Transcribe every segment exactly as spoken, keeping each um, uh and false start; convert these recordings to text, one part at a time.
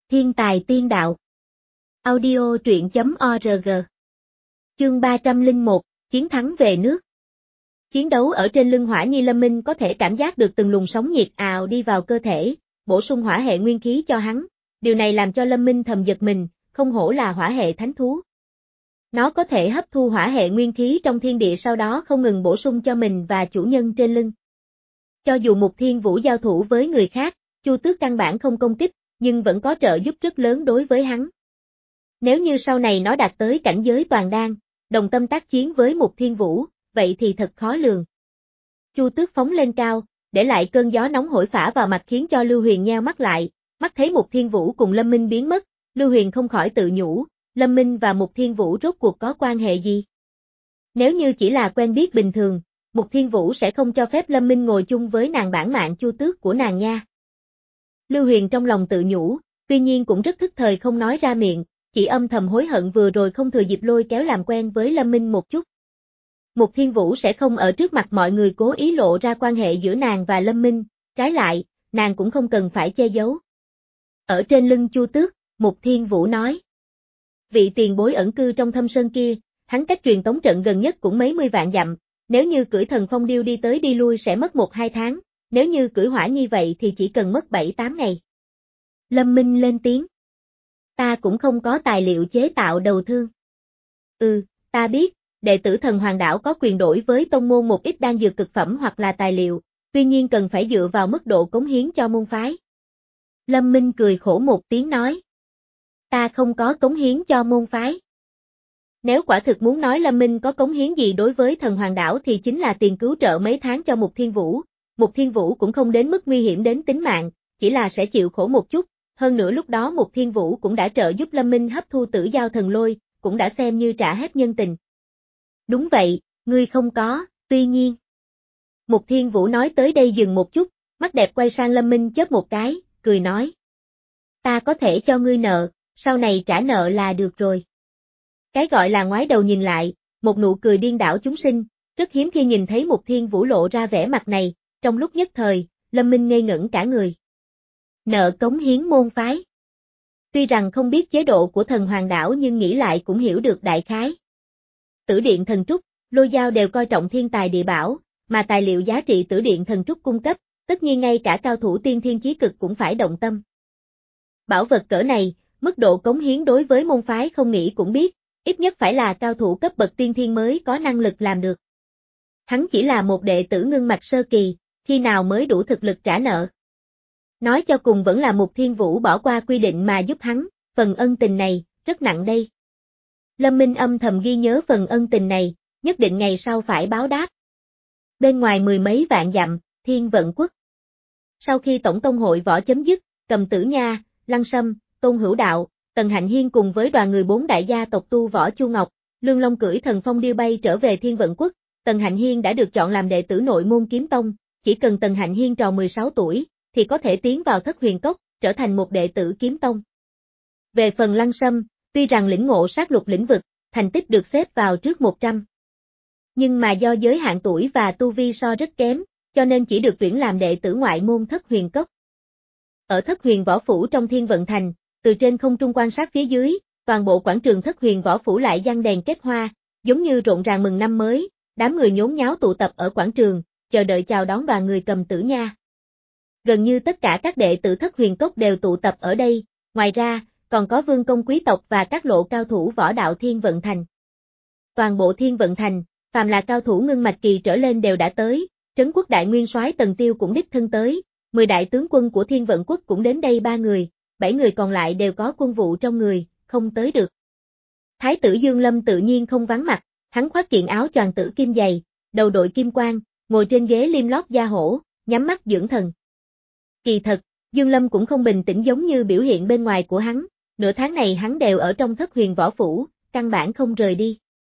Thiên tài tiên đạo. Audio truyện chấm org. Chương ba trăm lẻ một, chiến thắng về nước. Chiến đấu ở trên lưng Hỏa Nhi Lâm Minh có thể cảm giác được từng luồng sóng nhiệt ào đi vào cơ thể, bổ sung hỏa hệ nguyên khí cho hắn. Điều này làm cho Lâm Minh thầm giật mình, không hổ là hỏa hệ thánh thú. Nó có thể hấp thu hỏa hệ nguyên khí trong thiên địa, sau đó không ngừng bổ sung cho mình và chủ nhân trên lưng. Cho dù Mục Thiên Vũ giao thủ với người khác, Chu Tước căn bản không công kích, nhưng vẫn có trợ giúp rất lớn đối với hắn. Nếu như sau này nó đạt tới cảnh giới toàn đan, đồng tâm tác chiến với Mục Thiên Vũ, vậy thì thật khó lường. Chu Tước phóng lên cao, để lại cơn gió nóng hổi phả vào mặt khiến cho Lưu Huyền nheo mắt lại, mắt thấy Mục Thiên Vũ cùng Lâm Minh biến mất, Lưu Huyền không khỏi tự nhủ, Lâm Minh và Mục Thiên Vũ rốt cuộc có quan hệ gì? Nếu như chỉ là quen biết bình thường, Mục Thiên Vũ sẽ không cho phép Lâm Minh ngồi chung với nàng bản mạng Chu Tước của nàng nha. Lưu Huyền trong lòng tự nhủ, tuy nhiên cũng rất thức thời không nói ra miệng, chỉ âm thầm hối hận vừa rồi không thừa dịp lôi kéo làm quen với Lâm Minh một chút. Mục Thiên Vũ sẽ không ở trước mặt mọi người cố ý lộ ra quan hệ giữa nàng và Lâm Minh, trái lại, nàng cũng không cần phải che giấu. Ở trên lưng Chu Tước, Mục Thiên Vũ nói. Vị tiền bối ẩn cư trong thâm sơn kia, hắn cách truyền tống trận gần nhất cũng mấy mươi vạn dặm, nếu như cưỡi thần phong điêu đi tới đi lui sẽ mất một hai tháng, nếu như cưỡi hỏa như vậy thì chỉ cần mất bảy tám ngày. Lâm Minh lên tiếng. Ta cũng không có tài liệu chế tạo đầu thương. Ừ, ta biết, đệ tử Thần Hoàng Đảo có quyền đổi với tông môn một ít đan dược cực phẩm hoặc là tài liệu, tuy nhiên cần phải dựa vào mức độ cống hiến cho môn phái. Lâm Minh cười khổ một tiếng nói. Ta không có cống hiến cho môn phái. Nếu quả thực muốn nói Lâm Minh có cống hiến gì đối với Thần Hoàng Đảo thì chính là tiền cứu trợ mấy tháng cho Mục Thiên Vũ. Mục Thiên Vũ cũng không đến mức nguy hiểm đến tính mạng, chỉ là sẽ chịu khổ một chút, hơn nữa lúc đó Mục Thiên Vũ cũng đã trợ giúp Lâm Minh hấp thu tử giao thần lôi, cũng đã xem như trả hết nhân tình. Đúng vậy, ngươi không có, tuy nhiên. Mục Thiên Vũ nói tới đây dừng một chút, mắt đẹp quay sang Lâm Minh chớp một cái, cười nói. Ta có thể cho ngươi nợ, sau này trả nợ là được rồi. Cái gọi là ngoái đầu nhìn lại, một nụ cười điên đảo chúng sinh, rất hiếm khi nhìn thấy Mục Thiên Vũ lộ ra vẻ mặt này, trong lúc nhất thời, Lâm Minh ngây ngẩn cả người. Nợ cống hiến môn phái. Tuy rằng không biết chế độ của Thần Hoàng Đảo nhưng nghĩ lại cũng hiểu được đại khái. Tử điện thần trúc, lôi dao đều coi trọng thiên tài địa bảo, mà tài liệu giá trị tử điện thần trúc cung cấp, tất nhiên ngay cả cao thủ tiên thiên chí cực cũng phải động tâm. Bảo vật cỡ này, mức độ cống hiến đối với môn phái không nghĩ cũng biết, ít nhất phải là cao thủ cấp bậc tiên thiên mới có năng lực làm được. Hắn chỉ là một đệ tử ngưng mạch sơ kỳ, khi nào mới đủ thực lực trả nợ. Nói cho cùng vẫn là Mục Thiên Vũ bỏ qua quy định mà giúp hắn, phần ân tình này, rất nặng đây. Lâm Minh âm thầm ghi nhớ phần ân tình này, nhất định ngày sau phải báo đáp. Bên ngoài mười mấy vạn dặm, Thiên Vận Quốc. Sau khi tổng tông hội võ chấm dứt, Cầm Tử Nha, Lăng Sâm, Tôn Hữu Đạo, Tần Hạnh Hiên cùng với đoàn người bốn đại gia tộc tu võ Chu Ngọc, Lương Long cưỡi thần phong điêu bay trở về Thiên Vận Quốc. Tần Hạnh Hiên đã được chọn làm đệ tử nội môn kiếm tông, chỉ cần Tần Hạnh Hiên tròn mười sáu tuổi, thì có thể tiến vào Thất Huyền Cốc, trở thành một đệ tử kiếm tông. Về phần Lăng Sâm, tuy rằng lĩnh ngộ sát lục lĩnh vực, thành tích được xếp vào trước một trăm. Nhưng mà do giới hạn tuổi và tu vi so rất kém, cho nên chỉ được tuyển làm đệ tử ngoại môn Thất Huyền Cốc. Ở Thất Huyền Võ Phủ trong Thiên Vận Thành, từ trên không trung quan sát phía dưới, toàn bộ quảng trường Thất Huyền Võ Phủ lại giăng đèn kết hoa, giống như rộn ràng mừng năm mới, đám người nhốn nháo tụ tập ở quảng trường, chờ đợi chào đón đoàn người Cầm Tử Nha. Gần như tất cả các đệ tử Thất Huyền Cốc đều tụ tập ở đây, ngoài ra, còn có vương công quý tộc và các lộ cao thủ võ đạo Thiên Vận Thành. Toàn bộ Thiên Vận Thành, phàm là cao thủ ngưng mạch kỳ trở lên đều đã tới, Trấn Quốc đại nguyên soái Tần Tiêu cũng đích thân tới, mười đại tướng quân của Thiên Vận Quốc cũng đến đây ba người, bảy người còn lại đều có quân vụ trong người, không tới được. Thái tử Dương Lâm tự nhiên không vắng mặt, hắn khoác kiện áo choàng tử kim dày, đầu đội kim quan, ngồi trên ghế liêm lót da hổ, nhắm mắt dưỡng thần. Kỳ thật, Dương Lâm cũng không bình tĩnh giống như biểu hiện bên ngoài của hắn, nửa tháng này hắn đều ở trong Thất Huyền Võ Phủ, căn bản không rời đi.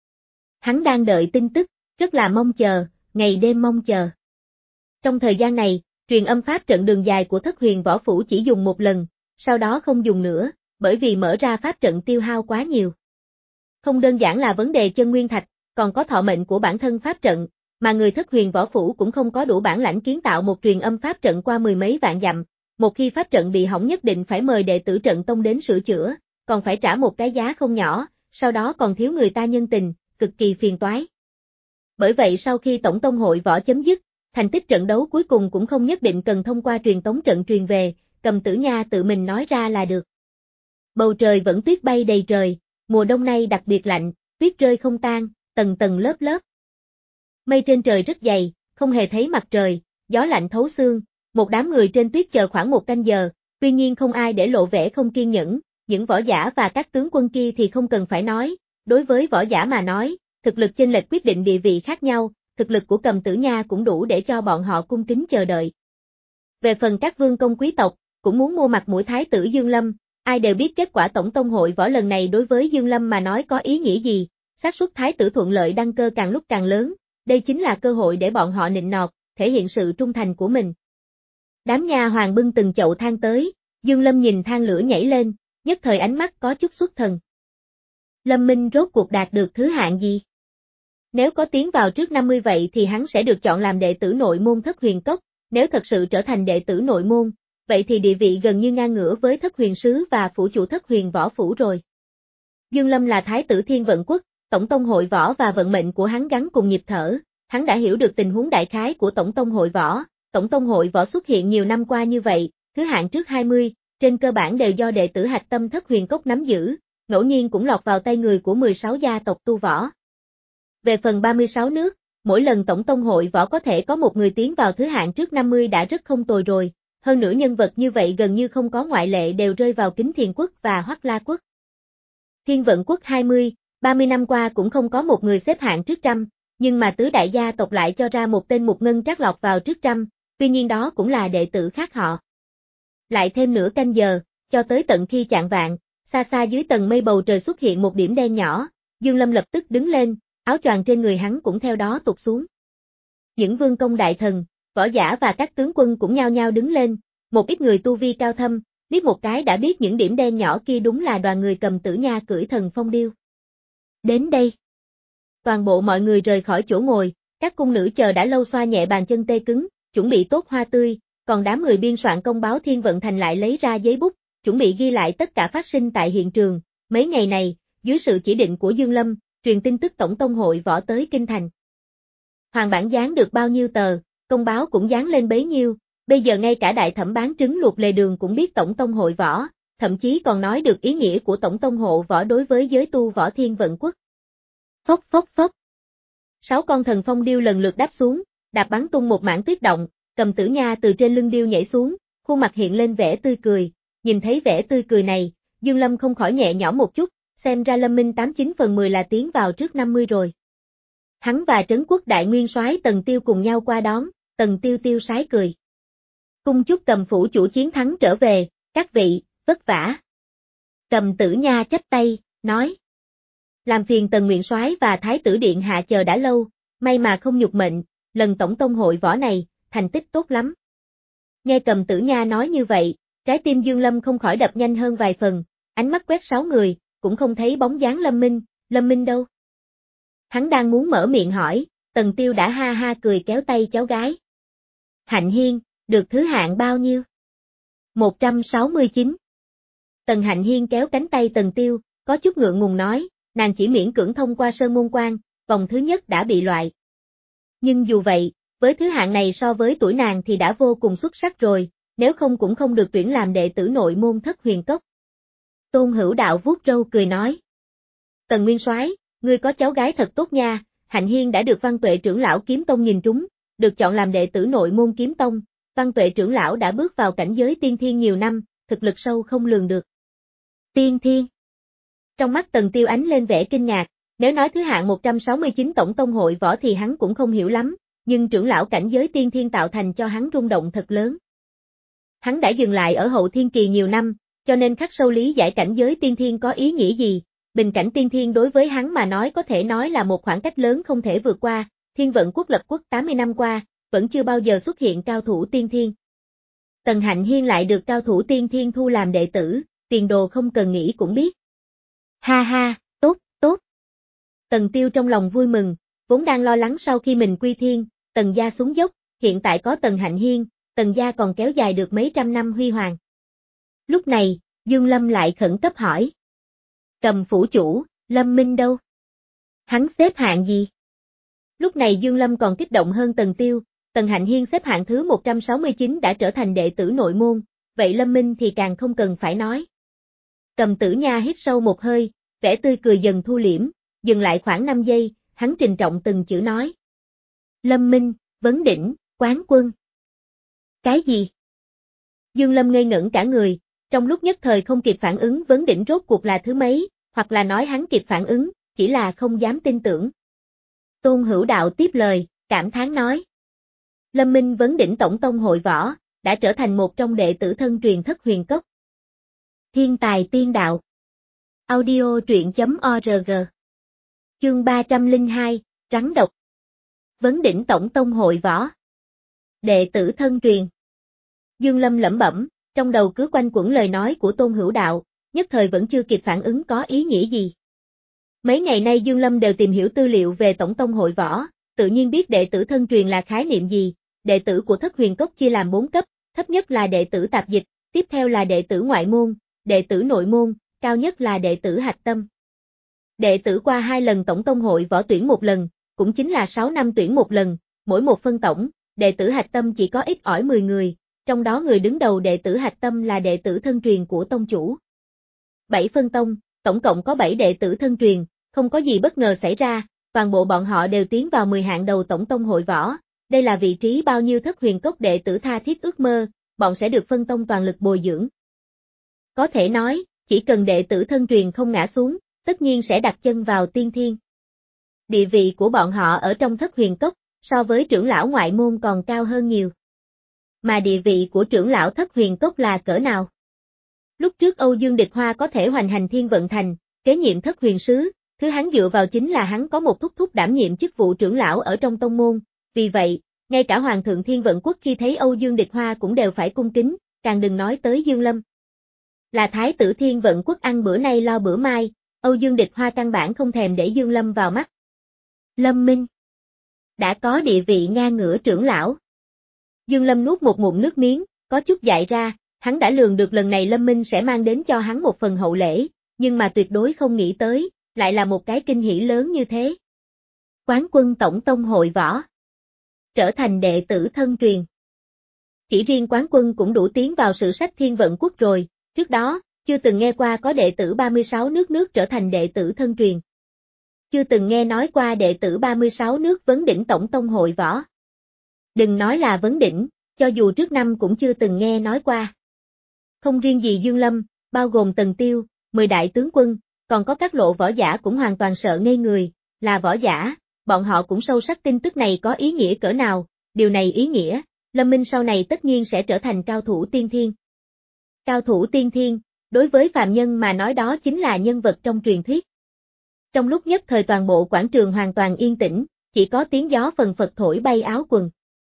Hắn đang đợi tin tức, rất là mong chờ, ngày đêm mong chờ. Trong thời gian này, truyền âm pháp trận đường dài của Thất Huyền Võ Phủ chỉ dùng một lần, sau đó không dùng nữa, bởi vì mở ra pháp trận tiêu hao quá nhiều. Không đơn giản là vấn đề chân nguyên thạch, còn có thọ mệnh của bản thân pháp trận, mà người Thất Huyền Võ Phủ cũng không có đủ bản lãnh kiến tạo một truyền âm pháp trận qua mười mấy vạn dặm, một khi pháp trận bị hỏng nhất định phải mời đệ tử trận tông đến sửa chữa, còn phải trả một cái giá không nhỏ, sau đó còn thiếu người ta nhân tình, cực kỳ phiền toái. Bởi vậy sau khi tổng tông hội võ chấm dứt, thành tích trận đấu cuối cùng cũng không nhất định cần thông qua truyền tống trận truyền về, Cầm Tử Nha tự mình nói ra là được. Bầu trời vẫn tuyết bay đầy trời, mùa đông nay đặc biệt lạnh, tuyết rơi không tan, tầng tầng lớp lớp. Mây trên trời rất dày, không hề thấy mặt trời, gió lạnh thấu xương, một đám người trên tuyết chờ khoảng một canh giờ, tuy nhiên không ai để lộ vẻ không kiên nhẫn, những võ giả và các tướng quân kia thì không cần phải nói, đối với võ giả mà nói, thực lực chênh lệch quyết định địa vị khác nhau, thực lực của Cầm Tử Nha cũng đủ để cho bọn họ cung kính chờ đợi. Về phần các vương công quý tộc, cũng muốn mua mặt mũi thái tử Dương Lâm, ai đều biết kết quả tổng tông hội võ lần này đối với Dương Lâm mà nói có ý nghĩa gì, xác suất thái tử thuận lợi đăng cơ càng lúc càng lớn, đây chính là cơ hội để bọn họ nịnh nọt, thể hiện sự trung thành của mình. Đám nha hoàn bưng từng chậu than tới, Dương Lâm nhìn than lửa nhảy lên, nhất thời ánh mắt có chút xuất thần. Lâm Minh rốt cuộc đạt được thứ hạng gì? Nếu có tiến vào trước năm mươi vậy thì hắn sẽ được chọn làm đệ tử nội môn Thất Huyền Cốc, nếu thật sự trở thành đệ tử nội môn, vậy thì địa vị gần như ngang ngửa với Thất Huyền Sứ và phủ chủ Thất Huyền Võ Phủ rồi. Dương Lâm là thái tử Thiên Vận Quốc, tổng tông hội võ và vận mệnh của hắn gắn cùng nhịp thở, hắn đã hiểu được tình huống đại khái của tổng tông hội võ, tổng tông hội võ xuất hiện nhiều năm qua như vậy, thứ hạng trước hai mươi, trên cơ bản đều do đệ tử hạch tâm Thất Huyền Cốc nắm giữ, ngẫu nhiên cũng lọt vào tay người của mười sáu gia tộc tu võ. Về phần ba mươi sáu nước, mỗi lần tổng tông hội võ có thể có một người tiến vào thứ hạng trước năm mươi đã rất không tồi rồi, hơn nữa nhân vật như vậy gần như không có ngoại lệ đều rơi vào Kính Thiền Quốc và Hoắc La Quốc. Thiên Vận Quốc hai mươi, ba mươi năm qua cũng không có một người xếp hạng trước trăm, nhưng mà tứ đại gia tộc lại cho ra một tên Mục Ngân Trác lọt vào trước trăm, tuy nhiên đó cũng là đệ tử khác họ. Lại thêm nửa canh giờ, cho tới tận khi chạng vạng, xa xa dưới tầng mây bầu trời xuất hiện một điểm đen nhỏ, Dương Lâm lập tức đứng lên, áo choàng trên người hắn cũng theo đó tụt xuống. Những vương công đại thần, võ giả và các tướng quân cũng nhao nhao đứng lên, một ít người tu vi cao thâm, liếc một cái đã biết những điểm đen nhỏ kia đúng là đoàn người Cầm Tử Nha cưỡi thần phong điêu. Đến đây. Toàn bộ mọi người rời khỏi chỗ ngồi, các cung nữ chờ đã lâu xoa nhẹ bàn chân tê cứng, chuẩn bị tốt hoa tươi, còn đám người biên soạn công báo Thiên Vận Thành lại lấy ra giấy bút, chuẩn bị ghi lại tất cả phát sinh tại hiện trường. Mấy ngày này, dưới sự chỉ định của Dương Lâm, truyền tin tức tổng tông hội võ tới Kinh Thành. Hoàng bản dán được bao nhiêu tờ, công báo cũng dán lên bấy nhiêu, bây giờ ngay cả đại thẩm bán trứng luộc lề đường cũng biết tổng tông hội võ, thậm chí còn nói được ý nghĩa của tổng tông hộ võ đối với giới tu võ Thiên Vận Quốc. Phốc phốc phốc. Sáu con thần phong điêu lần lượt đáp xuống, đạp bắn tung một mảng tuyết động, Cầm Tử Nha từ trên lưng điêu nhảy xuống, khuôn mặt hiện lên vẻ tươi cười, nhìn thấy vẻ tươi cười này, Dương Lâm không khỏi nhẹ nhõm một chút, xem ra Lâm Minh tám chín phần mười là tiến vào trước năm mươi rồi. Hắn và Trấn Quốc đại nguyên soái Tần Tiêu cùng nhau qua đón, Tần Tiêu tiêu sái cười. Cung chúc Cầm phủ chủ chiến thắng trở về, các vị, vất vả. Cầm Tử Nha chắp tay, nói. Làm phiền Tần Nguyên soái và Thái tử Điện hạ chờ đã lâu, may mà không nhục mệnh, lần tổng tông hội võ này, thành tích tốt lắm. Nghe Cầm Tử Nha nói như vậy, trái tim Dương Lâm không khỏi đập nhanh hơn vài phần, ánh mắt quét sáu người, cũng không thấy bóng dáng Lâm Minh, Lâm Minh đâu? Hắn đang muốn mở miệng hỏi, Tần Tiêu đã ha ha cười kéo tay cháu gái. Hạnh Hiên, được thứ hạng bao nhiêu? một trăm sáu mươi chín. Tần Hạnh Hiên kéo cánh tay Tần Tiêu, có chút ngượng ngùng nói, nàng chỉ miễn cưỡng thông qua sơn môn quan, vòng thứ nhất đã bị loại. Nhưng dù vậy, với thứ hạng này so với tuổi nàng thì đã vô cùng xuất sắc rồi, nếu không cũng không được tuyển làm đệ tử nội môn Thất Huyền Cốc. Tôn Hữu Đạo vuốt râu cười nói. Tần Nguyên soái, ngươi có cháu gái thật tốt nha, Hạnh Hiên đã được Văn Tuệ trưởng lão Kiếm Tông nhìn trúng, được chọn làm đệ tử nội môn Kiếm Tông, Văn Tuệ trưởng lão đã bước vào cảnh giới tiên thiên nhiều năm, thực lực sâu không lường được. Tiên thiên. Trong mắt Tần Tiêu ánh lên vẻ kinh ngạc, nếu nói thứ hạng một trăm sáu mươi chín tổng tông hội võ thì hắn cũng không hiểu lắm, nhưng trưởng lão cảnh giới tiên thiên tạo thành cho hắn rung động thật lớn. Hắn đã dừng lại ở hậu thiên kỳ nhiều năm, cho nên khắc sâu lý giải cảnh giới tiên thiên có ý nghĩa gì, bình cảnh tiên thiên đối với hắn mà nói có thể nói là một khoảng cách lớn không thể vượt qua, Thiên Vận Quốc lập quốc tám mươi năm qua, vẫn chưa bao giờ xuất hiện cao thủ tiên thiên. Tần Hạnh Hiên lại được cao thủ tiên thiên thu làm đệ tử, tiền đồ không cần nghĩ cũng biết. Ha ha, tốt, tốt. Tần Tiêu trong lòng vui mừng, vốn đang lo lắng sau khi mình quy thiên, Tần gia xuống dốc, hiện tại có Tần Hạnh Hiên, Tần gia còn kéo dài được mấy trăm năm huy hoàng. Lúc này, Dương Lâm lại khẩn cấp hỏi. Cầm phủ chủ, Lâm Minh đâu? Hắn xếp hạng gì? Lúc này Dương Lâm còn kích động hơn Tần Tiêu, Tần Hạnh Hiên xếp hạng thứ một trăm sáu mươi chín đã trở thành đệ tử nội môn, vậy Lâm Minh thì càng không cần phải nói. Cầm Tử Nha hít sâu một hơi, vẻ tươi cười dần thu liễm, dừng lại khoảng năm giây, hắn trình trọng từng chữ nói. Lâm Minh, vấn đỉnh, quán quân. Cái gì? Dương Lâm ngây ngẩn cả người, trong lúc nhất thời không kịp phản ứng vấn đỉnh rốt cuộc là thứ mấy, hoặc là nói hắn kịp phản ứng, chỉ là không dám tin tưởng. Tôn Hữu Đạo tiếp lời, cảm thán nói. Lâm Minh vấn đỉnh tổng tông hội võ, đã trở thành một trong đệ tử thân truyền thất huyền cốc. Thiên tài tiên đạo. Audio truyện chấm org. Chương ba trăm lẻ hai, Trắng độc. Vấn đỉnh tổng tông hội võ. Đệ tử thân truyền. Dương Lâm lẩm bẩm, trong đầu cứ quanh quẩn lời nói của Tôn Hữu Đạo, nhất thời vẫn chưa kịp phản ứng có ý nghĩa gì. Mấy ngày nay Dương Lâm đều tìm hiểu tư liệu về tổng tông hội võ, tự nhiên biết đệ tử thân truyền là khái niệm gì, đệ tử của thất huyền cốc chia làm bốn cấp, thấp nhất là đệ tử tạp dịch, tiếp theo là đệ tử ngoại môn, đệ tử nội môn, cao nhất là đệ tử hạch tâm. Đệ tử qua hai lần tổng tông hội võ tuyển một lần, cũng chính là sáu năm tuyển một lần, mỗi một phân tổng, đệ tử hạch tâm chỉ có ít ỏi mười người, trong đó người đứng đầu đệ tử hạch tâm là đệ tử thân truyền của tông chủ. bảy phân tông, tổng cộng có bảy đệ tử thân truyền, không có gì bất ngờ xảy ra, toàn bộ bọn họ đều tiến vào mười hạng đầu tổng tông hội võ, đây là vị trí bao nhiêu thất huyền cốc đệ tử tha thiết ước mơ, bọn sẽ được phân tông toàn lực bồi dưỡng. Có thể nói, chỉ cần đệ tử thân truyền không ngã xuống, tất nhiên sẽ đặt chân vào tiên thiên. Địa vị của bọn họ ở trong thất huyền cốc, so với trưởng lão ngoại môn còn cao hơn nhiều. Mà địa vị của trưởng lão thất huyền cốc là cỡ nào? Lúc trước Âu Dương Địch Hoa có thể hoành hành thiên vận thành, kế nhiệm thất huyền sứ, thứ hắn dựa vào chính là hắn có một thúc thúc đảm nhiệm chức vụ trưởng lão ở trong tông môn, vì vậy, ngay cả Hoàng thượng Thiên Vận Quốc khi thấy Âu Dương Địch Hoa cũng đều phải cung kính, càng đừng nói tới Dương Lâm. Là thái tử Thiên Vận Quốc ăn bữa nay lo bữa mai, Âu Dương Địch Hoa căn bản không thèm để Dương Lâm vào mắt. Lâm Minh đã có địa vị ngang ngửa trưởng lão. Dương Lâm nuốt một ngụm nước miếng, có chút dại ra, hắn đã lường được lần này Lâm Minh sẽ mang đến cho hắn một phần hậu lễ, nhưng mà tuyệt đối không nghĩ tới, lại là một cái kinh hỉ lớn như thế. Quán quân tổng tông hội võ. Trở thành đệ tử thân truyền. Chỉ riêng quán quân cũng đủ tiến vào sử sách Thiên Vận Quốc rồi, trước đó, chưa từng nghe qua có đệ tử ba mươi sáu nước nước trở thành đệ tử thân truyền. Chưa từng nghe nói qua đệ tử ba mươi sáu nước vấn đỉnh tổng tông hội võ. Đừng nói là vấn đỉnh, cho dù trước năm cũng chưa từng nghe nói qua. Không riêng gì Dương Lâm, bao gồm Tần Tiêu, mười đại tướng quân, còn có các lộ võ giả cũng hoàn toàn sợ ngây người, là võ giả, bọn họ cũng sâu sắc tin tức này có ý nghĩa cỡ nào, điều này ý nghĩa, Lâm Minh sau này tất nhiên sẽ trở thành cao thủ tiên thiên. Cao thủ tiên thiên, đối với phàm nhân mà nói đó chính là nhân vật trong truyền thuyết. Trong lúc nhất thời toàn bộ quảng trường hoàn toàn yên tĩnh, chỉ có tiếng gió phần phật thổi bay áo quần.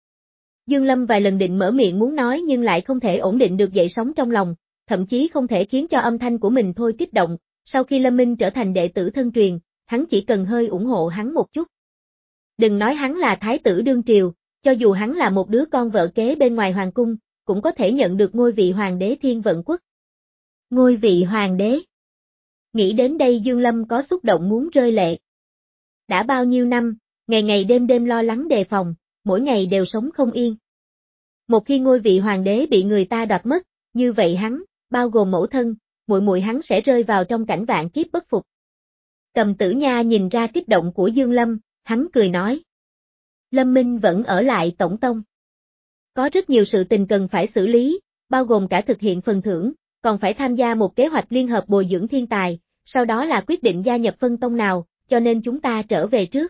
Dương Lâm vài lần định mở miệng muốn nói nhưng lại không thể ổn định được dậy sóng trong lòng, thậm chí không thể khiến cho âm thanh của mình thôi kích động, sau khi Lâm Minh trở thành đệ tử thân truyền, hắn chỉ cần hơi ủng hộ hắn một chút. Đừng nói hắn là thái tử đương triều, cho dù hắn là một đứa con vợ kế bên ngoài hoàng cung, cũng có thể nhận được ngôi vị hoàng đế Thiên Vận Quốc. Ngôi vị hoàng đế. Nghĩ đến đây Dương Lâm có xúc động muốn rơi lệ. Đã bao nhiêu năm, ngày ngày đêm đêm lo lắng đề phòng, mỗi ngày đều sống không yên. Một khi ngôi vị hoàng đế bị người ta đoạt mất, như vậy hắn, bao gồm mẫu thân, muội muội hắn sẽ rơi vào trong cảnh vạn kiếp bất phục. Cầm Tử Nha nhìn ra kích động của Dương Lâm, hắn cười nói. Lâm Minh vẫn ở lại tổng tông. Có rất nhiều sự tình cần phải xử lý, bao gồm cả thực hiện phần thưởng, còn phải tham gia một kế hoạch liên hợp bồi dưỡng thiên tài, sau đó là quyết định gia nhập phân tông nào, cho nên chúng ta trở về trước.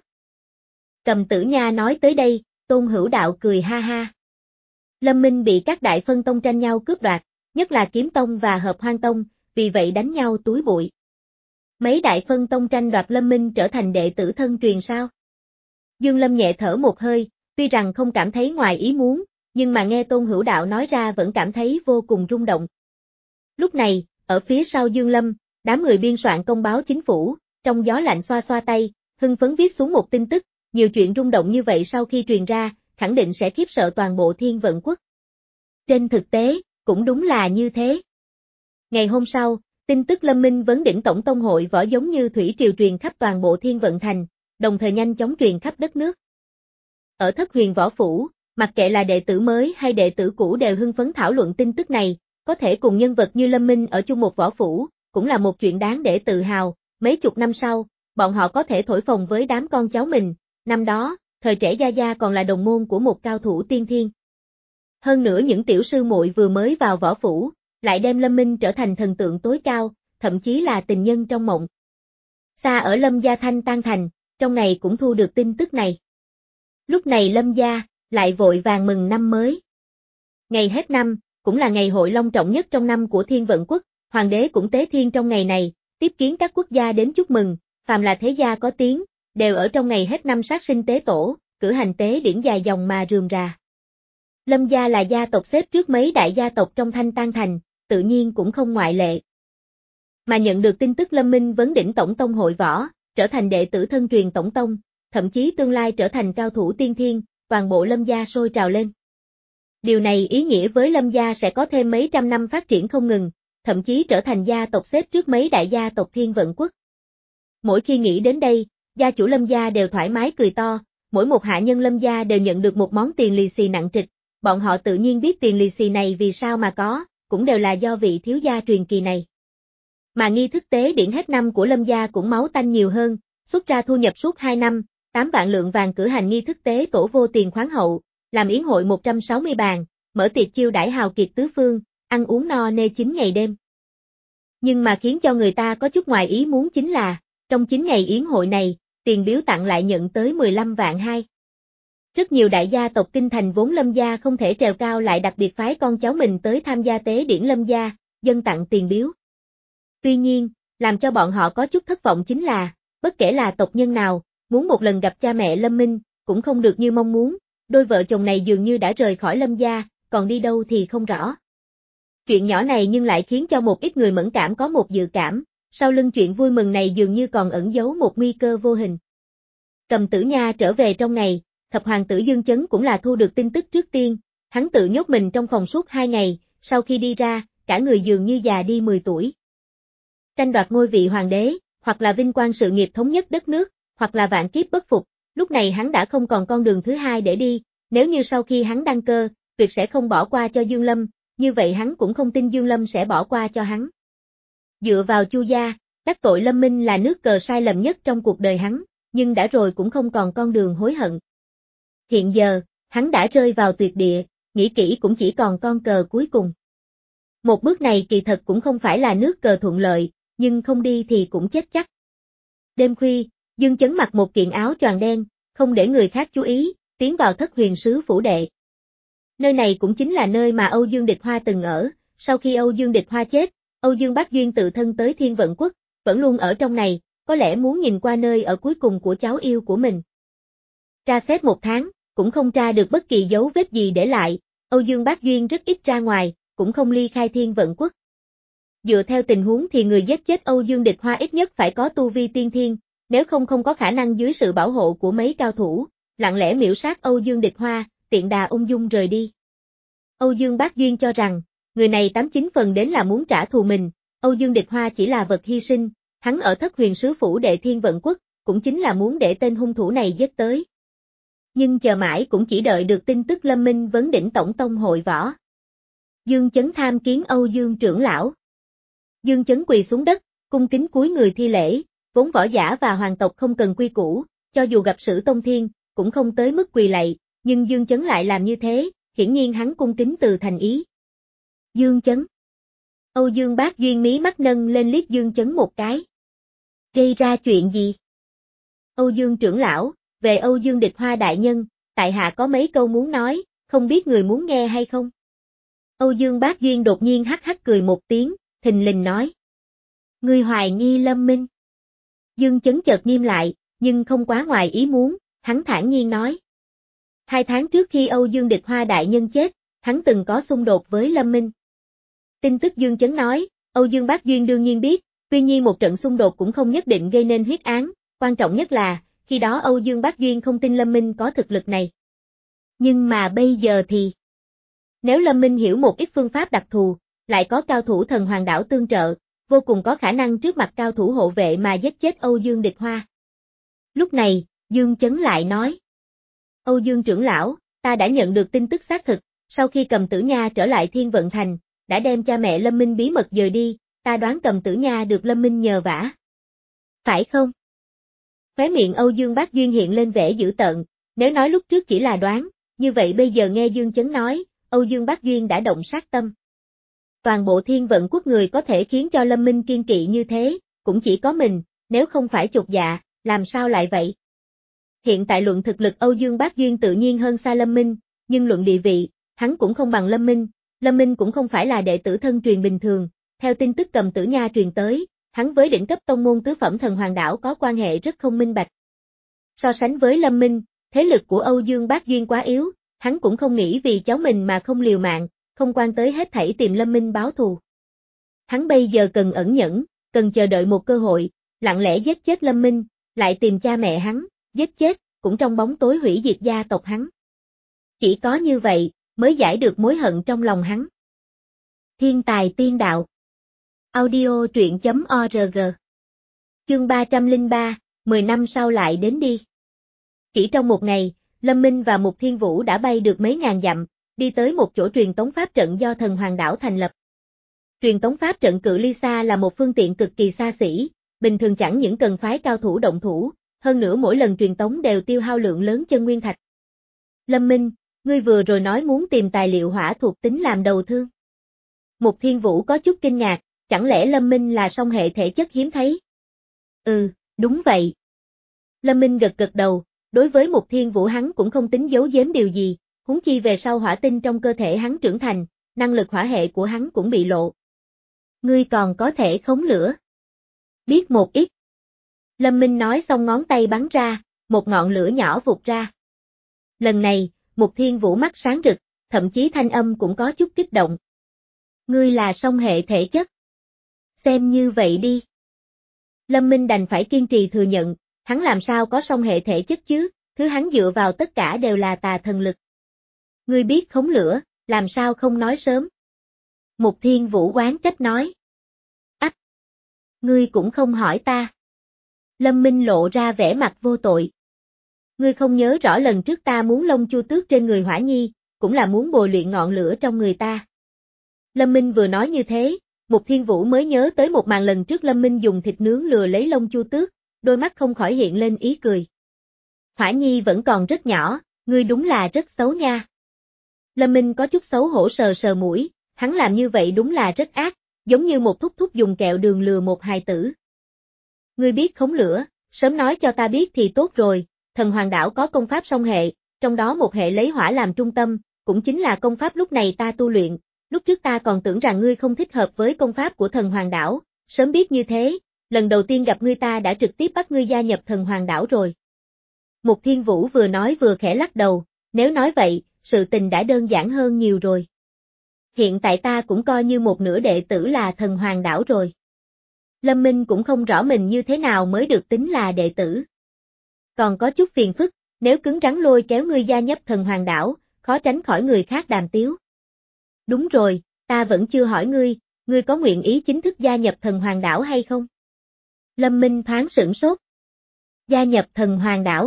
Cầm Tử Nha nói tới đây, Tôn Hữu Đạo cười ha ha. Lâm Minh bị các đại phân tông tranh nhau cướp đoạt, nhất là Kiếm Tông và Hợp Hoang Tông, vì vậy đánh nhau túi bụi. Mấy đại phân tông tranh đoạt Lâm Minh trở thành đệ tử thân truyền sao? Dương Lâm nhẹ thở một hơi, tuy rằng không cảm thấy ngoài ý muốn, nhưng mà nghe Tôn Hữu Đạo nói ra vẫn cảm thấy vô cùng rung động. Lúc này, ở phía sau Dương Lâm, đám người biên soạn công báo chính phủ, trong gió lạnh xoa xoa tay, hưng phấn viết xuống một tin tức, nhiều chuyện rung động như vậy sau khi truyền ra, khẳng định sẽ khiếp sợ toàn bộ Thiên Vận Quốc. Trên thực tế, cũng đúng là như thế. Ngày hôm sau, tin tức Lâm Minh vấn đỉnh tổng tông hội võ giống như thủy triều truyền khắp toàn bộ Thiên Vận Thành, đồng thời nhanh chóng truyền khắp đất nước. Ở Thất Huyền Võ Phủ, mặc kệ là đệ tử mới hay đệ tử cũ đều hưng phấn thảo luận tin tức này, có thể cùng nhân vật như Lâm Minh ở chung một võ phủ, cũng là một chuyện đáng để tự hào, mấy chục năm sau, bọn họ có thể thổi phồng với đám con cháu mình, năm đó, thời trẻ Gia Gia còn là đồng môn của một cao thủ tiên thiên. Hơn nữa những tiểu sư muội vừa mới vào võ phủ, lại đem Lâm Minh trở thành thần tượng tối cao, thậm chí là tình nhân trong mộng. Xa ở Lâm Gia Thanh tan thành, trong ngày cũng thu được tin tức này. Lúc này Lâm Gia, lại vội vàng mừng năm mới. Ngày hết năm, cũng là ngày hội long trọng nhất trong năm của Thiên Vận Quốc, hoàng đế cũng tế thiên trong ngày này, tiếp kiến các quốc gia đến chúc mừng, phàm là thế gia có tiếng, đều ở trong ngày hết năm sát sinh tế tổ, cử hành tế điển dài dòng mà rườm rà. Lâm Gia là gia tộc xếp trước mấy đại gia tộc trong Thanh Tan Thành, tự nhiên cũng không ngoại lệ. Mà nhận được tin tức Lâm Minh vấn đỉnh tổng tông hội võ, trở thành đệ tử thân truyền tổng tông, thậm chí tương lai trở thành cao thủ tiên thiên, toàn bộ Lâm Gia sôi trào lên. Điều này ý nghĩa với Lâm Gia sẽ có thêm mấy trăm năm phát triển không ngừng, thậm chí trở thành gia tộc xếp trước mấy đại gia tộc Thiên Vận Quốc. Mỗi khi nghĩ đến đây, gia chủ Lâm Gia đều thoải mái cười to, mỗi một hạ nhân Lâm Gia đều nhận được một món tiền lì xì nặng trịch, bọn họ tự nhiên biết tiền lì xì này vì sao mà có, cũng đều là do vị thiếu gia truyền kỳ này. Mà nghi thức tế điển hết năm của Lâm Gia cũng máu tanh nhiều hơn, xuất ra thu nhập suốt hai năm, tám vạn lượng vàng cử hành nghi thức tế tổ vô tiền khoáng hậu, làm yến hội một trăm sáu mươi bàn, mở tiệc chiêu đãi hào kiệt tứ phương, ăn uống no nê chín ngày đêm. Nhưng mà khiến cho người ta có chút ngoài ý muốn chính là, trong chín ngày yến hội này, tiền biếu tặng lại nhận tới mười lăm vạn hai. Rất nhiều đại gia tộc kinh thành vốn Lâm Gia không thể trèo cao lại đặc biệt phái con cháu mình tới tham gia tế điển Lâm Gia, dâng tặng tiền biếu. Tuy nhiên, làm cho bọn họ có chút thất vọng chính là, bất kể là tộc nhân nào, muốn một lần gặp cha mẹ Lâm Minh, cũng không được như mong muốn, đôi vợ chồng này dường như đã rời khỏi Lâm Gia, còn đi đâu thì không rõ. Chuyện nhỏ này nhưng lại khiến cho một ít người mẫn cảm có một dự cảm, sau lưng chuyện vui mừng này dường như còn ẩn giấu một nguy cơ vô hình. Cầm Tử Nha trở về trong ngày, thập hoàng tử Dương Chấn cũng là thu được tin tức trước tiên, hắn tự nhốt mình trong phòng suốt hai ngày, sau khi đi ra, cả người dường như già đi mười tuổi. Tranh đoạt ngôi vị hoàng đế, hoặc là vinh quang sự nghiệp thống nhất đất nước, hoặc là vạn kiếp bất phục, lúc này hắn đã không còn con đường thứ hai để đi, nếu như sau khi hắn đăng cơ, tuyệt sẽ không bỏ qua cho Dương Lâm, như vậy hắn cũng không tin Dương Lâm sẽ bỏ qua cho hắn. Dựa vào Chu gia, đắc tội Lâm Minh là nước cờ sai lầm nhất trong cuộc đời hắn, nhưng đã rồi cũng không còn con đường hối hận. Hiện giờ, hắn đã rơi vào tuyệt địa, nghĩ kỹ cũng chỉ còn con cờ cuối cùng. Một bước này kỳ thật cũng không phải là nước cờ thuận lợi, nhưng không đi thì cũng chết chắc. Đêm khuya, Dương Chấn mặc một kiện áo choàng đen, không để người khác chú ý, tiến vào Thất Huyền Sứ phủ đệ. Nơi này cũng chính là nơi mà Âu Dương Địch Hoa từng ở, sau khi Âu Dương Địch Hoa chết, Âu Dương Bác Duyên tự thân tới Thiên Vận Quốc, vẫn luôn ở trong này, có lẽ muốn nhìn qua nơi ở cuối cùng của cháu yêu của mình. Tra xét một tháng, cũng không tra được bất kỳ dấu vết gì để lại, Âu Dương Bác Duyên rất ít ra ngoài, cũng không ly khai Thiên Vận Quốc. Dựa theo tình huống thì người giết chết Âu Dương Địch Hoa ít nhất phải có tu vi tiên thiên, nếu không không có khả năng dưới sự bảo hộ của mấy cao thủ, lặng lẽ miểu sát Âu Dương Địch Hoa, tiện đà ung dung rời đi. Âu Dương Bác Duyên cho rằng, người này tám chín phần đến là muốn trả thù mình, Âu Dương Địch Hoa chỉ là vật hy sinh, hắn ở Thất Huyền Sứ phủ đệ Thiên Vận Quốc, cũng chính là muốn để tên hung thủ này giết tới. Nhưng chờ mãi cũng chỉ đợi được tin tức Lâm Minh vấn đỉnh tổng tông hội võ. Dương Chấn tham kiến Âu Dương trưởng lão. Dương Chấn quỳ xuống đất, cung kính cúi người thi lễ, vốn võ giả và hoàng tộc không cần quy củ, cho dù gặp Sử Tông Thiên, cũng không tới mức quỳ lạy, nhưng Dương Chấn lại làm như thế, hiển nhiên hắn cung kính từ thành ý. Dương Chấn. Âu Dương Bác Duyên mí mắt nâng lên liếc Dương Chấn một cái. Gây ra chuyện gì? Âu Dương trưởng lão, về Âu Dương Địch Hoa đại nhân, tại hạ có mấy câu muốn nói, không biết người muốn nghe hay không? Âu Dương Bác Duyên đột nhiên hắc hắc cười một tiếng, thình lình nói. Ngươi hoài nghi Lâm Minh. Dương Chấn chợt nghiêm lại, nhưng không quá ngoài ý muốn, hắn thản nhiên nói. Hai tháng trước khi Âu Dương Địch Hoa đại nhân chết, hắn từng có xung đột với Lâm Minh. Tin tức Dương Chấn nói, Âu Dương Bác Duyên đương nhiên biết, tuy nhiên một trận xung đột cũng không nhất định gây nên huyết án, quan trọng nhất là, khi đó Âu Dương Bác Duyên không tin Lâm Minh có thực lực này. Nhưng mà bây giờ thì... Nếu Lâm Minh hiểu một ít phương pháp đặc thù, lại có cao thủ thần hoàng đảo tương trợ, vô cùng có khả năng trước mặt cao thủ hộ vệ mà giết chết Âu Dương Địch Hoa. Lúc này, Dương Chấn lại nói. Âu Dương trưởng lão, ta đã nhận được tin tức xác thực, sau khi Cầm Tử Nha trở lại Thiên Vận Thành, đã đem cha mẹ Lâm Minh bí mật dời đi, ta đoán Cầm Tử Nha được Lâm Minh nhờ vả. Phải không? Khóe miệng Âu Dương Bác Duyên hiện lên vẻ dữ tợn, nếu nói lúc trước chỉ là đoán, như vậy bây giờ nghe Dương Chấn nói, Âu Dương Bác Duyên đã động sát tâm. Toàn bộ Thiên Vận quốc người có thể khiến cho Lâm Minh kiên kỵ như thế, cũng chỉ có mình, nếu không phải chột dạ, làm sao lại vậy? Hiện tại luận thực lực Âu Dương Bác Duyên tự nhiên hơn xa Lâm Minh, nhưng luận địa vị, hắn cũng không bằng Lâm Minh, Lâm Minh cũng không phải là đệ tử thân truyền bình thường, theo tin tức Cầm Tử Nha truyền tới, hắn với đỉnh cấp tông môn tứ phẩm thần hoàng đảo có quan hệ rất không minh bạch. So sánh với Lâm Minh, thế lực của Âu Dương Bác Duyên quá yếu, hắn cũng không nghĩ vì cháu mình mà không liều mạng, không quan tới hết thảy tìm Lâm Minh báo thù. Hắn bây giờ cần ẩn nhẫn, cần chờ đợi một cơ hội, lặng lẽ giết chết Lâm Minh, lại tìm cha mẹ hắn, giết chết, cũng trong bóng tối hủy diệt gia tộc hắn. Chỉ có như vậy, mới giải được mối hận trong lòng hắn. Thiên tài tiên đạo. Audio truyện chấm org. Chương ba trăm lẻ ba, mười năm sau lại đến đi. Chỉ trong một ngày, Lâm Minh và Mục Thiên Vũ đã bay được mấy ngàn dặm, đi tới một chỗ truyền tống pháp trận do thần hoàng đảo thành lập. Truyền tống pháp trận cự ly xa là một phương tiện cực kỳ xa xỉ, bình thường chẳng những cần phái cao thủ động thủ, hơn nữa mỗi lần truyền tống đều tiêu hao lượng lớn chân nguyên thạch. Lâm Minh, ngươi vừa rồi nói muốn tìm tài liệu hỏa thuộc tính làm đầu thương. Mục Thiên Vũ có chút kinh ngạc, chẳng lẽ Lâm Minh là song hệ thể chất hiếm thấy? Ừ, đúng vậy. Lâm Minh gật gật đầu, đối với Mục Thiên Vũ hắn cũng không tính giấu giếm điều gì, huống chi về sau hỏa tinh trong cơ thể hắn trưởng thành, năng lực hỏa hệ của hắn cũng bị lộ. Ngươi còn có thể khống lửa. Biết một ít. Lâm Minh nói xong ngón tay bắn ra, một ngọn lửa nhỏ vụt ra. Lần này, Mục Thiên Vũ mắt sáng rực, thậm chí thanh âm cũng có chút kích động. Ngươi là song hệ thể chất. Xem như vậy đi. Lâm Minh đành phải kiên trì thừa nhận, hắn làm sao có song hệ thể chất chứ, thứ hắn dựa vào tất cả đều là tà thần lực. Ngươi biết khống lửa, làm sao không nói sớm. Mục Thiên Vũ oán trách nói. Ách! Ngươi cũng không hỏi ta. Lâm Minh lộ ra vẻ mặt vô tội. Ngươi không nhớ rõ lần trước ta muốn lông chu tước trên người Hỏa Nhi, cũng là muốn bồi luyện ngọn lửa trong người ta. Lâm Minh vừa nói như thế, Mục Thiên Vũ mới nhớ tới một màn lần trước Lâm Minh dùng thịt nướng lừa lấy lông chu tước, đôi mắt không khỏi hiện lên ý cười. Hỏa Nhi vẫn còn rất nhỏ, ngươi đúng là rất xấu nha. Lâm Minh có chút xấu hổ sờ sờ mũi, hắn làm như vậy đúng là rất ác, giống như một thúc thúc dùng kẹo đường lừa một hài tử. Ngươi biết khống lửa, sớm nói cho ta biết thì tốt rồi, thần hoàng đảo có công pháp song hệ, trong đó một hệ lấy hỏa làm trung tâm, cũng chính là công pháp lúc này ta tu luyện, lúc trước ta còn tưởng rằng ngươi không thích hợp với công pháp của thần hoàng đảo, sớm biết như thế, lần đầu tiên gặp ngươi ta đã trực tiếp bắt ngươi gia nhập thần hoàng đảo rồi. Mục Thiên Vũ vừa nói vừa khẽ lắc đầu, nếu nói vậy, sự tình đã đơn giản hơn nhiều rồi. Hiện tại ta cũng coi như một nửa đệ tử là thần hoàng đảo rồi. Lâm Minh cũng không rõ mình như thế nào mới được tính là đệ tử. Còn có chút phiền phức, nếu cứng rắn lôi kéo ngươi gia nhập thần hoàng đảo, khó tránh khỏi người khác đàm tiếu. Đúng rồi, ta vẫn chưa hỏi ngươi, ngươi có nguyện ý chính thức gia nhập thần hoàng đảo hay không? Lâm Minh thoáng sửng sốt. Gia nhập thần hoàng đảo.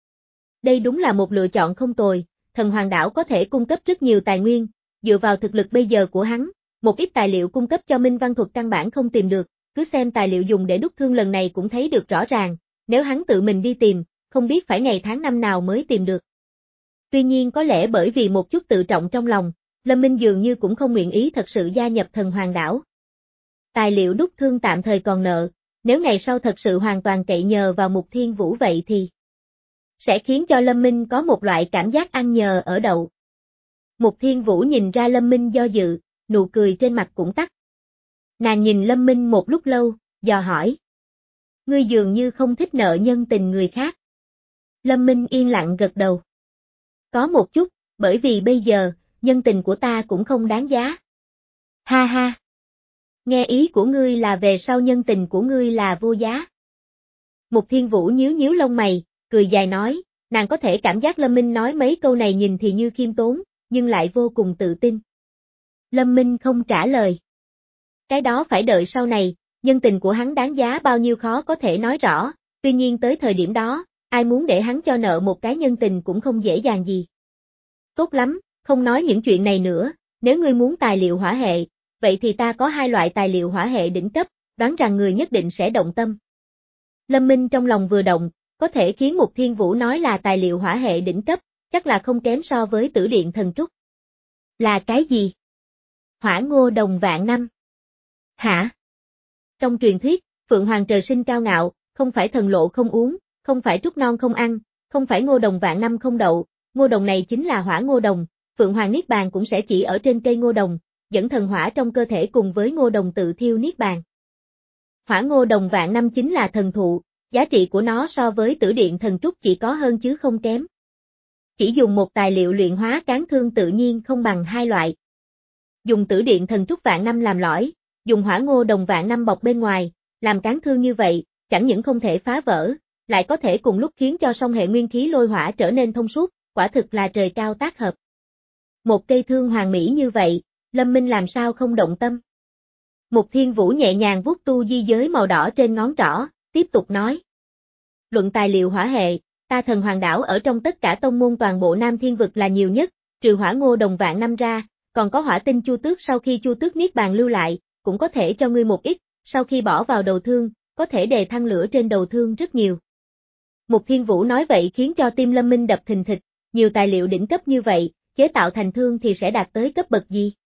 Đây đúng là một lựa chọn không tồi, thần hoàng đảo có thể cung cấp rất nhiều tài nguyên, dựa vào thực lực bây giờ của hắn, một ít tài liệu cung cấp cho Minh Văn thuật căn bản không tìm được, cứ xem tài liệu dùng để đúc thương lần này cũng thấy được rõ ràng, nếu hắn tự mình đi tìm, không biết phải ngày tháng năm nào mới tìm được. Tuy nhiên có lẽ bởi vì một chút tự trọng trong lòng, Lâm Minh dường như cũng không nguyện ý thật sự gia nhập thần hoàng đảo. Tài liệu đúc thương tạm thời còn nợ, nếu ngày sau thật sự hoàn toàn cậy nhờ vào Mục Thiên Vũ vậy thì sẽ khiến cho Lâm Minh có một loại cảm giác ăn nhờ ở đậu. Mục Thiên Vũ nhìn ra Lâm Minh do dự, nụ cười trên mặt cũng tắt. Nàng nhìn Lâm Minh một lúc lâu, dò hỏi. Ngươi dường như không thích nợ nhân tình người khác. Lâm Minh yên lặng gật đầu. Có một chút, bởi vì bây giờ, nhân tình của ta cũng không đáng giá. Ha ha. Nghe ý của ngươi là về sau nhân tình của ngươi là vô giá. Mục Thiên Vũ nhíu nhíu lông mày, cười dài nói, nàng có thể cảm giác Lâm Minh nói mấy câu này nhìn thì như khiêm tốn, nhưng lại vô cùng tự tin. Lâm Minh không trả lời. Cái đó phải đợi sau này, nhân tình của hắn đáng giá bao nhiêu khó có thể nói rõ, tuy nhiên tới thời điểm đó, ai muốn để hắn cho nợ một cái nhân tình cũng không dễ dàng gì. Tốt lắm, không nói những chuyện này nữa, nếu ngươi muốn tài liệu hỏa hệ, vậy thì ta có hai loại tài liệu hỏa hệ đỉnh cấp, đoán rằng người nhất định sẽ động tâm. Lâm Minh trong lòng vừa động, có thể khiến Mục Thiên Vũ nói là tài liệu hỏa hệ đỉnh cấp, chắc là không kém so với Tử Điện Thần Trúc. Là cái gì? Hỏa ngô đồng vạn năm. Hả? Trong truyền thuyết, Phượng Hoàng trời sinh cao ngạo, không phải thần lộ không uống, không phải trúc non không ăn, không phải ngô đồng vạn năm không đậu, ngô đồng này chính là hỏa ngô đồng, Phượng Hoàng Niết Bàn cũng sẽ chỉ ở trên cây ngô đồng, dẫn thần hỏa trong cơ thể cùng với ngô đồng tự thiêu Niết Bàn. Hỏa ngô đồng vạn năm chính là thần thụ, giá trị của nó so với Tử Điện Thần Trúc chỉ có hơn chứ không kém. Chỉ dùng một tài liệu luyện hóa cán thương tự nhiên không bằng hai loại. Dùng Tử Điện Thần Trúc vạn năm làm lõi, dùng hỏa ngô đồng vạn năm bọc bên ngoài, làm cán thương như vậy, chẳng những không thể phá vỡ, lại có thể cùng lúc khiến cho song hệ nguyên khí lôi hỏa trở nên thông suốt, quả thực là trời cao tác hợp. Một cây thương hoàn mỹ như vậy, Lâm Minh làm sao không động tâm. Mục Thiên Vũ nhẹ nhàng vuốt tu di giới màu đỏ trên ngón trỏ, tiếp tục nói. Luận tài liệu hỏa hệ, ta Thần Hoàng đảo ở trong tất cả tông môn toàn bộ Nam Thiên vực là nhiều nhất, trừ hỏa ngô đồng vạn năm ra, còn có hỏa tinh chu tước sau khi chu tước Niết Bàn lưu lại, cũng có thể cho ngươi một ít, sau khi bỏ vào đầu thương, có thể đề thăng lửa trên đầu thương rất nhiều. Mục Thiên Vũ nói vậy khiến cho tim Lâm Minh đập thình thịch, nhiều tài liệu đỉnh cấp như vậy, chế tạo thành thương thì sẽ đạt tới cấp bậc gì?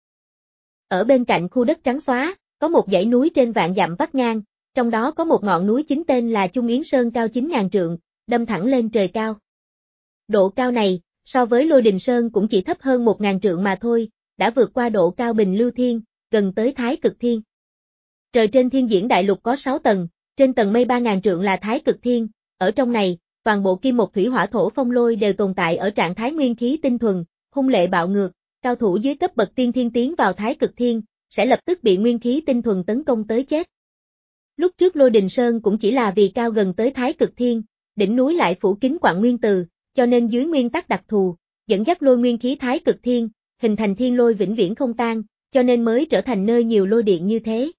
Ở bên cạnh khu đất trắng xóa, có một dãy núi trên vạn dặm vắt ngang, trong đó có một ngọn núi chính tên là Trung Yến Sơn cao chín ngàn trượng, đâm thẳng lên trời cao. Độ cao này, so với Lôi Đình Sơn cũng chỉ thấp hơn một ngàn trượng mà thôi, đã vượt qua độ cao Bình Lưu Thiên, gần tới Thái Cực Thiên. Trời trên thiên diễn đại lục có sáu tầng, trên tầng mây ba ngàn trượng là Thái Cực Thiên, ở trong này, toàn bộ kim một thủy hỏa thổ phong lôi đều tồn tại ở trạng thái nguyên khí tinh thuần, hung lệ bạo ngược, cao thủ dưới cấp bậc tiên thiên tiến vào Thái Cực Thiên, sẽ lập tức bị nguyên khí tinh thuần tấn công tới chết. Lúc trước Lôi Đình Sơn cũng chỉ là vì cao gần tới Thái Cực Thiên, đỉnh núi lại phủ kín quặng nguyên từ, cho nên dưới nguyên tắc đặc thù, dẫn dắt lôi nguyên khí Thái Cực Thiên, hình thành thiên lôi vĩnh viễn không tan, cho nên mới trở thành nơi nhiều lôi điện như thế.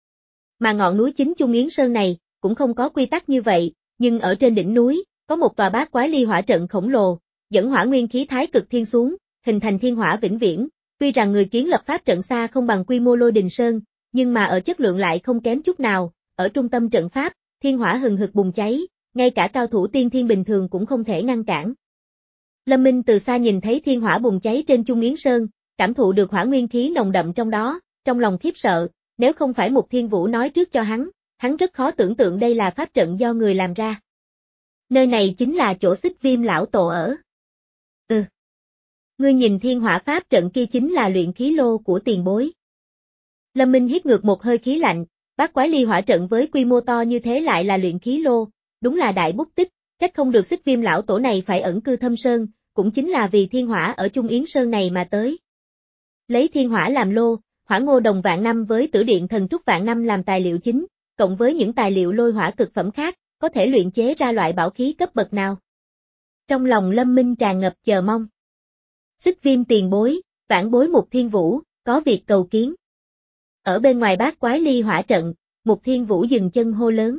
Mà ngọn núi chính Trung Yến Sơn này, cũng không có quy tắc như vậy, nhưng ở trên đỉnh núi, có một tòa bát quái ly hỏa trận khổng lồ, dẫn hỏa nguyên khí Thái Cực Thiên xuống, hình thành thiên hỏa vĩnh viễn. Tuy rằng người kiến lập pháp trận xa không bằng quy mô Lôi Đình Sơn, nhưng mà ở chất lượng lại không kém chút nào, ở trung tâm trận pháp, thiên hỏa hừng hực bùng cháy, ngay cả cao thủ tiên thiên bình thường cũng không thể ngăn cản. Lâm Minh từ xa nhìn thấy thiên hỏa bùng cháy trên Trung Yến Sơn, cảm thụ được hỏa nguyên khí nồng đậm trong đó, trong lòng khiếp sợ, nếu không phải Mục Thiên Vũ nói trước cho hắn, hắn rất khó tưởng tượng đây là pháp trận do người làm ra. Nơi này chính là chỗ Xích Viêm lão tổ ở. Ừ. Ngươi nhìn thiên hỏa pháp trận kia chính là luyện khí lô của tiền bối. Lâm Minh hít ngược một hơi khí lạnh, bát quái ly hỏa trận với quy mô to như thế lại là luyện khí lô, đúng là đại bút tích, trách không được Xích Viêm lão tổ này phải ẩn cư thâm sơn, cũng chính là vì thiên hỏa ở Trung Yến Sơn này mà tới. Lấy thiên hỏa làm lô, hỏa ngô đồng vạn năm với Tử Điện Thần Trúc vạn năm làm tài liệu chính, cộng với những tài liệu lôi hỏa cực phẩm khác, có thể luyện chế ra loại bảo khí cấp bậc nào. Trong lòng Lâm Minh tràn ngập chờ mong. Xích Viêm tiền bối, vãn bối Mục Thiên Vũ, có việc cầu kiến. Ở bên ngoài bát quái ly hỏa trận, Mục Thiên Vũ dừng chân hô lớn.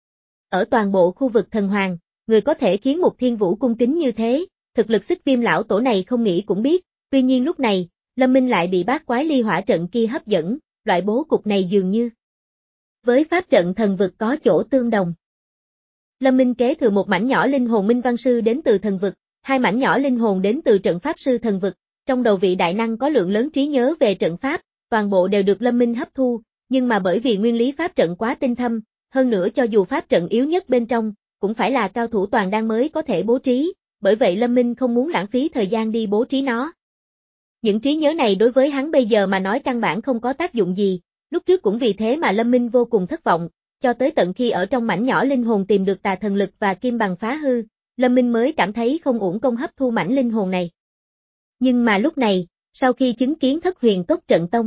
Ở toàn bộ khu vực thần hoàng, người có thể khiến Mục Thiên Vũ cung kính như thế, thực lực Xích Viêm lão tổ này không nghĩ cũng biết, tuy nhiên lúc này, Lâm Minh lại bị bát quái ly hỏa trận kia hấp dẫn, loại bố cục này dường như với pháp trận thần vực có chỗ tương đồng. Lâm Minh kế thừa một mảnh nhỏ linh hồn minh văn sư đến từ thần vực, hai mảnh nhỏ linh hồn đến từ trận pháp sư thần vực, trong đầu vị đại năng có lượng lớn trí nhớ về trận pháp, toàn bộ đều được Lâm Minh hấp thu, nhưng mà bởi vì nguyên lý pháp trận quá tinh thâm, hơn nữa cho dù pháp trận yếu nhất bên trong, cũng phải là cao thủ toàn đan mới có thể bố trí, bởi vậy Lâm Minh không muốn lãng phí thời gian đi bố trí nó. Những trí nhớ này đối với hắn bây giờ mà nói căn bản không có tác dụng gì, lúc trước cũng vì thế mà Lâm Minh vô cùng thất vọng, cho tới tận khi ở trong mảnh nhỏ linh hồn tìm được tà thần lực và kim bằng phá hư, Lâm Minh mới cảm thấy không uổng công hấp thu mảnh linh hồn này. Nhưng mà lúc này, sau khi chứng kiến Thất Huyền Cốc trận tông,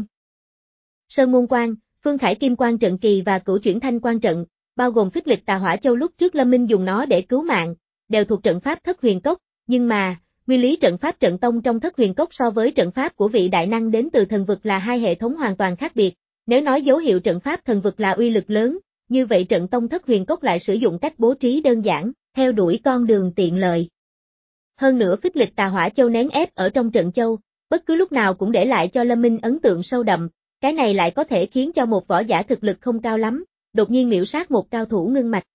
Sơn Môn Quan, Phương Khải Kim Quan trận kỳ và Cửu Chuyển Thanh Quan trận, bao gồm phích lịch tà hỏa châu lúc trước Lâm Minh dùng nó để cứu mạng, đều thuộc trận pháp Thất Huyền Cốc, nhưng mà, Nguyên lý trận pháp trận tông trong Thất Huyền Cốc so với trận pháp của vị đại năng đến từ thần vực là hai hệ thống hoàn toàn khác biệt. Nếu nói dấu hiệu trận pháp thần vực là uy lực lớn, như vậy trận tông Thất Huyền Cốc lại sử dụng cách bố trí đơn giản, theo đuổi con đường tiện lợi. Hơn nữa phích lịch tà hỏa châu nén ép ở trong trận châu, bất cứ lúc nào cũng để lại cho Lâm Minh ấn tượng sâu đậm, cái này lại có thể khiến cho một võ giả thực lực không cao lắm, đột nhiên miểu sát một cao thủ ngưng mạch.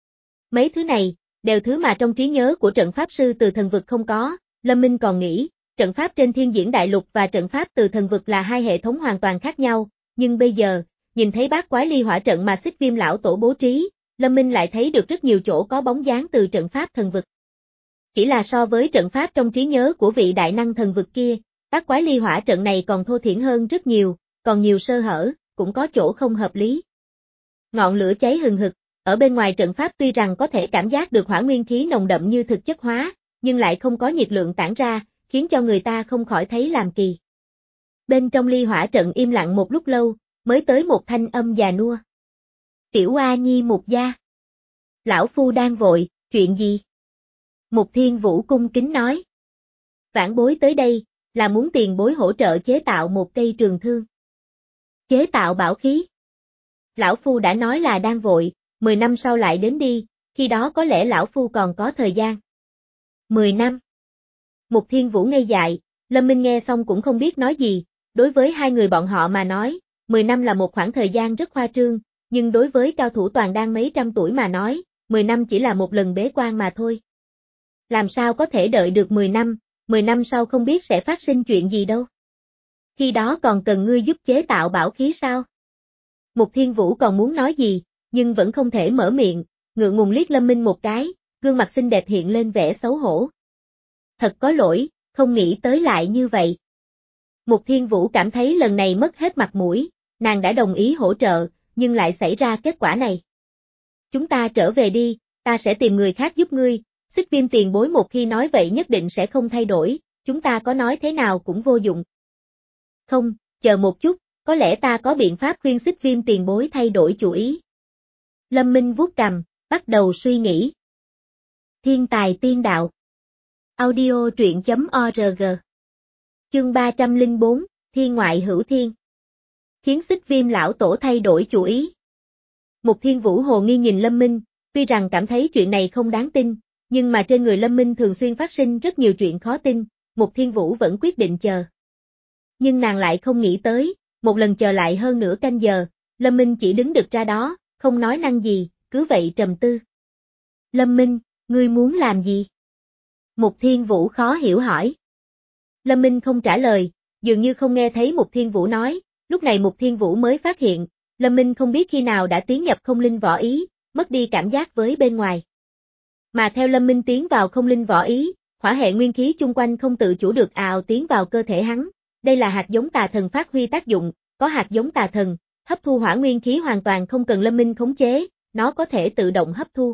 Mấy thứ này, đều thứ mà trong trí nhớ của trận pháp sư từ thần vực không có, Lâm Minh còn nghĩ, trận pháp trên thiên diễn đại lục và trận pháp từ thần vực là hai hệ thống hoàn toàn khác nhau, nhưng bây giờ, nhìn thấy bát quái ly hỏa trận mà Xích Viêm lão tổ bố trí, Lâm Minh lại thấy được rất nhiều chỗ có bóng dáng từ trận pháp thần vực. Chỉ là so với trận pháp trong trí nhớ của vị đại năng thần vực kia, bát quái ly hỏa trận này còn thô thiển hơn rất nhiều, còn nhiều sơ hở, cũng có chỗ không hợp lý. Ngọn lửa cháy hừng hực, ở bên ngoài trận pháp tuy rằng có thể cảm giác được hỏa nguyên khí nồng đậm như thực chất hóa, nhưng lại không có nhiệt lượng tản ra, khiến cho người ta không khỏi thấy làm kỳ. Bên trong ly hỏa trận im lặng một lúc lâu, mới tới một thanh âm già nua. Tiểu Oa Nhi Mục gia. Lão phu đang vội, chuyện gì? Mục Thiên Vũ cung kính nói. Vãn bối tới đây, là muốn tiền bối hỗ trợ chế tạo một cây trường thương. Chế tạo bảo khí. Lão phu đã nói là đang vội, mười năm sau lại đến đi, khi đó có lẽ lão phu còn có thời gian. Mười năm. Mục Thiên Vũ ngây dại, Lâm Minh nghe xong cũng không biết nói gì, đối với hai người bọn họ mà nói, mười năm là một khoảng thời gian rất khoa trương, nhưng đối với cao thủ toàn đang mấy trăm tuổi mà nói, mười năm chỉ là một lần bế quan mà thôi. Làm sao có thể đợi được mười năm, mười năm sau không biết sẽ phát sinh chuyện gì đâu. Khi đó còn cần ngươi giúp chế tạo bảo khí sao? Mục Thiên Vũ còn muốn nói gì, nhưng vẫn không thể mở miệng, ngượng ngùng liếc Lâm Minh một cái, gương mặt xinh đẹp hiện lên vẻ xấu hổ. Thật có lỗi, không nghĩ tới lại như vậy. Mục Thiên Vũ cảm thấy lần này mất hết mặt mũi, nàng đã đồng ý hỗ trợ, nhưng lại xảy ra kết quả này. Chúng ta trở về đi, ta sẽ tìm người khác giúp ngươi, Xích Viêm tiền bối một khi nói vậy nhất định sẽ không thay đổi, chúng ta có nói thế nào cũng vô dụng. Không, chờ một chút, có lẽ ta có biện pháp khuyên Xích Viêm tiền bối thay đổi chủ ý. Lâm Minh vuốt cằm, bắt đầu suy nghĩ. Thiên tài tiên đạo. Audio truyện chấm org. Chương ba trăm lẻ bốn, Thiên ngoại hữu thiên. Khiến Xích Viêm lão tổ thay đổi chủ ý. Mục Thiên Vũ hồ nghi nhìn Lâm Minh, tuy rằng cảm thấy chuyện này không đáng tin, nhưng mà trên người Lâm Minh thường xuyên phát sinh rất nhiều chuyện khó tin, Mục Thiên Vũ vẫn quyết định chờ. Nhưng nàng lại không nghĩ tới, một lần chờ lại hơn nửa canh giờ, Lâm Minh chỉ đứng đực ra đó, không nói năng gì, cứ vậy trầm tư. Lâm Minh, ngươi muốn làm gì? Mục Thiên Vũ khó hiểu hỏi. Lâm Minh không trả lời, dường như không nghe thấy Mục Thiên Vũ nói, lúc này Mục Thiên Vũ mới phát hiện, Lâm Minh không biết khi nào đã tiến nhập không linh võ ý, mất đi cảm giác với bên ngoài. Mà theo Lâm Minh tiến vào không linh võ ý, hỏa hệ nguyên khí chung quanh không tự chủ được ào tiến vào cơ thể hắn, đây là hạt giống tà thần phát huy tác dụng, có hạt giống tà thần, hấp thu hỏa nguyên khí hoàn toàn không cần Lâm Minh khống chế, nó có thể tự động hấp thu.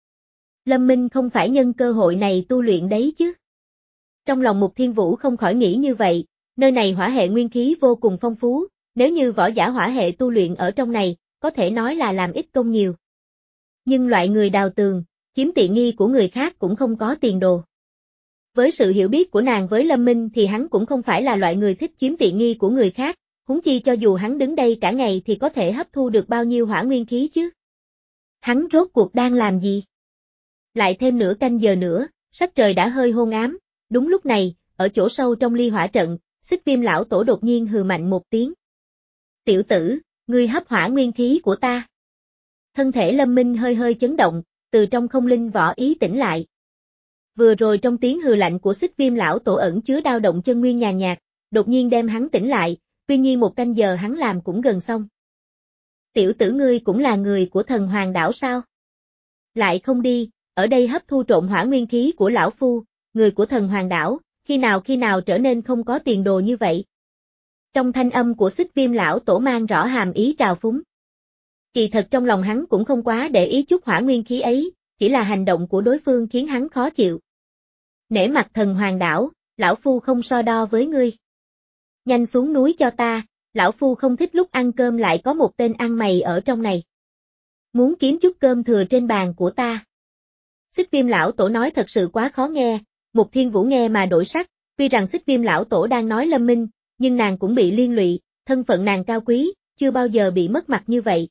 Lâm Minh không phải nhân cơ hội này tu luyện đấy chứ. Trong lòng Mục Thiên Vũ không khỏi nghĩ như vậy, nơi này hỏa hệ nguyên khí vô cùng phong phú, nếu như võ giả hỏa hệ tu luyện ở trong này, có thể nói là làm ít công nhiều. Nhưng loại người đào tường, chiếm tiện nghi của người khác cũng không có tiền đồ. Với sự hiểu biết của nàng với Lâm Minh thì hắn cũng không phải là loại người thích chiếm tiện nghi của người khác, huống chi cho dù hắn đứng đây cả ngày thì có thể hấp thu được bao nhiêu hỏa nguyên khí chứ. Hắn rốt cuộc đang làm gì? Lại thêm nửa canh giờ nữa, sắc trời đã hơi hôn ám, đúng lúc này, ở chỗ sâu trong ly hỏa trận, Xích Viêm lão tổ đột nhiên hừ mạnh một tiếng. Tiểu tử, ngươi hấp hỏa nguyên khí của ta. Thân thể Lâm Minh hơi hơi chấn động, từ trong không linh võ ý tỉnh lại. Vừa rồi trong tiếng hừ lạnh của Xích Viêm lão tổ ẩn chứa dao động chân nguyên nhàn nhạt, đột nhiên đem hắn tỉnh lại, tuy nhiên một canh giờ hắn làm cũng gần xong. Tiểu tử ngươi cũng là người của thần hoàng đảo sao? Lại không đi, ở đây hấp thu trộn hỏa nguyên khí của lão phu, người của thần hoàng đảo, khi nào khi nào trở nên không có tiền đồ như vậy. Trong thanh âm của Xích Viêm lão tổ mang rõ hàm ý trào phúng. Kỳ thật trong lòng hắn cũng không quá để ý chút hỏa nguyên khí ấy, chỉ là hành động của đối phương khiến hắn khó chịu. Nể mặt thần hoàng đảo, lão phu không so đo với ngươi. Nhanh xuống núi cho ta, lão phu không thích lúc ăn cơm lại có một tên ăn mày ở trong này. Muốn kiếm chút cơm thừa trên bàn của ta. Xích Viêm lão tổ nói thật sự quá khó nghe, Mục Thiên Vũ nghe mà đổi sắc, tuy rằng Xích Viêm lão tổ đang nói Lâm Minh, nhưng nàng cũng bị liên lụy, thân phận nàng cao quý, chưa bao giờ bị mất mặt như vậy.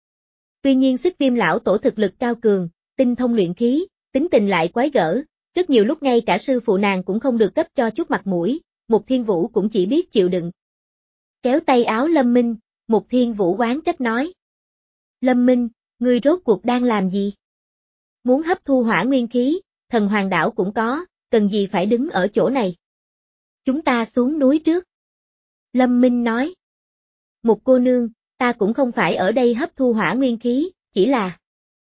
Tuy nhiên Xích Viêm lão tổ thực lực cao cường, tinh thông luyện khí, tính tình lại quái gở, rất nhiều lúc ngay cả sư phụ nàng cũng không được cấp cho chút mặt mũi, Mục Thiên Vũ cũng chỉ biết chịu đựng. Kéo tay áo Lâm Minh, Mục Thiên Vũ oán trách nói. Lâm Minh, ngươi rốt cuộc đang làm gì? Muốn hấp thu hỏa nguyên khí, thần hoàng đảo cũng có, cần gì phải đứng ở chỗ này? Chúng ta xuống núi trước. Lâm Minh nói. Mục cô nương, ta cũng không phải ở đây hấp thu hỏa nguyên khí, chỉ là...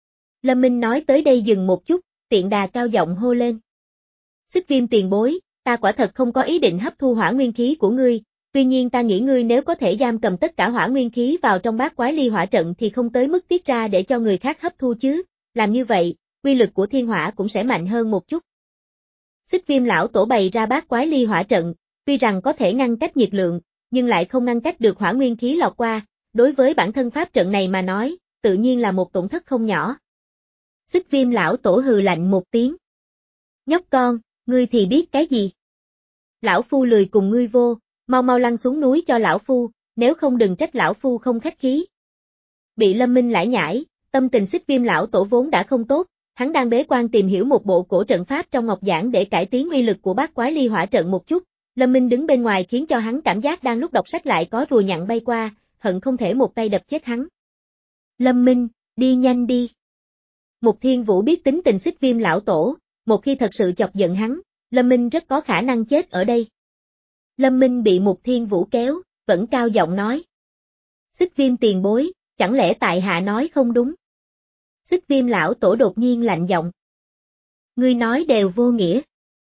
Lâm Minh nói tới đây dừng một chút, tiện đà cao giọng hô lên. Xích Viêm tiền bối, ta quả thật không có ý định hấp thu hỏa nguyên khí của ngươi, tuy nhiên ta nghĩ ngươi nếu có thể giam cầm tất cả hỏa nguyên khí vào trong bát quái ly hỏa trận thì không tới mức tiết ra để cho người khác hấp thu chứ, làm như vậy, quy lực của thiên hỏa cũng sẽ mạnh hơn một chút. Xích Viêm lão tổ bày ra bát quái ly hỏa trận, tuy rằng có thể ngăn cách nhiệt lượng, nhưng lại không ngăn cách được hỏa nguyên khí lọt qua, đối với bản thân pháp trận này mà nói, tự nhiên là một tổn thất không nhỏ. Xích Viêm lão tổ hừ lạnh một tiếng. Nhóc con, ngươi thì biết cái gì? Lão phu lười cùng ngươi vô, mau mau lăn xuống núi cho lão phu, nếu không đừng trách lão phu không khách khí. Bị Lâm Minh lải nhải, tâm tình Xích Viêm lão tổ vốn đã không tốt, hắn đang bế quan tìm hiểu một bộ cổ trận pháp trong ngọc giản để cải tiến uy lực của bát quái ly hỏa trận một chút. Lâm Minh đứng bên ngoài khiến cho hắn cảm giác đang lúc đọc sách lại có rùa nhặn bay qua, hận không thể một tay đập chết hắn. Lâm Minh, đi nhanh đi. Mục Thiên Vũ biết tính tình Xích Viêm lão tổ, một khi thật sự chọc giận hắn, Lâm Minh rất có khả năng chết ở đây. Lâm Minh bị Mục Thiên Vũ kéo, vẫn cao giọng nói. Xích Viêm tiền bối, chẳng lẽ tại hạ nói không đúng? Xích Viêm lão tổ đột nhiên lạnh giọng. Ngươi nói đều vô nghĩa.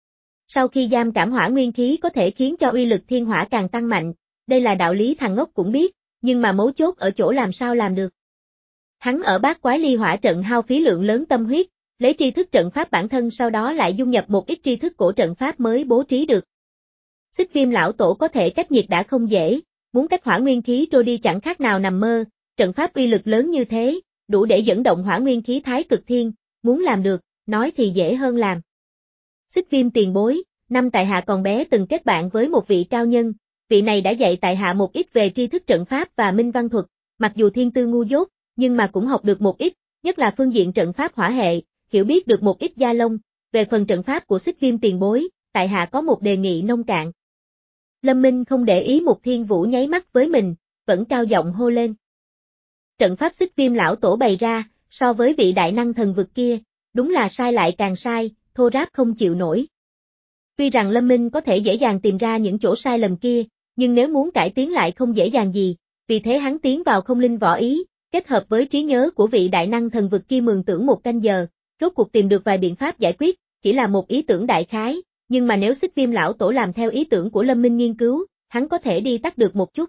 Sau khi giam cảm hỏa nguyên khí có thể khiến cho uy lực thiên hỏa càng tăng mạnh, đây là đạo lý thằng ngốc cũng biết, nhưng mà mấu chốt ở chỗ làm sao làm được. Hắn ở bát quái ly hỏa trận hao phí lượng lớn tâm huyết, lấy tri thức trận pháp bản thân sau đó lại dung nhập một ít tri thức cổ trận pháp mới bố trí được. Xích Viêm lão tổ có thể cách nhiệt đã không dễ, muốn cách hỏa nguyên khí trôi đi chẳng khác nào nằm mơ, trận pháp uy lực lớn như thế, đủ để dẫn động hỏa nguyên khí thái cực thiên, muốn làm được, nói thì dễ hơn làm. Xích Viêm tiền bối, năm tại hạ còn bé từng kết bạn với một vị cao nhân, vị này đã dạy tại hạ một ít về tri thức trận pháp và minh văn thuật, mặc dù thiên tư ngu dốt, nhưng mà cũng học được một ít, nhất là phương diện trận pháp hỏa hệ, hiểu biết được một ít gia lông, về phần trận pháp của Xích Viêm tiền bối, tại hạ có một đề nghị nông cạn. Lâm Minh không để ý Mục Thiên Vũ nháy mắt với mình, vẫn cao giọng hô lên. Trận pháp Xích Viêm lão tổ bày ra, so với vị đại năng thần vực kia, đúng là sai lại càng sai, thô ráp không chịu nổi. Tuy rằng Lâm Minh có thể dễ dàng tìm ra những chỗ sai lầm kia, nhưng nếu muốn cải tiến lại không dễ dàng gì, vì thế hắn tiến vào không linh võ ý, kết hợp với trí nhớ của vị đại năng thần vực kia mường tưởng một canh giờ, rốt cuộc tìm được vài biện pháp giải quyết, chỉ là một ý tưởng đại khái, nhưng mà nếu Xích Viêm lão tổ làm theo ý tưởng của Lâm Minh nghiên cứu, hắn có thể đi tắt được một chút.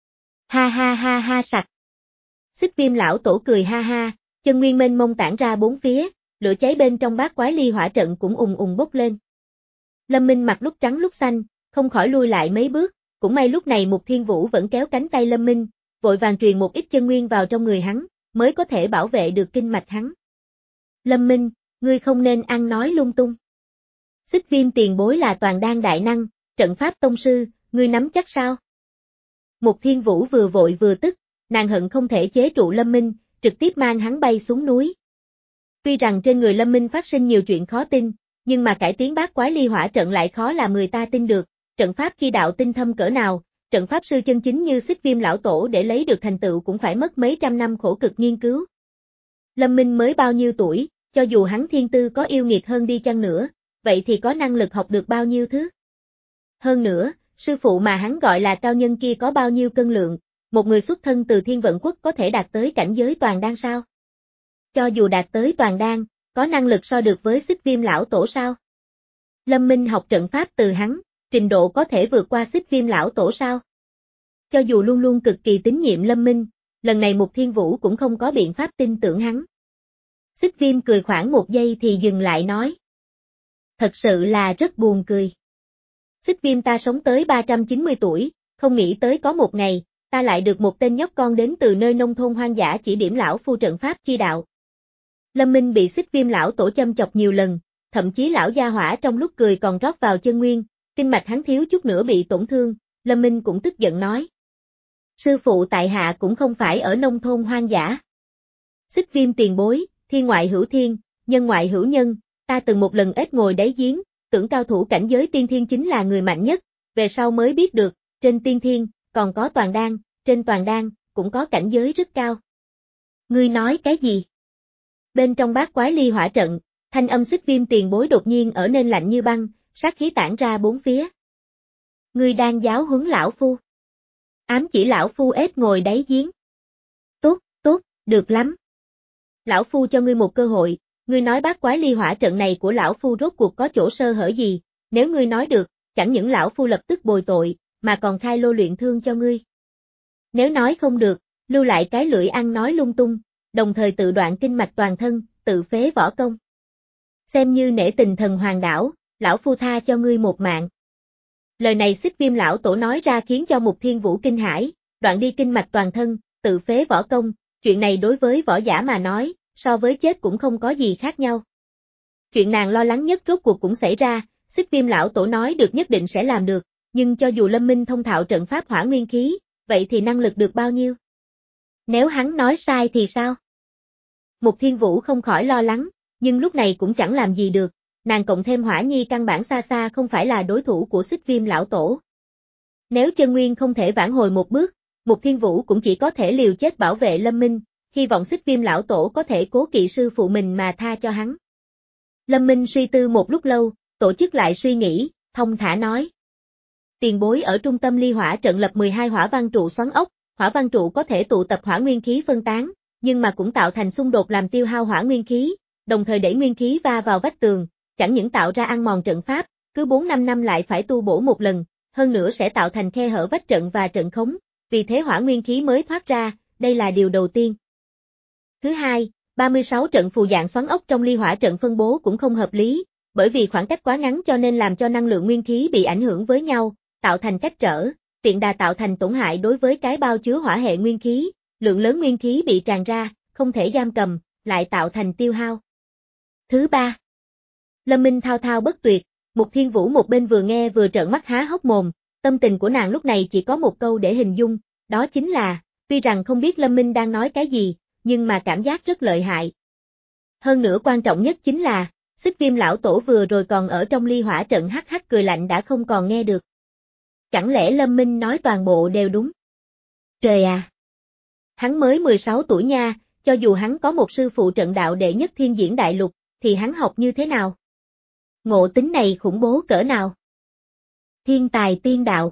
Ha ha ha ha sặc. Xích Viêm lão tổ cười ha ha, chân nguyên mênh mông tản ra bốn phía, lửa cháy bên trong bát quái ly hỏa trận cũng ùng ùng bốc lên. Lâm Minh mặt lúc trắng lúc xanh, không khỏi lui lại mấy bước, cũng may lúc này Mục Thiên Vũ vẫn kéo cánh tay Lâm Minh, vội vàng truyền một ít chân nguyên vào trong người hắn, mới có thể bảo vệ được kinh mạch hắn. Lâm Minh, ngươi không nên ăn nói lung tung. Xích Viêm tiền bối là toàn đan đại năng, trận pháp tông sư, ngươi nắm chắc sao? Mục Thiên Vũ vừa vội vừa tức, nàng hận không thể chế trụ Lâm Minh, trực tiếp mang hắn bay xuống núi. Tuy rằng trên người Lâm Minh phát sinh nhiều chuyện khó tin, nhưng mà cải tiến bát quái ly hỏa trận lại khó làm người ta tin được, trận pháp chi đạo tinh thâm cỡ nào, trận pháp sư chân chính như Xích Viêm lão tổ để lấy được thành tựu cũng phải mất mấy trăm năm khổ cực nghiên cứu. Lâm Minh mới bao nhiêu tuổi, cho dù hắn thiên tư có yêu nghiệt hơn đi chăng nữa, vậy thì có năng lực học được bao nhiêu thứ? Hơn nữa, sư phụ mà hắn gọi là cao nhân kia có bao nhiêu cân lượng, một người xuất thân từ Thiên Vận Quốc có thể đạt tới cảnh giới toàn đan sao? Cho dù đạt tới toàn đan, có năng lực so được với Xích Viêm lão tổ sao? Lâm Minh học trận pháp từ hắn, trình độ có thể vượt qua Xích Viêm lão tổ sao? Cho dù luôn luôn cực kỳ tín nhiệm Lâm Minh, lần này Mục Thiên Vũ cũng không có biện pháp tin tưởng hắn. Xích Viêm cười khoảng một giây thì dừng lại nói. Thật sự là rất buồn cười. Xích Viêm ta sống tới ba trăm chín mươi tuổi, không nghĩ tới có một ngày, ta lại được một tên nhóc con đến từ nơi nông thôn hoang dã chỉ điểm lão phu trận pháp chi đạo. Lâm Minh bị Xích Viêm lão tổ châm chọc nhiều lần, thậm chí lão gia hỏa trong lúc cười còn rót vào chân nguyên, kinh mạch hắn thiếu chút nữa bị tổn thương, Lâm Minh cũng tức giận nói. Sư phụ tại hạ cũng không phải ở nông thôn hoang dã. Xích Viêm tiền bối, thiên ngoại hữu thiên, nhân ngoại hữu nhân, ta từng một lần ếch ngồi đáy giếng, tưởng cao thủ cảnh giới tiên thiên chính là người mạnh nhất, về sau mới biết được, trên tiên thiên, còn có toàn đan, trên toàn đan, cũng có cảnh giới rất cao. Ngươi nói cái gì? Bên trong bát quái ly hỏa trận, thanh âm Xích Viêm tiền bối đột nhiên ở nên lạnh như băng, sát khí tản ra bốn phía. Ngươi đang giáo huấn lão phu. Ám chỉ lão phu ếch ngồi đáy giếng. Tốt, tốt, được lắm. Lão phu cho ngươi một cơ hội, ngươi nói bát quái ly hỏa trận này của lão phu rốt cuộc có chỗ sơ hở gì, nếu ngươi nói được, chẳng những lão phu lập tức bồi tội, mà còn khai lô luyện thương cho ngươi. Nếu nói không được, lưu lại cái lưỡi ăn nói lung tung, đồng thời tự đoạn kinh mạch toàn thân, tự phế võ công. Xem như nể tình thần hoàng đảo, lão phu tha cho ngươi một mạng. Lời này Xích Viêm lão tổ nói ra khiến cho Mục Thiên Vũ kinh hãi, đoạn đi kinh mạch toàn thân, tự phế võ công, chuyện này đối với võ giả mà nói, so với chết cũng không có gì khác nhau. Chuyện nàng lo lắng nhất rốt cuộc cũng xảy ra, Xích Viêm lão tổ nói được nhất định sẽ làm được, nhưng cho dù Lâm Minh thông thạo trận pháp hỏa nguyên khí, vậy thì năng lực được bao nhiêu? Nếu hắn nói sai thì sao? Mục Thiên Vũ không khỏi lo lắng, nhưng lúc này cũng chẳng làm gì được, nàng cộng thêm Hỏa Nhi căn bản xa xa không phải là đối thủ của Xích Viêm lão tổ. Nếu chân nguyên không thể vãn hồi một bước, Mục Thiên Vũ cũng chỉ có thể liều chết bảo vệ Lâm Minh, hy vọng Xích Viêm lão tổ có thể cố kỵ sư phụ mình mà tha cho hắn. Lâm Minh suy tư một lúc lâu, tổ chức lại suy nghĩ, thông thả nói. Tiền bối ở trung tâm ly hỏa trận lập mười hai hỏa văn trụ xoắn ốc, hỏa văn trụ có thể tụ tập hỏa nguyên khí phân tán, nhưng mà cũng tạo thành xung đột làm tiêu hao hỏa nguyên khí, đồng thời đẩy nguyên khí va vào vách tường, chẳng những tạo ra ăn mòn trận pháp, cứ bốn năm năm lại phải tu bổ một lần, hơn nữa sẽ tạo thành khe hở vách trận và trận khống, vì thế hỏa nguyên khí mới thoát ra, đây là điều đầu tiên. Thứ hai, ba mươi sáu trận phù dạng xoắn ốc trong ly hỏa trận phân bố cũng không hợp lý, bởi vì khoảng cách quá ngắn cho nên làm cho năng lượng nguyên khí bị ảnh hưởng với nhau, tạo thành cách trở, tiện đà tạo thành tổn hại đối với cái bao chứa hỏa hệ nguyên khí, lượng lớn nguyên khí bị tràn ra, không thể giam cầm, lại tạo thành tiêu hao. Thứ ba, Lâm Minh thao thao bất tuyệt, Mục Thiên Vũ một bên vừa nghe vừa trợn mắt há hốc mồm, tâm tình của nàng lúc này chỉ có một câu để hình dung, đó chính là, tuy rằng không biết Lâm Minh đang nói cái gì, nhưng mà cảm giác rất lợi hại. Hơn nữa quan trọng nhất chính là, Xích Viêm lão tổ vừa rồi còn ở trong ly hỏa trận hắc hắc cười lạnh đã không còn nghe được. Chẳng lẽ Lâm Minh nói toàn bộ đều đúng? Trời à! Hắn mới mười sáu tuổi nha, cho dù hắn có một sư phụ trận đạo đệ nhất thiên diễn đại lục, thì hắn học như thế nào? Ngộ tính này khủng bố cỡ nào? Thiên tài tiên đạo.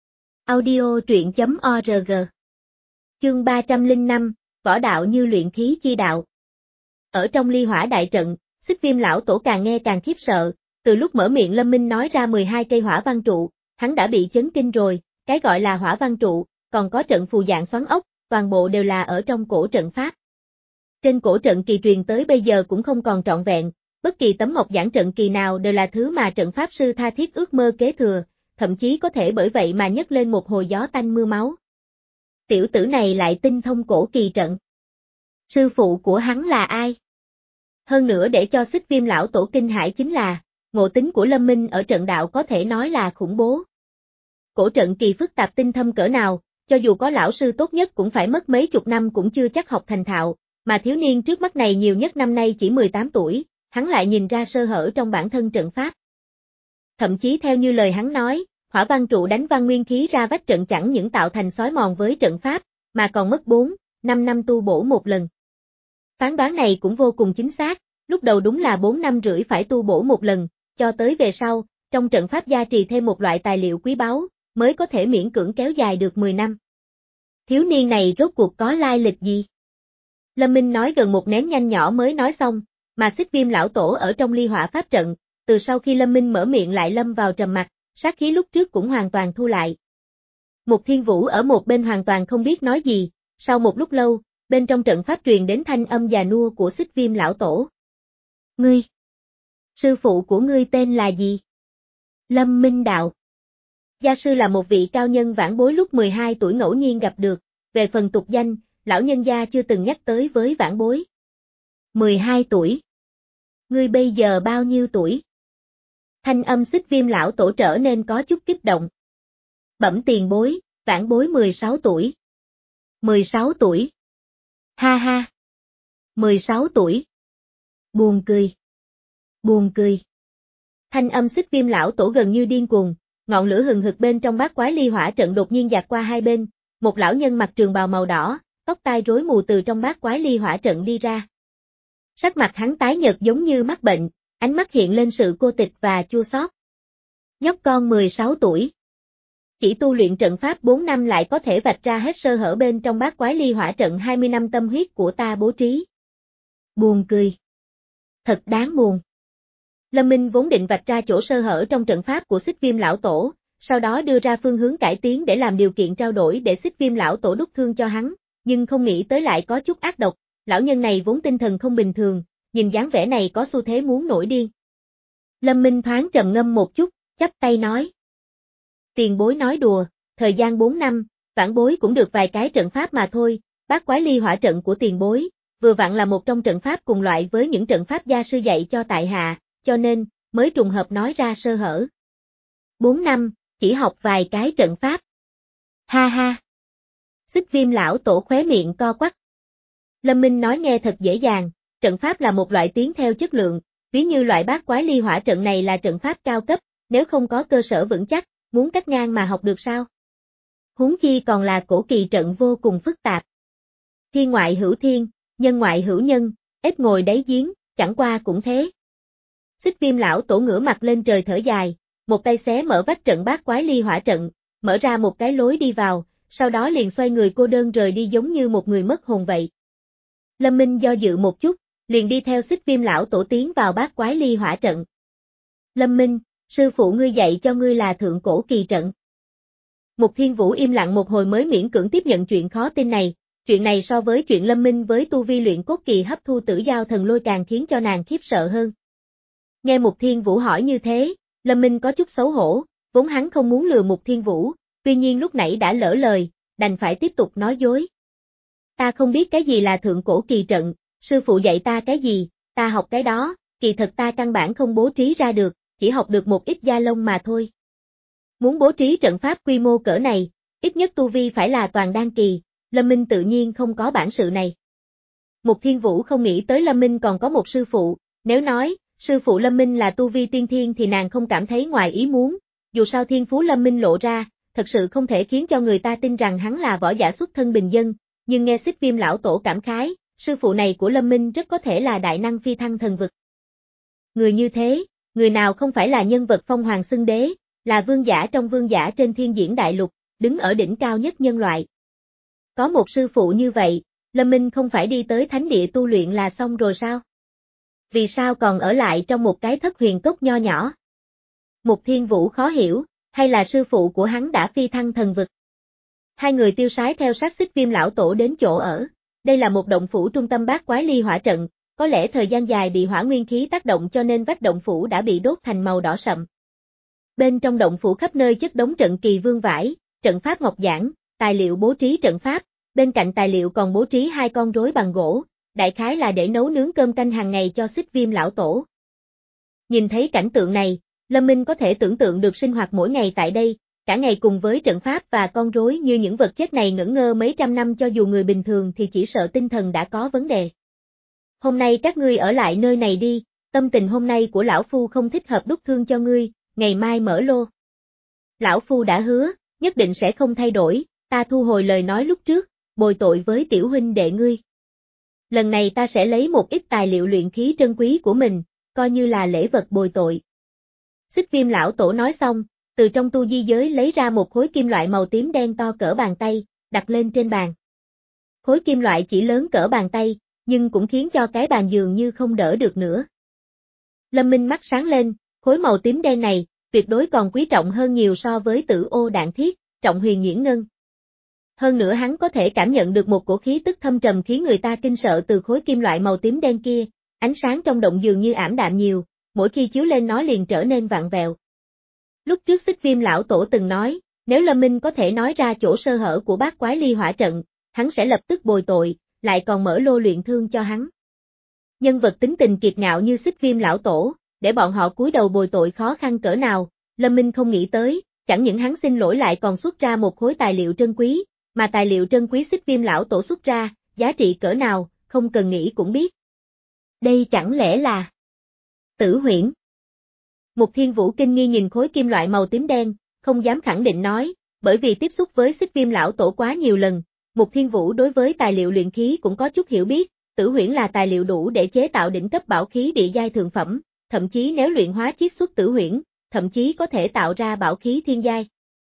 Audio truyện chấm org. Chương ba trăm lẻ năm, võ đạo như luyện khí chi đạo. Ở trong ly hỏa đại trận, Xích Viêm lão tổ càng nghe càng khiếp sợ, từ lúc mở miệng Lâm Minh nói ra mười hai cây hỏa văn trụ, hắn đã bị chấn kinh rồi, cái gọi là hỏa văn trụ, còn có trận phù dạng xoắn ốc, toàn bộ đều là ở trong cổ trận pháp. Trên cổ trận kỳ truyền tới bây giờ cũng không còn trọn vẹn, bất kỳ tấm ngọc giản trận kỳ nào đều là thứ mà trận pháp sư tha thiết ước mơ kế thừa, thậm chí có thể bởi vậy mà nhấc lên một hồi gió tanh mưa máu. Tiểu tử này lại tinh thông cổ kỳ trận. Sư phụ của hắn là ai? Hơn nữa để cho Xích Viêm lão tổ kinh hãi chính là, ngộ tính của Lâm Minh ở trận đạo có thể nói là khủng bố. Cổ trận kỳ phức tạp tinh thâm cỡ nào, cho dù có lão sư tốt nhất cũng phải mất mấy chục năm cũng chưa chắc học thành thạo, mà thiếu niên trước mắt này nhiều nhất năm nay chỉ mười tám tuổi, hắn lại nhìn ra sơ hở trong bản thân trận pháp. Thậm chí theo như lời hắn nói, hỏa văn trụ đánh văng nguyên khí ra vách trận chẳng những tạo thành xói mòn với trận pháp, mà còn mất bốn, năm năm tu bổ một lần. Phán đoán này cũng vô cùng chính xác, lúc đầu đúng là bốn năm rưỡi phải tu bổ một lần, cho tới về sau, trong trận pháp gia trì thêm một loại tài liệu quý báu, mới có thể miễn cưỡng kéo dài được mười năm. Thiếu niên này rốt cuộc có lai lịch gì? Lâm Minh nói gần một nén nhang nhỏ mới nói xong, mà Xích Viêm lão tổ ở trong ly hỏa pháp trận, từ sau khi Lâm Minh mở miệng lại lâm vào trầm mặc, sát khí lúc trước cũng hoàn toàn thu lại. Mục Thiên Vũ ở một bên hoàn toàn không biết nói gì, sau một lúc lâu, bên trong trận pháp truyền đến thanh âm già nua của Xích Viêm lão tổ. Ngươi! Sư phụ của ngươi tên là gì? Lâm Minh Đạo. Gia sư là một vị cao nhân vãn bối lúc mười hai tuổi ngẫu nhiên gặp được, về phần tục danh, lão nhân gia chưa từng nhắc tới với vãn bối. mười hai tuổi. Ngươi bây giờ bao nhiêu tuổi? Thanh âm Xích Viêm lão tổ trở nên có chút kích động. Bẩm tiền bối, vãn bối mười sáu tuổi. mười sáu tuổi. Ha ha. mười sáu tuổi. Buồn cười. Buồn cười. Thanh âm Xích Viêm lão tổ gần như điên cuồng, ngọn lửa hừng hực bên trong bát quái ly hỏa trận đột nhiên dạt qua hai bên, một lão nhân mặc trường bào màu đỏ, tóc tai rối mù từ trong bát quái ly hỏa trận đi ra. Sắc mặt hắn tái nhợt giống như mắc bệnh, ánh mắt hiện lên sự cô tịch và chua xót. Nhóc con mười sáu tuổi. Chỉ tu luyện trận pháp bốn năm lại có thể vạch ra hết sơ hở bên trong bát quái ly hỏa trận hai mươi năm tâm huyết của ta bố trí. Buồn cười. Thật đáng buồn. Lâm Minh vốn định vạch ra chỗ sơ hở trong trận pháp của Xích Viêm lão tổ, sau đó đưa ra phương hướng cải tiến để làm điều kiện trao đổi để Xích Viêm lão tổ đúc thương cho hắn, nhưng không nghĩ tới lại có chút ác độc, lão nhân này vốn tinh thần không bình thường, nhìn dáng vẻ này có xu thế muốn nổi điên. Lâm Minh thoáng trầm ngâm một chút, chắp tay nói. Tiền bối nói đùa, thời gian bốn năm, vãn bối cũng được vài cái trận pháp mà thôi, bát quái ly hỏa trận của tiền bối, vừa vặn là một trong trận pháp cùng loại với những trận pháp gia sư dạy cho tại hạ, cho nên, mới trùng hợp nói ra sơ hở. Bốn năm, chỉ học vài cái trận pháp. Ha ha. Xích Viêm lão tổ khóe miệng co quắp. Lâm Minh nói nghe thật dễ dàng, trận pháp là một loại tiến theo chất lượng, ví như loại bát quái ly hỏa trận này là trận pháp cao cấp, nếu không có cơ sở vững chắc, muốn cắt ngang mà học được sao? Huống chi còn là cổ kỳ trận vô cùng phức tạp. Thiên ngoại hữu thiên, nhân ngoại hữu nhân, ếch ngồi đáy giếng, chẳng qua cũng thế. Xích Viêm lão tổ ngửa mặt lên trời thở dài, một tay xé mở vách trận bát quái ly hỏa trận, mở ra một cái lối đi vào, sau đó liền xoay người cô đơn rời đi giống như một người mất hồn vậy. Lâm Minh do dự một chút, liền đi theo Xích Viêm lão tổ tiến vào bát quái ly hỏa trận. Lâm Minh, sư phụ ngươi dạy cho ngươi là thượng cổ kỳ trận. Mục Thiên Vũ im lặng một hồi mới miễn cưỡng tiếp nhận chuyện khó tin này, chuyện này so với chuyện Lâm Minh với tu vi luyện cốt kỳ hấp thu tử giao thần lôi càng khiến cho nàng khiếp sợ hơn. Nghe Mục Thiên Vũ hỏi như thế, Lâm Minh có chút xấu hổ, vốn hắn không muốn lừa Mục Thiên Vũ, tuy nhiên lúc nãy đã lỡ lời, đành phải tiếp tục nói dối. Ta không biết cái gì là thượng cổ kỳ trận, sư phụ dạy ta cái gì, ta học cái đó, kỳ thật ta căn bản không bố trí ra được, chỉ học được một ít gia lông mà thôi. Muốn bố trí trận pháp quy mô cỡ này, ít nhất tu vi phải là toàn đan kỳ, Lâm Minh tự nhiên không có bản sự này. Mục Thiên Vũ không nghĩ tới Lâm Minh còn có một sư phụ, nếu nói, sư phụ Lâm Minh là tu vi tiên thiên thì nàng không cảm thấy ngoài ý muốn, dù sao thiên phú Lâm Minh lộ ra, thật sự không thể khiến cho người ta tin rằng hắn là võ giả xuất thân bình dân, nhưng nghe Xích Viêm lão tổ cảm khái, sư phụ này của Lâm Minh rất có thể là đại năng phi thăng thần vực. Người như thế, người nào không phải là nhân vật phong hoàng xưng đế, là vương giả trong vương giả trên thiên diễn đại lục, đứng ở đỉnh cao nhất nhân loại. Có một sư phụ như vậy, Lâm Minh không phải đi tới thánh địa tu luyện là xong rồi sao? Vì sao còn ở lại trong một cái thất huyền cốc nho nhỏ? Mục Thiên Vũ khó hiểu, hay là sư phụ của hắn đã phi thăng thần vực? Hai người tiêu sái theo sát Xích Viêm lão tổ đến chỗ ở. Đây là một động phủ trung tâm bát quái ly hỏa trận, có lẽ thời gian dài bị hỏa nguyên khí tác động cho nên vách động phủ đã bị đốt thành màu đỏ sậm. Bên trong động phủ khắp nơi chất đống trận kỳ vương vải, trận pháp ngọc giản, tài liệu bố trí trận pháp, bên cạnh tài liệu còn bố trí hai con rối bằng gỗ, đại khái là để nấu nướng cơm canh hàng ngày cho Xích Viêm lão tổ. Nhìn thấy cảnh tượng này, Lâm Minh có thể tưởng tượng được sinh hoạt mỗi ngày tại đây, cả ngày cùng với trận pháp và con rối như những vật chất này ngẩn ngơ mấy trăm năm cho dù người bình thường thì chỉ sợ tinh thần đã có vấn đề. Hôm nay các ngươi ở lại nơi này đi, tâm tình hôm nay của lão phu không thích hợp đúc thương cho ngươi, ngày mai mở lô. Lão phu đã hứa, nhất định sẽ không thay đổi, ta thu hồi lời nói lúc trước, bồi tội với tiểu huynh đệ ngươi. Lần này ta sẽ lấy một ít tài liệu luyện khí trân quý của mình, coi như là lễ vật bồi tội. Xích Viêm lão tổ nói xong, từ trong tu di giới lấy ra một khối kim loại màu tím đen to cỡ bàn tay, đặt lên trên bàn. Khối kim loại chỉ lớn cỡ bàn tay, nhưng cũng khiến cho cái bàn dường như không đỡ được nữa. Lâm Minh mắt sáng lên, khối màu tím đen này, tuyệt đối còn quý trọng hơn nhiều so với tử ô đạn thiết, trọng huyền nhuyễn ngân. Hơn nữa hắn có thể cảm nhận được một cổ khí tức thâm trầm khiến người ta kinh sợ từ khối kim loại màu tím đen kia, ánh sáng trong động dường như ảm đạm nhiều, mỗi khi chiếu lên nó liền trở nên vặn vẹo. Lúc trước Xích Viêm lão tổ từng nói, nếu Lâm Minh có thể nói ra chỗ sơ hở của bát quái ly hỏa trận, hắn sẽ lập tức bồi tội, lại còn mở lô luyện thương cho hắn. Nhân vật tính tình kiệt ngạo như Xích Viêm lão tổ, để bọn họ cúi đầu bồi tội khó khăn cỡ nào, Lâm Minh không nghĩ tới, chẳng những hắn xin lỗi lại còn xuất ra một khối tài liệu trân quý, mà tài liệu trân quý Xích Viêm lão tổ xuất ra, giá trị cỡ nào, không cần nghĩ cũng biết. Đây chẳng lẽ là Tử Huyễn? Mục Thiên Vũ kinh nghi nhìn khối kim loại màu tím đen, không dám khẳng định nói, bởi vì tiếp xúc với Xích Viêm lão tổ quá nhiều lần, Mục Thiên Vũ đối với tài liệu luyện khí cũng có chút hiểu biết, Tử Huyễn là tài liệu đủ để chế tạo đỉnh cấp bảo khí địa giai thượng phẩm, thậm chí nếu luyện hóa chiết xuất Tử Huyễn, thậm chí có thể tạo ra bảo khí thiên giai.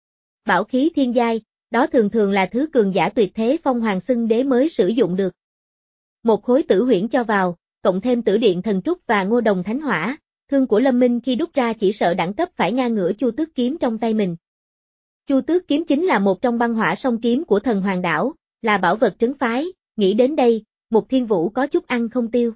Bảo khí thiên giai, đó thường thường là thứ cường giả tuyệt thế phong hoàng xưng đế mới sử dụng được. Một khối Tử Huyễn cho vào, cộng thêm Tử Điện thần trúc và Ngô Đồng thánh hỏa, thương của Lâm Minh khi đúc ra chỉ sợ đẳng cấp phải ngang ngửa Chu Tước kiếm trong tay mình. Chu Tước kiếm chính là một trong băng hỏa song kiếm của thần hoàng đảo, là bảo vật trấn phái, nghĩ đến đây, Mục Thiên Vũ có chút ăn không tiêu.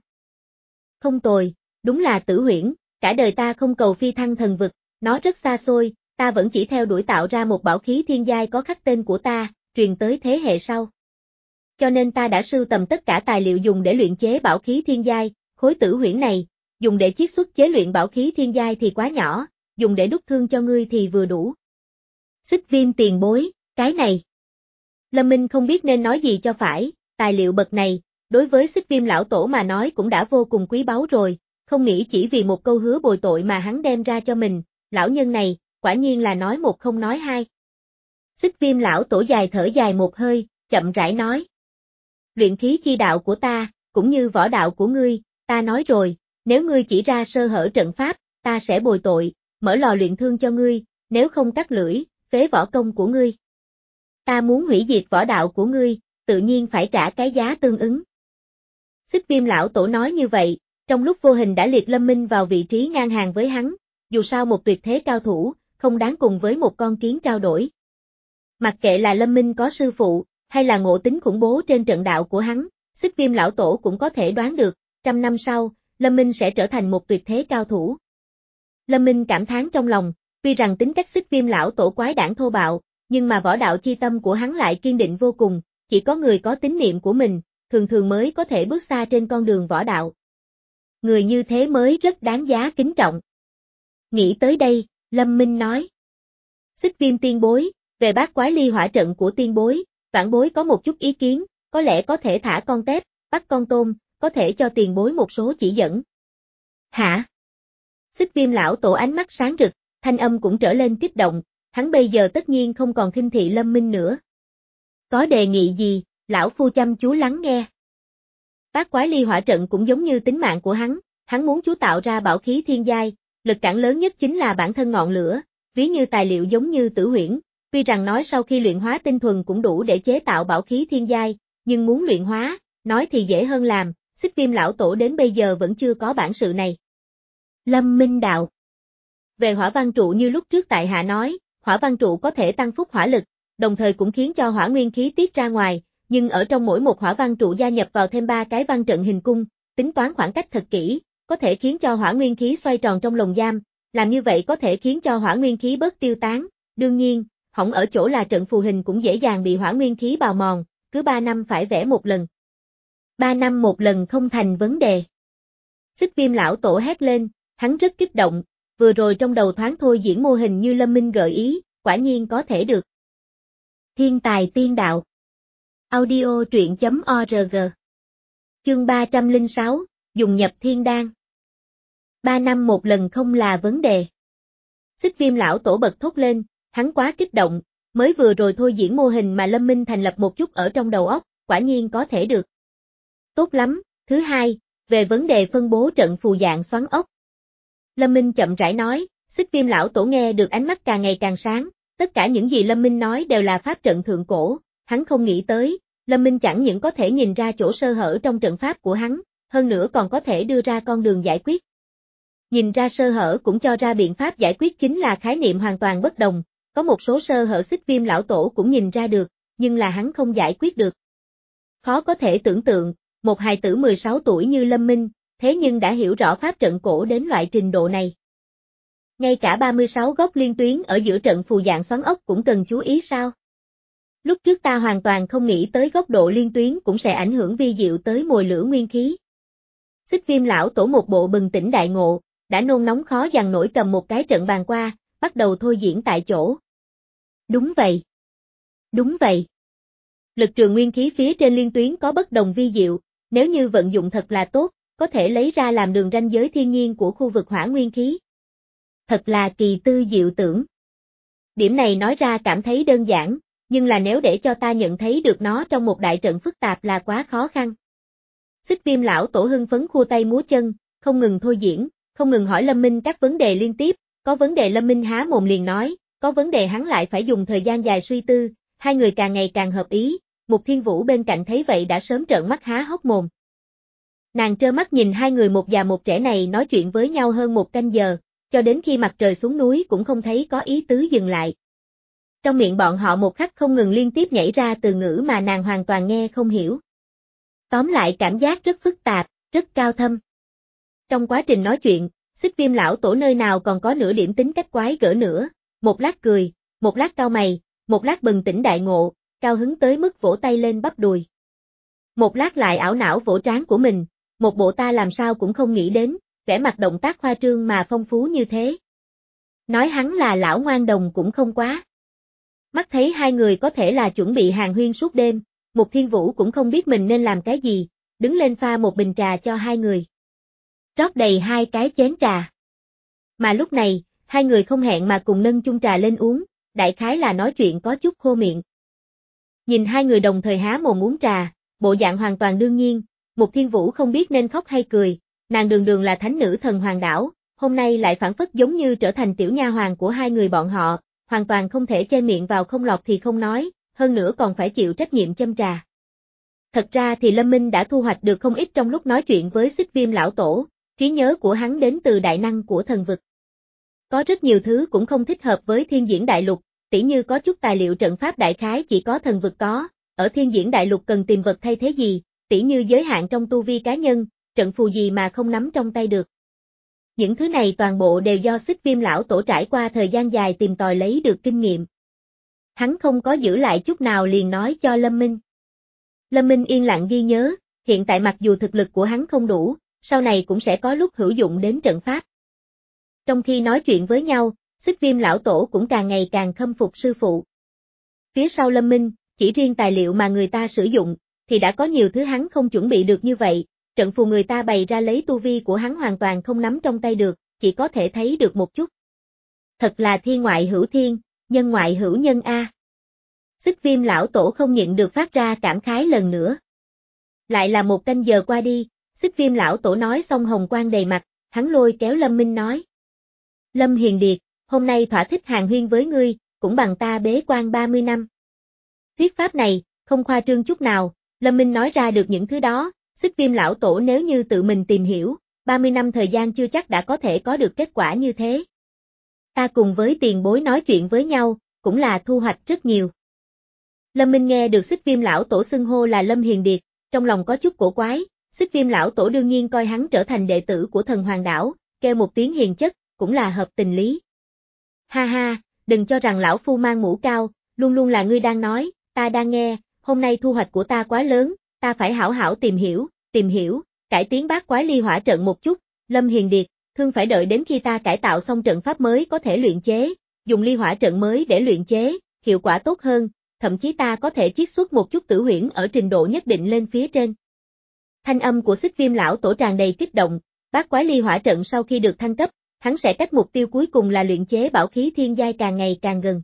Không tồi, đúng là Tử Huyễn, cả đời ta không cầu phi thăng thần vực, nó rất xa xôi, ta vẫn chỉ theo đuổi tạo ra một bảo khí thiên giai có khắc tên của ta, truyền tới thế hệ sau. Cho nên ta đã sưu tầm tất cả tài liệu dùng để luyện chế bảo khí thiên giai, khối Tử Huyễn này, dùng để chiết xuất chế luyện bảo khí thiên giai thì quá nhỏ, dùng để đúc thương cho ngươi thì vừa đủ. Xích Viêm tiền bối, cái này. Lâm Minh không biết nên nói gì cho phải, tài liệu bậc này, đối với Xích Viêm lão tổ mà nói cũng đã vô cùng quý báu rồi, không nghĩ chỉ vì một câu hứa bồi tội mà hắn đem ra cho mình, lão nhân này, quả nhiên là nói một không nói hai. Xích Viêm lão tổ dài thở dài một hơi, chậm rãi nói. Luyện khí chi đạo của ta, cũng như võ đạo của ngươi, ta nói rồi, nếu ngươi chỉ ra sơ hở trận pháp, ta sẽ bồi tội, mở lò luyện thương cho ngươi, nếu không cắt lưỡi, phế võ công của ngươi. Ta muốn hủy diệt võ đạo của ngươi, tự nhiên phải trả cái giá tương ứng. Xích Viêm lão tổ nói như vậy, trong lúc vô hình đã liệt Lâm Minh vào vị trí ngang hàng với hắn, dù sao một tuyệt thế cao thủ, không đáng cùng với một con kiến trao đổi. Mặc kệ là Lâm Minh có sư phụ, hay là ngộ tính khủng bố trên trận đạo của hắn, Xích Viêm lão tổ cũng có thể đoán được, trăm năm sau, Lâm Minh sẽ trở thành một tuyệt thế cao thủ. Lâm Minh cảm thán trong lòng, tuy rằng tính cách Xích Viêm lão tổ quái đản thô bạo, nhưng mà võ đạo chi tâm của hắn lại kiên định vô cùng, chỉ có người có tín niệm của mình, thường thường mới có thể bước xa trên con đường võ đạo. Người như thế mới rất đáng giá kính trọng. Nghĩ tới đây, Lâm Minh nói. Xích Viêm tiên bối, về bát quái ly hỏa trận của tiên bối, vãn bối có một chút ý kiến, có lẽ có thể thả con tép, bắt con tôm, có thể cho tiền bối một số chỉ dẫn. Hả? Xích Viêm lão tổ ánh mắt sáng rực, thanh âm cũng trở lên kích động, hắn bây giờ tất nhiên không còn khinh thị Lâm Minh nữa. Có đề nghị gì, lão phu chăm chú lắng nghe. Bát quái ly hỏa trận cũng giống như tính mạng của hắn, hắn muốn chú tạo ra bảo khí thiên giai, lực cản lớn nhất chính là bản thân ngọn lửa, ví như tài liệu giống như Tử Huyễn, tuy rằng nói sau khi luyện hóa tinh thuần cũng đủ để chế tạo bảo khí thiên giai, nhưng muốn luyện hóa, nói thì dễ hơn làm, Xích Viêm lão tổ đến bây giờ vẫn chưa có bản sự này. Lâm Minh đạo. Về hỏa văn trụ như lúc trước tại hạ nói, hỏa văn trụ có thể tăng phúc hỏa lực, đồng thời cũng khiến cho hỏa nguyên khí tiết ra ngoài, nhưng ở trong mỗi một hỏa văn trụ gia nhập vào thêm ba cái văn trận hình cung, tính toán khoảng cách thật kỹ, có thể khiến cho hỏa nguyên khí xoay tròn trong lồng giam, làm như vậy có thể khiến cho hỏa nguyên khí bớt tiêu tán, đương nhiên, hỏng ở chỗ là trận phù hình cũng dễ dàng bị hỏa nguyên khí bào mòn, cứ ba năm phải vẽ một lần. Ba năm một lần không thành vấn đề. Xích Viêm lão tổ hét lên, hắn rất kích động, vừa rồi trong đầu thoáng thôi diễn mô hình như Lâm Minh gợi ý, quả nhiên có thể được. Thiên tài tiên đạo. Audio truyện chấm org. Chương ba trăm lẻ sáu, dùng nhập thiên đan. Ba năm một lần không là vấn đề. Xích Viêm lão tổ bật thốt lên, hắn quá kích động, mới vừa rồi thôi diễn mô hình mà Lâm Minh thành lập một chút ở trong đầu óc, quả nhiên có thể được. Tốt lắm, thứ hai, về vấn đề phân bố trận phù dạng xoắn ốc. Lâm Minh chậm rãi nói, Xích Viêm lão tổ nghe được ánh mắt càng ngày càng sáng, tất cả những gì Lâm Minh nói đều là pháp trận thượng cổ, hắn không nghĩ tới, Lâm Minh chẳng những có thể nhìn ra chỗ sơ hở trong trận pháp của hắn, hơn nữa còn có thể đưa ra con đường giải quyết. Nhìn ra sơ hở cũng cho ra biện pháp giải quyết chính là khái niệm hoàn toàn bất đồng, có một số sơ hở Xích Viêm lão tổ cũng nhìn ra được, nhưng là hắn không giải quyết được. Khó có thể tưởng tượng, một hài tử mười sáu tuổi như Lâm Minh, thế nhưng đã hiểu rõ pháp trận cổ đến loại trình độ này. Ngay cả ba mươi sáu góc liên tuyến ở giữa trận phù dạng xoắn ốc cũng cần chú ý sao? Lúc trước ta hoàn toàn không nghĩ tới góc độ liên tuyến cũng sẽ ảnh hưởng vi diệu tới mồi lửa nguyên khí. Xích Viêm lão tổ một bộ bừng tỉnh đại ngộ, đã nôn nóng khó dằn nổi cầm một cái trận bàn qua, bắt đầu thôi diễn tại chỗ. Đúng vậy. Đúng vậy. Lực trường nguyên khí phía trên liên tuyến có bất đồng vi diệu, nếu như vận dụng thật là tốt, có thể lấy ra làm đường ranh giới thiên nhiên của khu vực hỏa nguyên khí. Thật là kỳ tư diệu tưởng. Điểm này nói ra cảm thấy đơn giản, nhưng là nếu để cho ta nhận thấy được nó trong một đại trận phức tạp là quá khó khăn. Xích Viêm lão tổ hưng phấn khua tay múa chân, không ngừng thôi diễn, không ngừng hỏi Lâm Minh các vấn đề liên tiếp, có vấn đề Lâm Minh há mồm liền nói, có vấn đề hắn lại phải dùng thời gian dài suy tư, hai người càng ngày càng hợp ý, Mục Thiên Vũ bên cạnh thấy vậy đã sớm trợn mắt há hốc mồm. Nàng trơ mắt nhìn hai người một già một trẻ này nói chuyện với nhau hơn một canh giờ, cho đến khi mặt trời xuống núi cũng không thấy có ý tứ dừng lại. Trong miệng bọn họ một khắc không ngừng liên tiếp nhảy ra từ ngữ mà nàng hoàn toàn nghe không hiểu. Tóm lại cảm giác rất phức tạp, rất cao thâm. Trong quá trình nói chuyện, Xích Viêm lão tổ nơi nào còn có nửa điểm tính cách quái gở nữa, một lát cười, một lát cau mày, một lát bừng tỉnh đại ngộ, cao hứng tới mức vỗ tay lên bắp đùi. Một lát lại ảo não vỗ trán của mình, một bộ ta làm sao cũng không nghĩ đến, vẻ mặt động tác khoa trương mà phong phú như thế. Nói hắn là lão ngoan đồng cũng không quá. Mắt thấy hai người có thể là chuẩn bị hàng huyên suốt đêm, Mục Thiên Vũ cũng không biết mình nên làm cái gì, đứng lên pha một bình trà cho hai người. Rót đầy hai cái chén trà. Mà lúc này, hai người không hẹn mà cùng nâng chung trà lên uống, đại khái là nói chuyện có chút khô miệng. Nhìn hai người đồng thời há mồm uống trà, bộ dạng hoàn toàn đương nhiên, Mục Thiên Vũ không biết nên khóc hay cười, nàng đường đường là thánh nữ thần hoàng đảo, hôm nay lại phản phất giống như trở thành tiểu nha hoàn của hai người bọn họ, hoàn toàn không thể che miệng vào không lọt thì không nói, hơn nữa còn phải chịu trách nhiệm châm trà. Thật ra thì Lâm Minh đã thu hoạch được không ít trong lúc nói chuyện với Xích Viêm lão tổ, trí nhớ của hắn đến từ đại năng của thần vực. Có rất nhiều thứ cũng không thích hợp với thiên diễn đại lục, tỉ như có chút tài liệu trận pháp đại khái chỉ có thần vực có, ở thiên diễn đại lục cần tìm vật thay thế gì, tỉ như giới hạn trong tu vi cá nhân, trận phù gì mà không nắm trong tay được. Những thứ này toàn bộ đều do Xích Viêm lão tổ trải qua thời gian dài tìm tòi lấy được kinh nghiệm. Hắn không có giữ lại chút nào liền nói cho Lâm Minh. Lâm Minh yên lặng ghi nhớ, hiện tại mặc dù thực lực của hắn không đủ, sau này cũng sẽ có lúc hữu dụng đến trận pháp. Trong khi nói chuyện với nhau, Xích Viêm lão tổ cũng càng ngày càng khâm phục sư phụ. Phía sau Lâm Minh, chỉ riêng tài liệu mà người ta sử dụng, thì đã có nhiều thứ hắn không chuẩn bị được như vậy, trận phù người ta bày ra lấy tu vi của hắn hoàn toàn không nắm trong tay được, chỉ có thể thấy được một chút. Thật là thiên ngoại hữu thiên, nhân ngoại hữu nhân a. Xích Viêm lão tổ không nhịn được phát ra cảm khái lần nữa. Lại là một canh giờ qua đi, Xích Viêm lão tổ nói xong hồng quang đầy mặt, hắn lôi kéo Lâm Minh nói. Lâm Hiền Điệt, hôm nay thỏa thích hàng huyên với ngươi, cũng bằng ta bế quan ba mươi năm. Thuyết pháp này, không khoa trương chút nào, Lâm Minh nói ra được những thứ đó, Xích Viêm lão tổ nếu như tự mình tìm hiểu, ba mươi năm thời gian chưa chắc đã có thể có được kết quả như thế. Ta cùng với tiền bối nói chuyện với nhau, cũng là thu hoạch rất nhiều. Lâm Minh nghe được Xích Viêm lão tổ xưng hô là Lâm Hiền Điệt, trong lòng có chút cổ quái, Xích Viêm lão tổ đương nhiên coi hắn trở thành đệ tử của thần hoàng đảo, kêu một tiếng hiền chất, cũng là hợp tình lý. Ha ha, đừng cho rằng lão phu mang mũ cao, luôn luôn là ngươi đang nói, ta đang nghe, hôm nay thu hoạch của ta quá lớn, ta phải hảo hảo tìm hiểu, tìm hiểu, cải tiến bát quái ly hỏa trận một chút, Lâm Hiền Điệt, thương phải đợi đến khi ta cải tạo xong trận pháp mới có thể luyện chế, dùng ly hỏa trận mới để luyện chế, hiệu quả tốt hơn, thậm chí ta có thể chiết xuất một chút tử huyễn ở trình độ nhất định lên phía trên. Thanh âm của Xích Viêm lão tổ tràn đầy kích động, bát quái ly hỏa trận sau khi được thăng cấp, hắn sẽ cách mục tiêu cuối cùng là luyện chế bảo khí thiên giai càng ngày càng gần.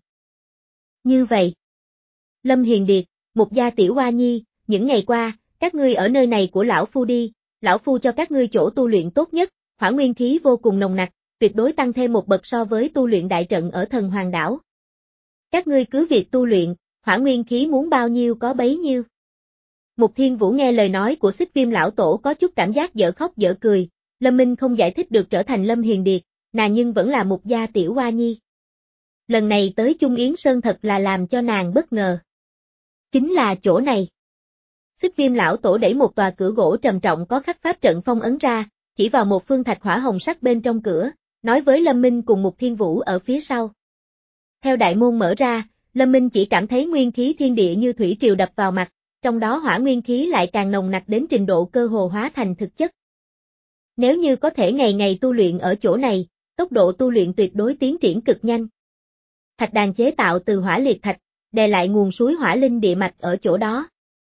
Như vậy, Lâm Hiền Điệt, một gia tiểu hoa nhi, những ngày qua, các ngươi ở nơi này của lão phu đi, lão phu cho các ngươi chỗ tu luyện tốt nhất, hỏa nguyên khí vô cùng nồng nặc, tuyệt đối tăng thêm một bậc so với tu luyện đại trận ở thần hoàng đảo. Các ngươi cứ việc tu luyện, hỏa nguyên khí muốn bao nhiêu có bấy nhiêu. Mục Thiên Vũ nghe lời nói của Xích Viêm lão tổ có chút cảm giác dở khóc dở cười, Lâm Minh không giải thích được trở thành Lâm Hiền Điệt, nàng nhưng vẫn là một gia tiểu hoa nhi. Lần này tới Trung Yến Sơn thật là làm cho nàng bất ngờ. Chính là chỗ này. Xích Viêm lão tổ đẩy một tòa cửa gỗ trầm trọng có khắc pháp trận phong ấn ra, chỉ vào một phương thạch hỏa hồng sắc bên trong cửa, nói với Lâm Minh cùng Mục Thiên Vũ ở phía sau. Theo đại môn mở ra, Lâm Minh chỉ cảm thấy nguyên khí thiên địa như thủy triều đập vào mặt, trong đó hỏa nguyên khí lại càng nồng nặc đến trình độ cơ hồ hóa thành thực chất. Nếu như có thể ngày ngày tu luyện ở chỗ này, tốc độ tu luyện tuyệt đối tiến triển cực nhanh. Thạch đàn chế tạo từ hỏa liệt thạch, đè lại nguồn suối hỏa linh địa mạch ở chỗ đó.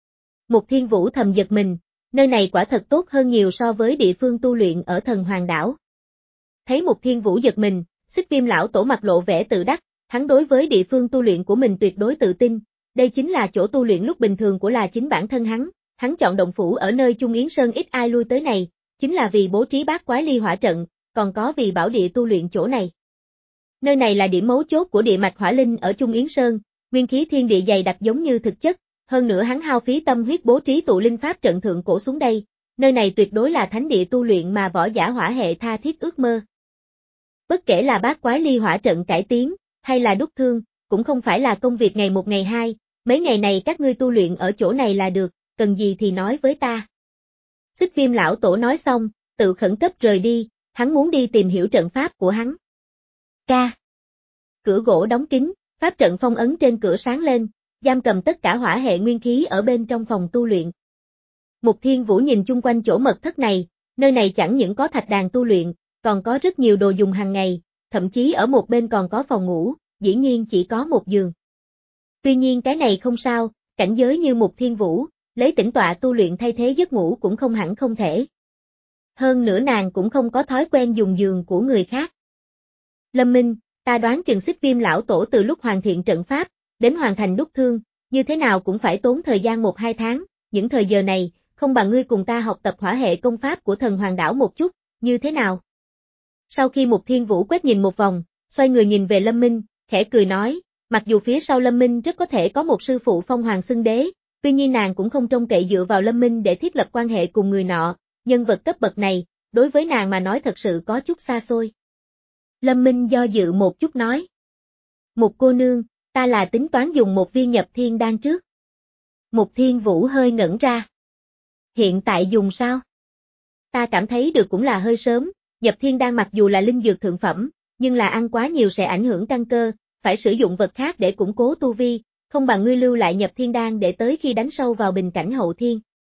Mục Thiên Vũ thầm giật mình, nơi này quả thật tốt hơn nhiều so với địa phương tu luyện ở Thần Hoàng đảo. Thấy Mục Thiên Vũ giật mình, Xích Viêm lão tổ mặt lộ vẻ tự đắc, hắn đối với địa phương tu luyện của mình tuyệt đối tự tin, đây chính là chỗ tu luyện lúc bình thường của là chính bản thân hắn, hắn chọn động phủ ở nơi Trung Yến Sơn ít ai lui tới này, chính là vì bố trí bát quái ly hỏa trận, còn có vì bảo địa tu luyện chỗ này. Nơi này là điểm mấu chốt của địa mạch hỏa linh ở Trung Yến Sơn, nguyên khí thiên địa dày đặc giống như thực chất, hơn nữa hắn hao phí tâm huyết bố trí tụ linh pháp trận thượng cổ xuống đây, nơi này tuyệt đối là thánh địa tu luyện mà võ giả hỏa hệ tha thiết ước mơ. Bất kể là bát quái ly hỏa trận cải tiến, hay là đúc thương, cũng không phải là công việc ngày một ngày hai, mấy ngày này các ngươi tu luyện ở chỗ này là được, cần gì thì nói với ta. Xích Viêm lão tổ nói xong, tự khẩn cấp rời đi, hắn muốn đi tìm hiểu trận pháp của hắn. Ca. Cửa gỗ đóng kín, pháp trận phong ấn trên cửa sáng lên, giam cầm tất cả hỏa hệ nguyên khí ở bên trong phòng tu luyện. Mục Thiên Vũ nhìn chung quanh chỗ mật thất này, nơi này chẳng những có thạch đàn tu luyện, còn có rất nhiều đồ dùng hàng ngày, thậm chí ở một bên còn có phòng ngủ, dĩ nhiên chỉ có một giường. Tuy nhiên cái này không sao, cảnh giới như Mục Thiên Vũ, lấy tĩnh tọa tu luyện thay thế giấc ngủ cũng không hẳn không thể. Hơn nữa nàng cũng không có thói quen dùng giường của người khác. Lâm Minh, ta đoán chừng Xích Viêm lão tổ từ lúc hoàn thiện trận pháp, đến hoàn thành đúc thương, như thế nào cũng phải tốn thời gian một hai tháng, những thời giờ này, không bằng ngươi cùng ta học tập hỏa hệ công pháp của Thần Hoàng đảo một chút, như thế nào? Sau khi Mục Thiên Vũ quét nhìn một vòng, xoay người nhìn về Lâm Minh, khẽ cười nói, mặc dù phía sau Lâm Minh rất có thể có một sư phụ phong hoàng xưng đế, tuy nhiên nàng cũng không trông cậy dựa vào Lâm Minh để thiết lập quan hệ cùng người nọ, nhân vật cấp bậc này, đối với nàng mà nói thật sự có chút xa xôi. Lâm Minh do dự một chút nói, Mục cô nương, ta là tính toán dùng một viên nhập thiên đan trước. Mục Thiên Vũ hơi ngẩn ra. Hiện tại dùng sao? Ta cảm thấy được cũng là hơi sớm, nhập thiên đan mặc dù là linh dược thượng phẩm, nhưng là ăn quá nhiều sẽ ảnh hưởng căn cơ, phải sử dụng vật khác để củng cố tu vi, không bằng ngươi lưu lại nhập thiên đan để tới khi đánh sâu vào bình cảnh hậu thiên.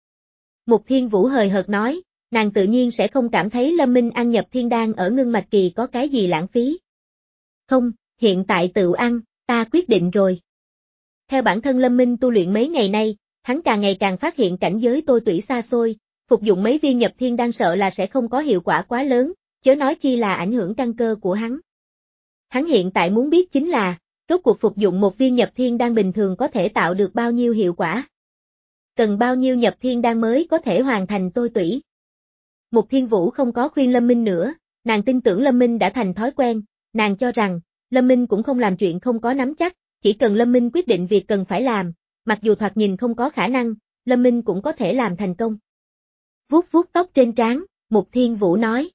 Mục Thiên Vũ hời hợt nói, nàng tự nhiên sẽ không cảm thấy Lâm Minh ăn nhập thiên đan ở ngưng mạch kỳ có cái gì lãng phí. Không, hiện tại tự ăn, ta quyết định rồi. Theo bản thân Lâm Minh tu luyện mấy ngày nay, hắn càng ngày càng phát hiện cảnh giới tôi tủy xa xôi, phục dụng mấy viên nhập thiên đan sợ là sẽ không có hiệu quả quá lớn, chớ nói chi là ảnh hưởng căn cơ của hắn. Hắn hiện tại muốn biết chính là, rốt cuộc phục dụng một viên nhập thiên đan bình thường có thể tạo được bao nhiêu hiệu quả. Cần bao nhiêu nhập thiên đan mới có thể hoàn thành tôi tủy. Mục Thiên Vũ không có khuyên Lâm Minh nữa, nàng tin tưởng Lâm Minh đã thành thói quen, nàng cho rằng, Lâm Minh cũng không làm chuyện không có nắm chắc, chỉ cần Lâm Minh quyết định việc cần phải làm, mặc dù thoạt nhìn không có khả năng, Lâm Minh cũng có thể làm thành công. Vuốt vuốt tóc trên trán, Mục Thiên Vũ nói.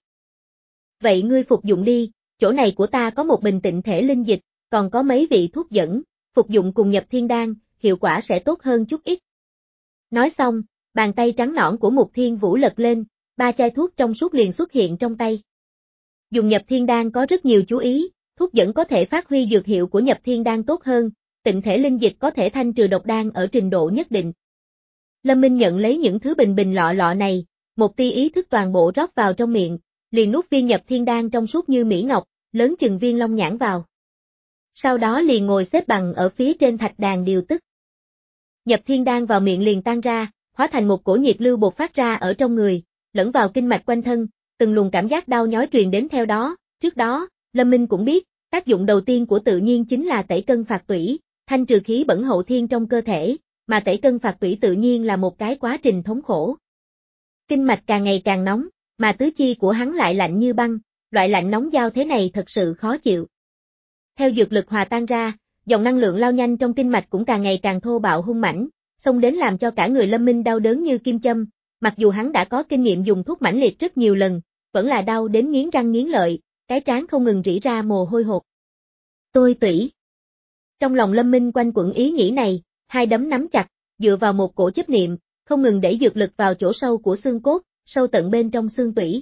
Vậy ngươi phục dụng đi, chỗ này của ta có một bình tịnh thể linh dịch, còn có mấy vị thuốc dẫn, phục dụng cùng nhập thiên đan, hiệu quả sẽ tốt hơn chút ít. Nói xong, bàn tay trắng nõn của Mục Thiên Vũ lật lên, ba chai thuốc trong suốt liền xuất hiện trong tay. Dùng nhập thiên đan có rất nhiều chú ý, thuốc dẫn có thể phát huy dược hiệu của nhập thiên đan tốt hơn, tịnh thể linh dịch có thể thanh trừ độc đan ở trình độ nhất định. Lâm Minh nhận lấy những thứ bình bình lọ lọ này, một tia ý thức toàn bộ rót vào trong miệng, liền nuốt viên nhập thiên đan trong suốt như mỹ ngọc, lớn chừng viên long nhãn vào. Sau đó liền ngồi xếp bằng ở phía trên thạch đàn điều tức. Nhập thiên đan vào miệng liền tan ra, hóa thành một cổ nhiệt lưu bộc phát ra ở trong người, lẫn vào kinh mạch quanh thân, từng luồng cảm giác đau nhói truyền đến theo đó, trước đó, Lâm Minh cũng biết, tác dụng đầu tiên của tự nhiên chính là tẩy cân phạt tủy, thanh trừ khí bẩn hậu thiên trong cơ thể, mà tẩy cân phạt tủy tự nhiên là một cái quá trình thống khổ. Kinh mạch càng ngày càng nóng, mà tứ chi của hắn lại lạnh như băng, loại lạnh nóng giao thế này thật sự khó chịu. Theo dược lực hòa tan ra, dòng năng lượng lao nhanh trong kinh mạch cũng càng ngày càng thô bạo hung mãnh, xông đến làm cho cả người Lâm Minh đau đớn như kim châm, mặc dù hắn đã có kinh nghiệm dùng thuốc mãnh liệt rất nhiều lần, vẫn là đau đến nghiến răng nghiến lợi, cái trán không ngừng rỉ ra mồ hôi hột. Tôi tủy. Trong lòng Lâm Minh quanh quẩn ý nghĩ này, hai đấm nắm chặt, dựa vào một cổ chấp niệm, không ngừng đẩy dược lực vào chỗ sâu của xương cốt, sâu tận bên trong xương tủy.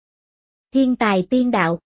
Thiên tài tiên đạo.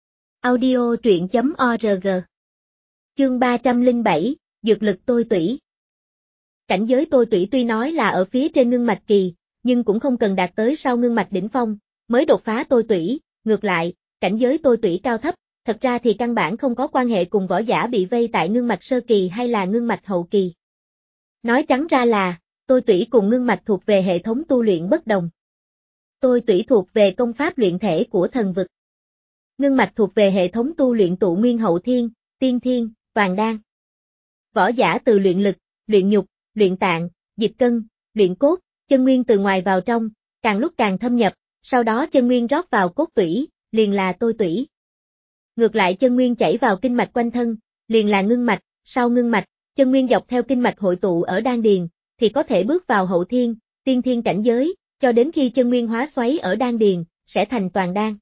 Audio truyện chấm org. Chương ba trăm lẻ bảy, dược lực tôi tủy. Cảnh giới tôi tủy tuy nói là ở phía trên ngưng mạch kỳ, nhưng cũng không cần đạt tới sau ngưng mạch đỉnh phong, mới đột phá tôi tủy, ngược lại, cảnh giới tôi tủy cao thấp, thật ra thì căn bản không có quan hệ cùng võ giả bị vây tại ngưng mạch sơ kỳ hay là ngưng mạch hậu kỳ. Nói trắng ra là, tôi tủy cùng ngưng mạch thuộc về hệ thống tu luyện bất đồng. Tôi tủy thuộc về công pháp luyện thể của thần vực. Ngưng mạch thuộc về hệ thống tu luyện tụ nguyên hậu thiên, tiên thiên, toàn đan. Võ giả từ luyện lực, luyện nhục, luyện tạng, dịch cân, luyện cốt, chân nguyên từ ngoài vào trong, càng lúc càng thâm nhập, sau đó chân nguyên rót vào cốt tủy, liền là tôi tủy. Ngược lại chân nguyên chảy vào kinh mạch quanh thân, liền là ngưng mạch, sau ngưng mạch, chân nguyên dọc theo kinh mạch hội tụ ở đan điền, thì có thể bước vào hậu thiên, tiên thiên cảnh giới, cho đến khi chân nguyên hóa xoáy ở đan điền, sẽ thành toàn đan.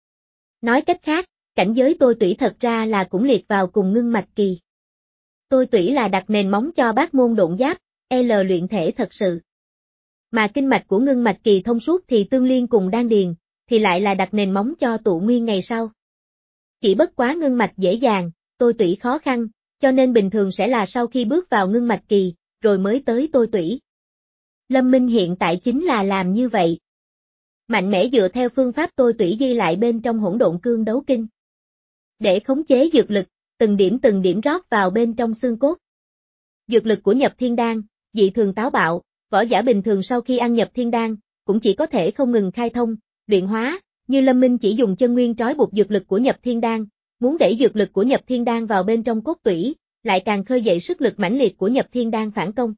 Nói cách khác, cảnh giới tôi tủy thật ra là cũng liệt vào cùng ngưng mạch kỳ. Tôi tủy là đặt nền móng cho bát môn độn giáp, L luyện thể thật sự. Mà kinh mạch của ngưng mạch kỳ thông suốt thì tương liên cùng đan điền, thì lại là đặt nền móng cho tụ nguyên ngày sau. Chỉ bất quá ngưng mạch dễ dàng, tôi tủy khó khăn, cho nên bình thường sẽ là sau khi bước vào ngưng mạch kỳ, rồi mới tới tôi tủy. Lâm Minh hiện tại chính là làm như vậy. Mạnh mẽ dựa theo phương pháp tôi tủy ghi lại bên trong hỗn độn cương đấu kinh. Để khống chế dược lực, từng điểm từng điểm rót vào bên trong xương cốt. Dược lực của nhập thiên đan, dị thường táo bạo, võ giả bình thường sau khi ăn nhập thiên đan, cũng chỉ có thể không ngừng khai thông, luyện hóa, như Lâm Minh chỉ dùng chân nguyên trói buộc dược lực của nhập thiên đan, muốn đẩy dược lực của nhập thiên đan vào bên trong cốt tủy, lại càng khơi dậy sức lực mãnh liệt của nhập thiên đan phản công.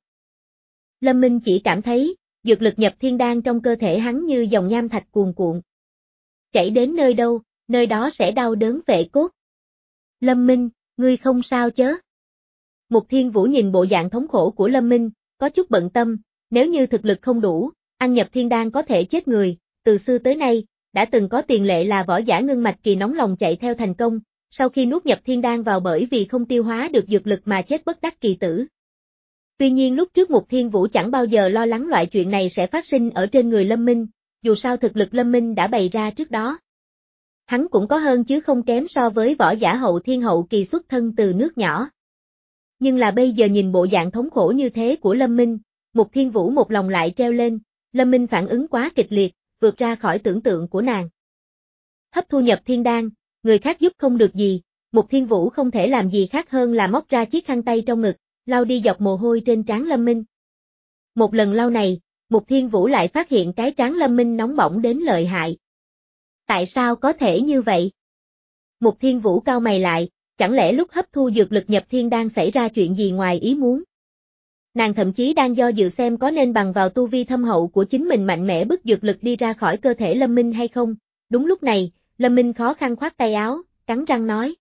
Lâm Minh chỉ cảm thấy, dược lực nhập thiên đan trong cơ thể hắn như dòng nham thạch cuồn cuộn. Chảy đến nơi đâu, nơi đó sẽ đau đớn vệ cốt. Lâm Minh, ngươi không sao chớ? Mục Thiên Vũ nhìn bộ dạng thống khổ của Lâm Minh, có chút bận tâm, nếu như thực lực không đủ, ăn nhập thiên đan có thể chết người, từ xưa tới nay, đã từng có tiền lệ là võ giả ngưng mạch kỳ nóng lòng chạy theo thành công, sau khi nuốt nhập thiên đan vào bởi vì không tiêu hóa được dược lực mà chết bất đắc kỳ tử. Tuy nhiên lúc trước Mục Thiên Vũ chẳng bao giờ lo lắng loại chuyện này sẽ phát sinh ở trên người Lâm Minh, dù sao thực lực Lâm Minh đã bày ra trước đó. Hắn cũng có hơn chứ không kém so với võ giả hậu thiên hậu kỳ xuất thân từ nước nhỏ. Nhưng là bây giờ nhìn bộ dạng thống khổ như thế của Lâm Minh, Mục Thiên Vũ một lòng lại treo lên, Lâm Minh phản ứng quá kịch liệt, vượt ra khỏi tưởng tượng của nàng. Hấp thu nhập thiên đan, người khác giúp không được gì, Mục Thiên Vũ không thể làm gì khác hơn là móc ra chiếc khăn tay trong ngực, lau đi giọt mồ hôi trên trán Lâm Minh. Một lần lau này, Mục Thiên Vũ lại phát hiện cái trán Lâm Minh nóng bỏng đến lợi hại. Tại sao có thể như vậy? Mục Thiên Vũ cau mày lại, chẳng lẽ lúc hấp thu dược lực nhập thiên đan xảy ra chuyện gì ngoài ý muốn? Nàng thậm chí đang do dự xem có nên bằng vào tu vi thâm hậu của chính mình mạnh mẽ bức dược lực đi ra khỏi cơ thể Lâm Minh hay không. Đúng lúc này, Lâm Minh khó khăn khoát tay áo, cắn răng nói.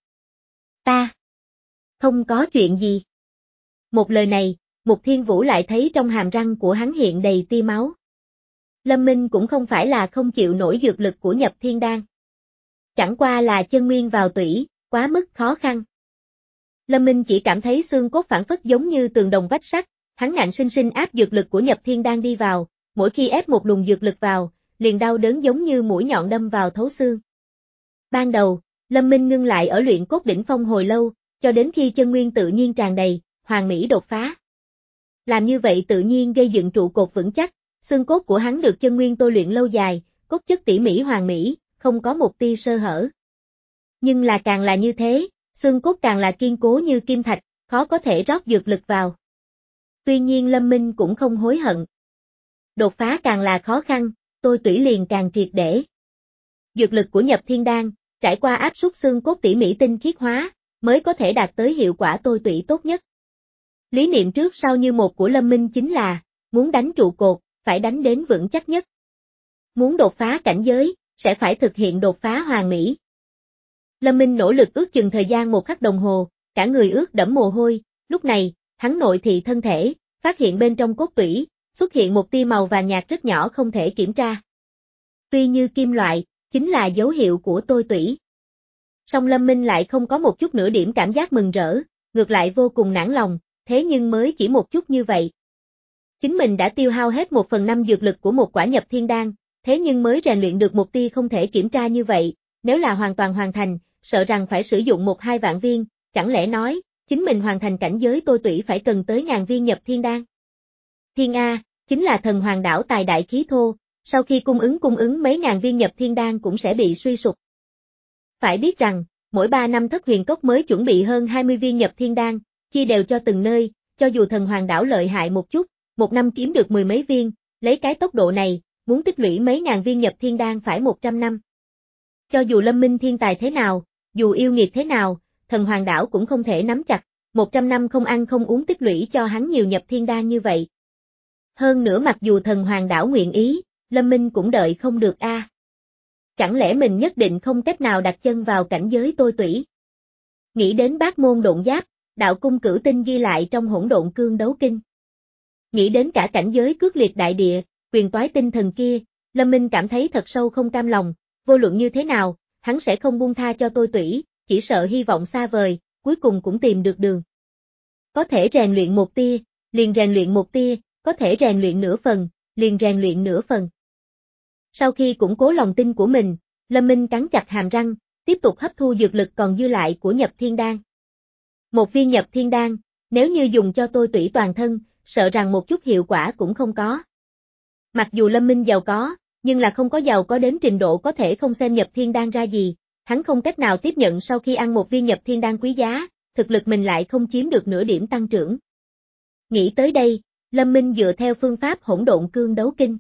Ta không có chuyện gì. Một lời này, Mục Thiên Vũ lại thấy trong hàm răng của hắn hiện đầy tia máu. Lâm Minh cũng không phải là không chịu nổi dược lực của nhập thiên đan. Chẳng qua là chân nguyên vào tủy, quá mức khó khăn. Lâm Minh chỉ cảm thấy xương cốt phản phất giống như tường đồng vách sắt, hắn ngạnh sinh sinh áp dược lực của nhập thiên đan đi vào, mỗi khi ép một luồng dược lực vào, liền đau đớn giống như mũi nhọn đâm vào thấu xương. Ban đầu, Lâm Minh ngưng lại ở luyện cốt đỉnh phong hồi lâu, cho đến khi chân nguyên tự nhiên tràn đầy, hoàn mỹ đột phá. Làm như vậy tự nhiên gây dựng trụ cột vững chắc, xương cốt của hắn được chân nguyên tôi luyện lâu dài, cốt chất tỉ mỉ hoàn mỹ, không có một tia sơ hở. Nhưng là càng là như thế, xương cốt càng là kiên cố như kim thạch, khó có thể rót dược lực vào. Tuy nhiên Lâm Minh cũng không hối hận. Đột phá càng là khó khăn, tôi tủy liền càng triệt để. Dược lực của nhập thiên đan, trải qua áp suất xương cốt tỉ mỉ tinh khiết hóa, mới có thể đạt tới hiệu quả tôi tủy tốt nhất. Lý niệm trước sau như một của Lâm Minh chính là, muốn đánh trụ cột, phải đánh đến vững chắc nhất. Muốn đột phá cảnh giới, sẽ phải thực hiện đột phá hoàn mỹ. Lâm Minh nỗ lực ước chừng thời gian một khắc đồng hồ, cả người ướt đẫm mồ hôi, lúc này, hắn nội thị thân thể, phát hiện bên trong cốt tủy, xuất hiện một tia màu vàng nhạt rất nhỏ không thể kiểm tra. Tuy như kim loại, chính là dấu hiệu của tôi tủy. Song Lâm Minh lại không có một chút nửa điểm cảm giác mừng rỡ, ngược lại vô cùng nản lòng, thế nhưng mới chỉ một chút như vậy. Chính mình đã tiêu hao hết một phần năm dược lực của một quả nhập thiên đan, thế nhưng mới rèn luyện được một tia không thể kiểm tra như vậy, nếu là hoàn toàn hoàn thành, sợ rằng phải sử dụng một hai vạn viên, chẳng lẽ nói, chính mình hoàn thành cảnh giới tôi tủy phải cần tới ngàn viên nhập thiên đan. Thiên A, chính là thần hoàng đảo tài đại khí thô, Sau khi cung ứng cung ứng mấy ngàn viên nhập thiên đan cũng sẽ bị suy sụp. Phải biết rằng, mỗi ba năm Thất Huyền Cốc mới chuẩn bị hơn hai mươi viên nhập thiên đan, chia đều cho từng nơi, cho dù thần hoàng đảo lợi hại một chút, một năm kiếm được mười mấy viên, lấy cái tốc độ này, muốn tích lũy mấy ngàn viên nhập thiên đan phải một trăm năm. Cho dù Lâm Minh thiên tài thế nào, dù yêu nghiệt thế nào, thần hoàng đảo cũng không thể nắm chặt, một trăm năm không ăn không uống tích lũy cho hắn nhiều nhập thiên đan như vậy. Hơn nữa mặc dù thần hoàng đảo nguyện ý, Lâm Minh cũng đợi không được a. À. Chẳng lẽ mình nhất định không cách nào đặt chân vào cảnh giới tôi tủy? Nghĩ đến bát môn độn giáp, đạo cung cửu tinh ghi lại trong hỗn độn cương đấu kinh. Nghĩ đến cả cảnh giới cước liệt đại địa, quyền toái tinh thần kia, Lâm Minh cảm thấy thật sâu không cam lòng, vô luận như thế nào, hắn sẽ không buông tha cho tôi tủy, chỉ sợ hy vọng xa vời, cuối cùng cũng tìm được đường. Có thể rèn luyện một tia, liền rèn luyện một tia, có thể rèn luyện nửa phần, liền rèn luyện nửa phần. Sau khi củng cố lòng tin của mình, Lâm Minh cắn chặt hàm răng, tiếp tục hấp thu dược lực còn dư lại của nhập thiên đan. Một viên nhập thiên đan, nếu như dùng cho tôi tủy toàn thân, sợ rằng một chút hiệu quả cũng không có. Mặc dù Lâm Minh giàu có, nhưng là không có giàu có đến trình độ có thể không xem nhập thiên đan ra gì, hắn không cách nào tiếp nhận sau khi ăn một viên nhập thiên đan quý giá, thực lực mình lại không chiếm được nửa điểm tăng trưởng. Nghĩ tới đây, Lâm Minh dựa theo phương pháp hỗn độn cương đấu kinh.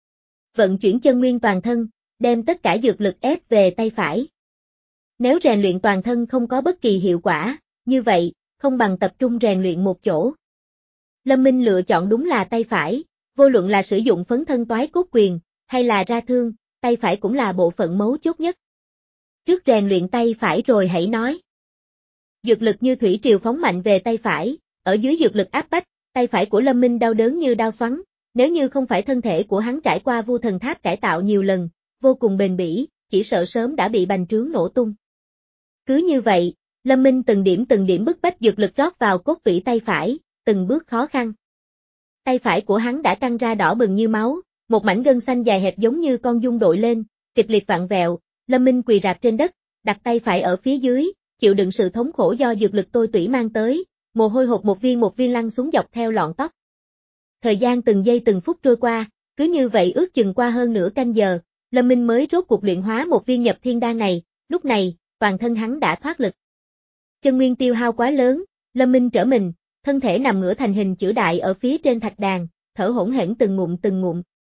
Vận chuyển chân nguyên toàn thân, đem tất cả dược lực ép về tay phải. Nếu rèn luyện toàn thân không có bất kỳ hiệu quả, như vậy, không bằng tập trung rèn luyện một chỗ. Lâm Minh lựa chọn đúng là tay phải, vô luận là sử dụng phấn thân toái cốt quyền, hay là ra thương, tay phải cũng là bộ phận mấu chốt nhất. Trước rèn luyện tay phải rồi hãy nói. Dược lực như thủy triều phóng mạnh về tay phải, ở dưới dược lực áp bách, tay phải của Lâm Minh đau đớn như đao xoắn, nếu như không phải thân thể của hắn trải qua vu thần tháp cải tạo nhiều lần, vô cùng bền bỉ, chỉ sợ sớm đã bị bành trướng nổ tung. Cứ như vậy, Lâm Minh từng điểm từng điểm bức bách dược lực rót vào cốt tủy tay phải, từng bước khó khăn. Tay phải của hắn đã căng ra đỏ bừng như máu, một mảnh gân xanh dài hẹp giống như con giun đội lên, kịch liệt vặn vẹo, Lâm Minh quỳ rạp trên đất, đặt tay phải ở phía dưới, chịu đựng sự thống khổ do dược lực tôi tủy mang tới, mồ hôi hột một viên một viên lăn xuống dọc theo lọn tóc. Thời gian từng giây từng phút trôi qua, cứ như vậy ước chừng qua hơn nửa canh giờ, Lâm Minh mới rốt cuộc luyện hóa một viên nhập thiên đan này, lúc này, toàn thân hắn đã thoát lực. Chân nguyên tiêu hao quá lớn, Lâm Minh trở mình, thân thể nằm ngửa thành hình chữ đại ở phía trên thạch đàn, thở hỗn hển từng ngụm từng ngụm.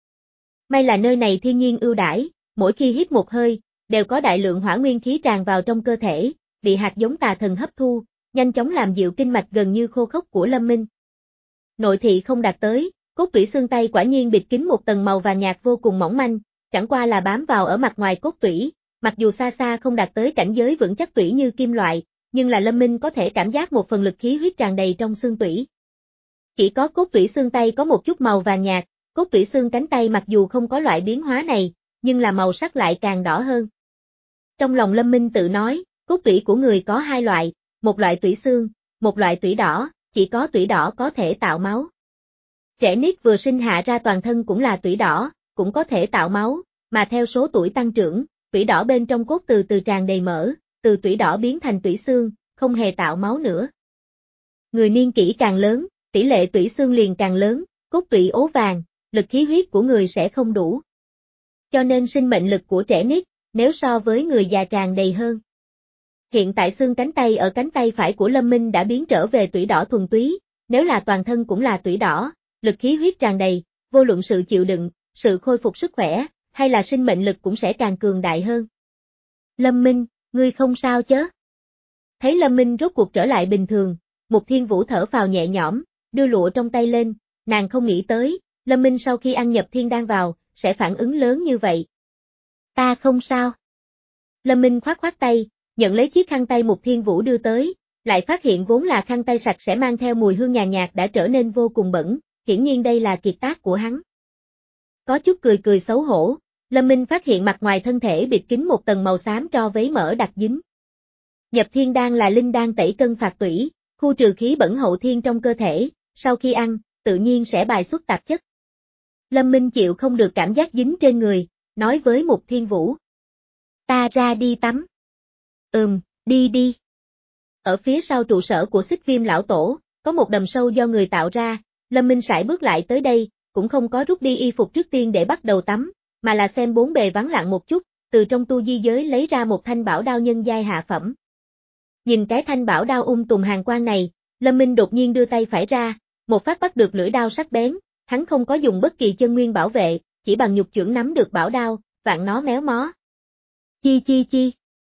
May là nơi này thiên nhiên ưu đãi, mỗi khi hít một hơi, đều có đại lượng hỏa nguyên khí tràn vào trong cơ thể, bị hạt giống tà thần hấp thu, nhanh chóng làm dịu kinh mạch gần như khô khốc của Lâm Minh. Nội thị không đạt tới, cốt tủy xương tay quả nhiên bịt kín một tầng màu vàng nhạt vô cùng mỏng manh, chẳng qua là bám vào ở mặt ngoài cốt tủy, mặc dù xa xa không đạt tới cảnh giới vững chắc tủy như kim loại, nhưng là Lâm Minh có thể cảm giác một phần lực khí huyết tràn đầy trong xương tủy. Chỉ có cốt tủy xương tay có một chút màu vàng nhạt, cốt tủy xương cánh tay mặc dù không có loại biến hóa này, nhưng là màu sắc lại càng đỏ hơn. Trong lòng Lâm Minh tự nói, cốt tủy của người có hai loại, một loại tủy xương, một loại tủy đỏ, chỉ có tủy đỏ có thể tạo máu. Trẻ nít vừa sinh hạ ra toàn thân cũng là tủy đỏ, cũng có thể tạo máu, mà theo số tuổi tăng trưởng, tủy đỏ bên trong cốt từ từ tràn đầy mỡ, từ tủy đỏ biến thành tủy xương, không hề tạo máu nữa. Người niên kỷ càng lớn, tỷ lệ tủy xương liền càng lớn, cốt tủy ố vàng, lực khí huyết của người sẽ không đủ. Cho nên sinh mệnh lực của trẻ nít, nếu so với người già tràn đầy hơn. Hiện tại xương cánh tay ở cánh tay phải của Lâm Minh đã biến trở về tủy đỏ thuần túy, nếu là toàn thân cũng là tủy đỏ, lực khí huyết tràn đầy, vô luận sự chịu đựng, sự khôi phục sức khỏe, hay là sinh mệnh lực cũng sẽ càng cường đại hơn. Lâm Minh, ngươi không sao chớ? Thấy Lâm Minh rốt cuộc trở lại bình thường, Mục Thiên Vũ thở phào nhẹ nhõm, đưa lụa trong tay lên, nàng không nghĩ tới, Lâm Minh sau khi ăn nhập thiên đan vào, sẽ phản ứng lớn như vậy. Ta không sao. Lâm Minh khoát khoát tay, nhận lấy chiếc khăn tay Mục Thiên Vũ đưa tới, lại phát hiện vốn là khăn tay sạch sẽ mang theo mùi hương nhàn nhạt đã trở nên vô cùng bẩn, hiển nhiên đây là kiệt tác của hắn. Có chút cười cười xấu hổ, Lâm Minh phát hiện mặt ngoài thân thể bịt kín một tầng màu xám tro vấy mỡ đặc dính. Nhập thiên đan là linh đan tẩy cân phạt tủy, khu trừ khí bẩn hậu thiên trong cơ thể, sau khi ăn, tự nhiên sẽ bài xuất tạp chất. Lâm Minh chịu không được cảm giác dính trên người, nói với Mục Thiên Vũ. Ta ra đi tắm. Ừm, đi đi. Ở phía sau trụ sở của Xích Viêm lão tổ, có một đầm sâu do người tạo ra, Lâm Minh sải bước lại tới đây, cũng không có rút đi y phục trước tiên để bắt đầu tắm, mà là xem bốn bề vắng lặng một chút, từ trong tu di giới lấy ra một thanh bảo đao nhân giai hạ phẩm. Nhìn cái thanh bảo đao ung tùm hàng quang này, Lâm Minh đột nhiên đưa tay phải ra, một phát bắt được lưỡi đao sắc bén, hắn không có dùng bất kỳ chân nguyên bảo vệ, chỉ bằng nhục chưởng nắm được bảo đao, vạn nó méo mó. Chi chi chi.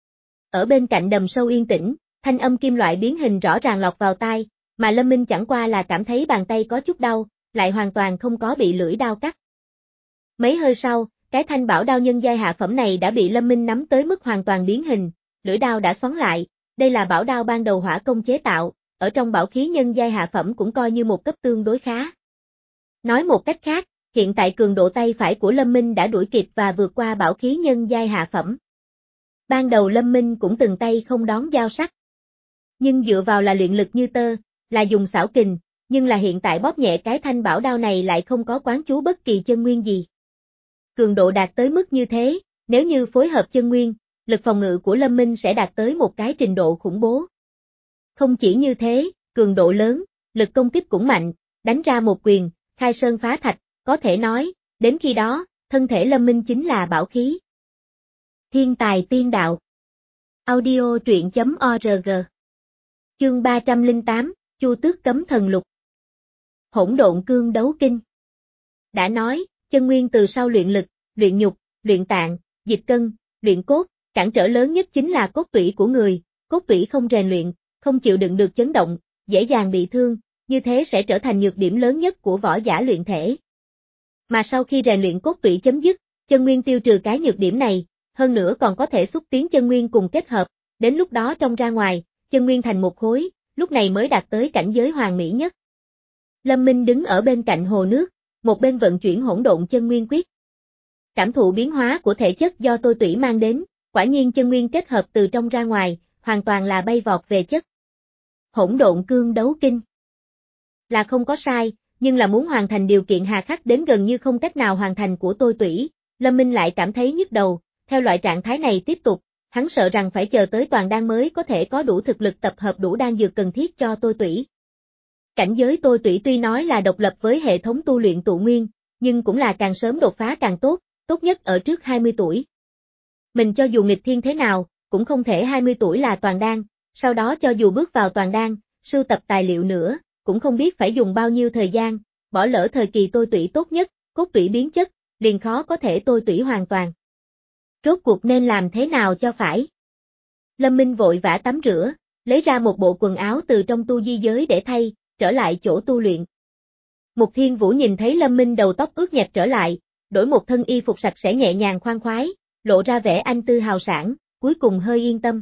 Ở bên cạnh đầm sâu yên tĩnh, thanh âm kim loại biến hình rõ ràng lọt vào tai, mà Lâm Minh chẳng qua là cảm thấy bàn tay có chút đau, lại hoàn toàn không có bị lưỡi đao cắt. Mấy hơi sau, cái thanh bảo đao nhân giai hạ phẩm này đã bị Lâm Minh nắm tới mức hoàn toàn biến hình, lưỡi đao đã xoắn lại, đây là bảo đao ban đầu hỏa công chế tạo, ở trong bảo khí nhân giai hạ phẩm cũng coi như một cấp tương đối khá. Nói một cách khác, hiện tại cường độ tay phải của Lâm Minh đã đuổi kịp và vượt qua bảo khí nhân giai hạ phẩm. Ban đầu Lâm Minh cũng từng tay không đón dao sắc. Nhưng dựa vào là luyện lực như tơ, là dùng xảo kình, nhưng là hiện tại bóp nhẹ cái thanh bảo đao này lại không có quán chú bất kỳ chân nguyên gì. Cường độ đạt tới mức như thế, nếu như phối hợp chân nguyên, lực phòng ngự của Lâm Minh sẽ đạt tới một cái trình độ khủng bố. Không chỉ như thế, cường độ lớn, lực công kích cũng mạnh, đánh ra một quyền, khai sơn phá thạch, có thể nói, đến khi đó, thân thể Lâm Minh chính là bảo khí. Thiên tài tiên đạo. Audio truyện chấm org. Chương ba trăm lẻ tám, Chu Tước cấm thần lục. Hỗn độn cương đấu kinh. Đã nói, chân nguyên từ sau luyện lực, luyện nhục, luyện tạng, dịch cân, luyện cốt, cản trở lớn nhất chính là cốt tủy của người, cốt tủy không rèn luyện, không chịu đựng được chấn động, dễ dàng bị thương, như thế sẽ trở thành nhược điểm lớn nhất của võ giả luyện thể. Mà sau khi rèn luyện cốt tủy chấm dứt, chân nguyên tiêu trừ cái nhược điểm này, hơn nữa còn có thể xúc tiến chân nguyên cùng kết hợp, đến lúc đó trong ra ngoài, chân nguyên thành một khối, lúc này mới đạt tới cảnh giới hoàn mỹ nhất. Lâm Minh đứng ở bên cạnh hồ nước, một bên vận chuyển hỗn độn chân nguyên quyết. Cảm thụ biến hóa của thể chất do tôi tủy mang đến, quả nhiên chân nguyên kết hợp từ trong ra ngoài, hoàn toàn là bay vọt về chất. Hỗn độn cương đấu kinh. Là không có sai, nhưng là muốn hoàn thành điều kiện hà khắc đến gần như không cách nào hoàn thành của tôi tủy, Lâm Minh lại cảm thấy nhức đầu, theo loại trạng thái này tiếp tục, hắn sợ rằng phải chờ tới toàn đan mới có thể có đủ thực lực tập hợp đủ đan dược cần thiết cho tôi tủy. Cảnh giới tôi tủy tuy nói là độc lập với hệ thống tu luyện tụ nguyên, nhưng cũng là càng sớm đột phá càng tốt, tốt nhất ở trước hai mươi tuổi. Mình cho dù nghịch thiên thế nào, cũng không thể hai mươi tuổi là toàn đan, sau đó cho dù bước vào toàn đan, sưu tập tài liệu nữa, cũng không biết phải dùng bao nhiêu thời gian, bỏ lỡ thời kỳ tôi tủy tốt nhất, cốt tủy biến chất, liền khó có thể tôi tủy hoàn toàn. Rốt cuộc nên làm thế nào cho phải? Lâm Minh vội vã tắm rửa, lấy ra một bộ quần áo từ trong tu di giới để thay, trở lại chỗ tu luyện. Mục Thiên Vũ nhìn thấy Lâm Minh đầu tóc ướt nhẹp trở lại, đổi một thân y phục sạch sẽ nhẹ nhàng khoan khoái, lộ ra vẻ anh tư hào sảng, cuối cùng hơi yên tâm.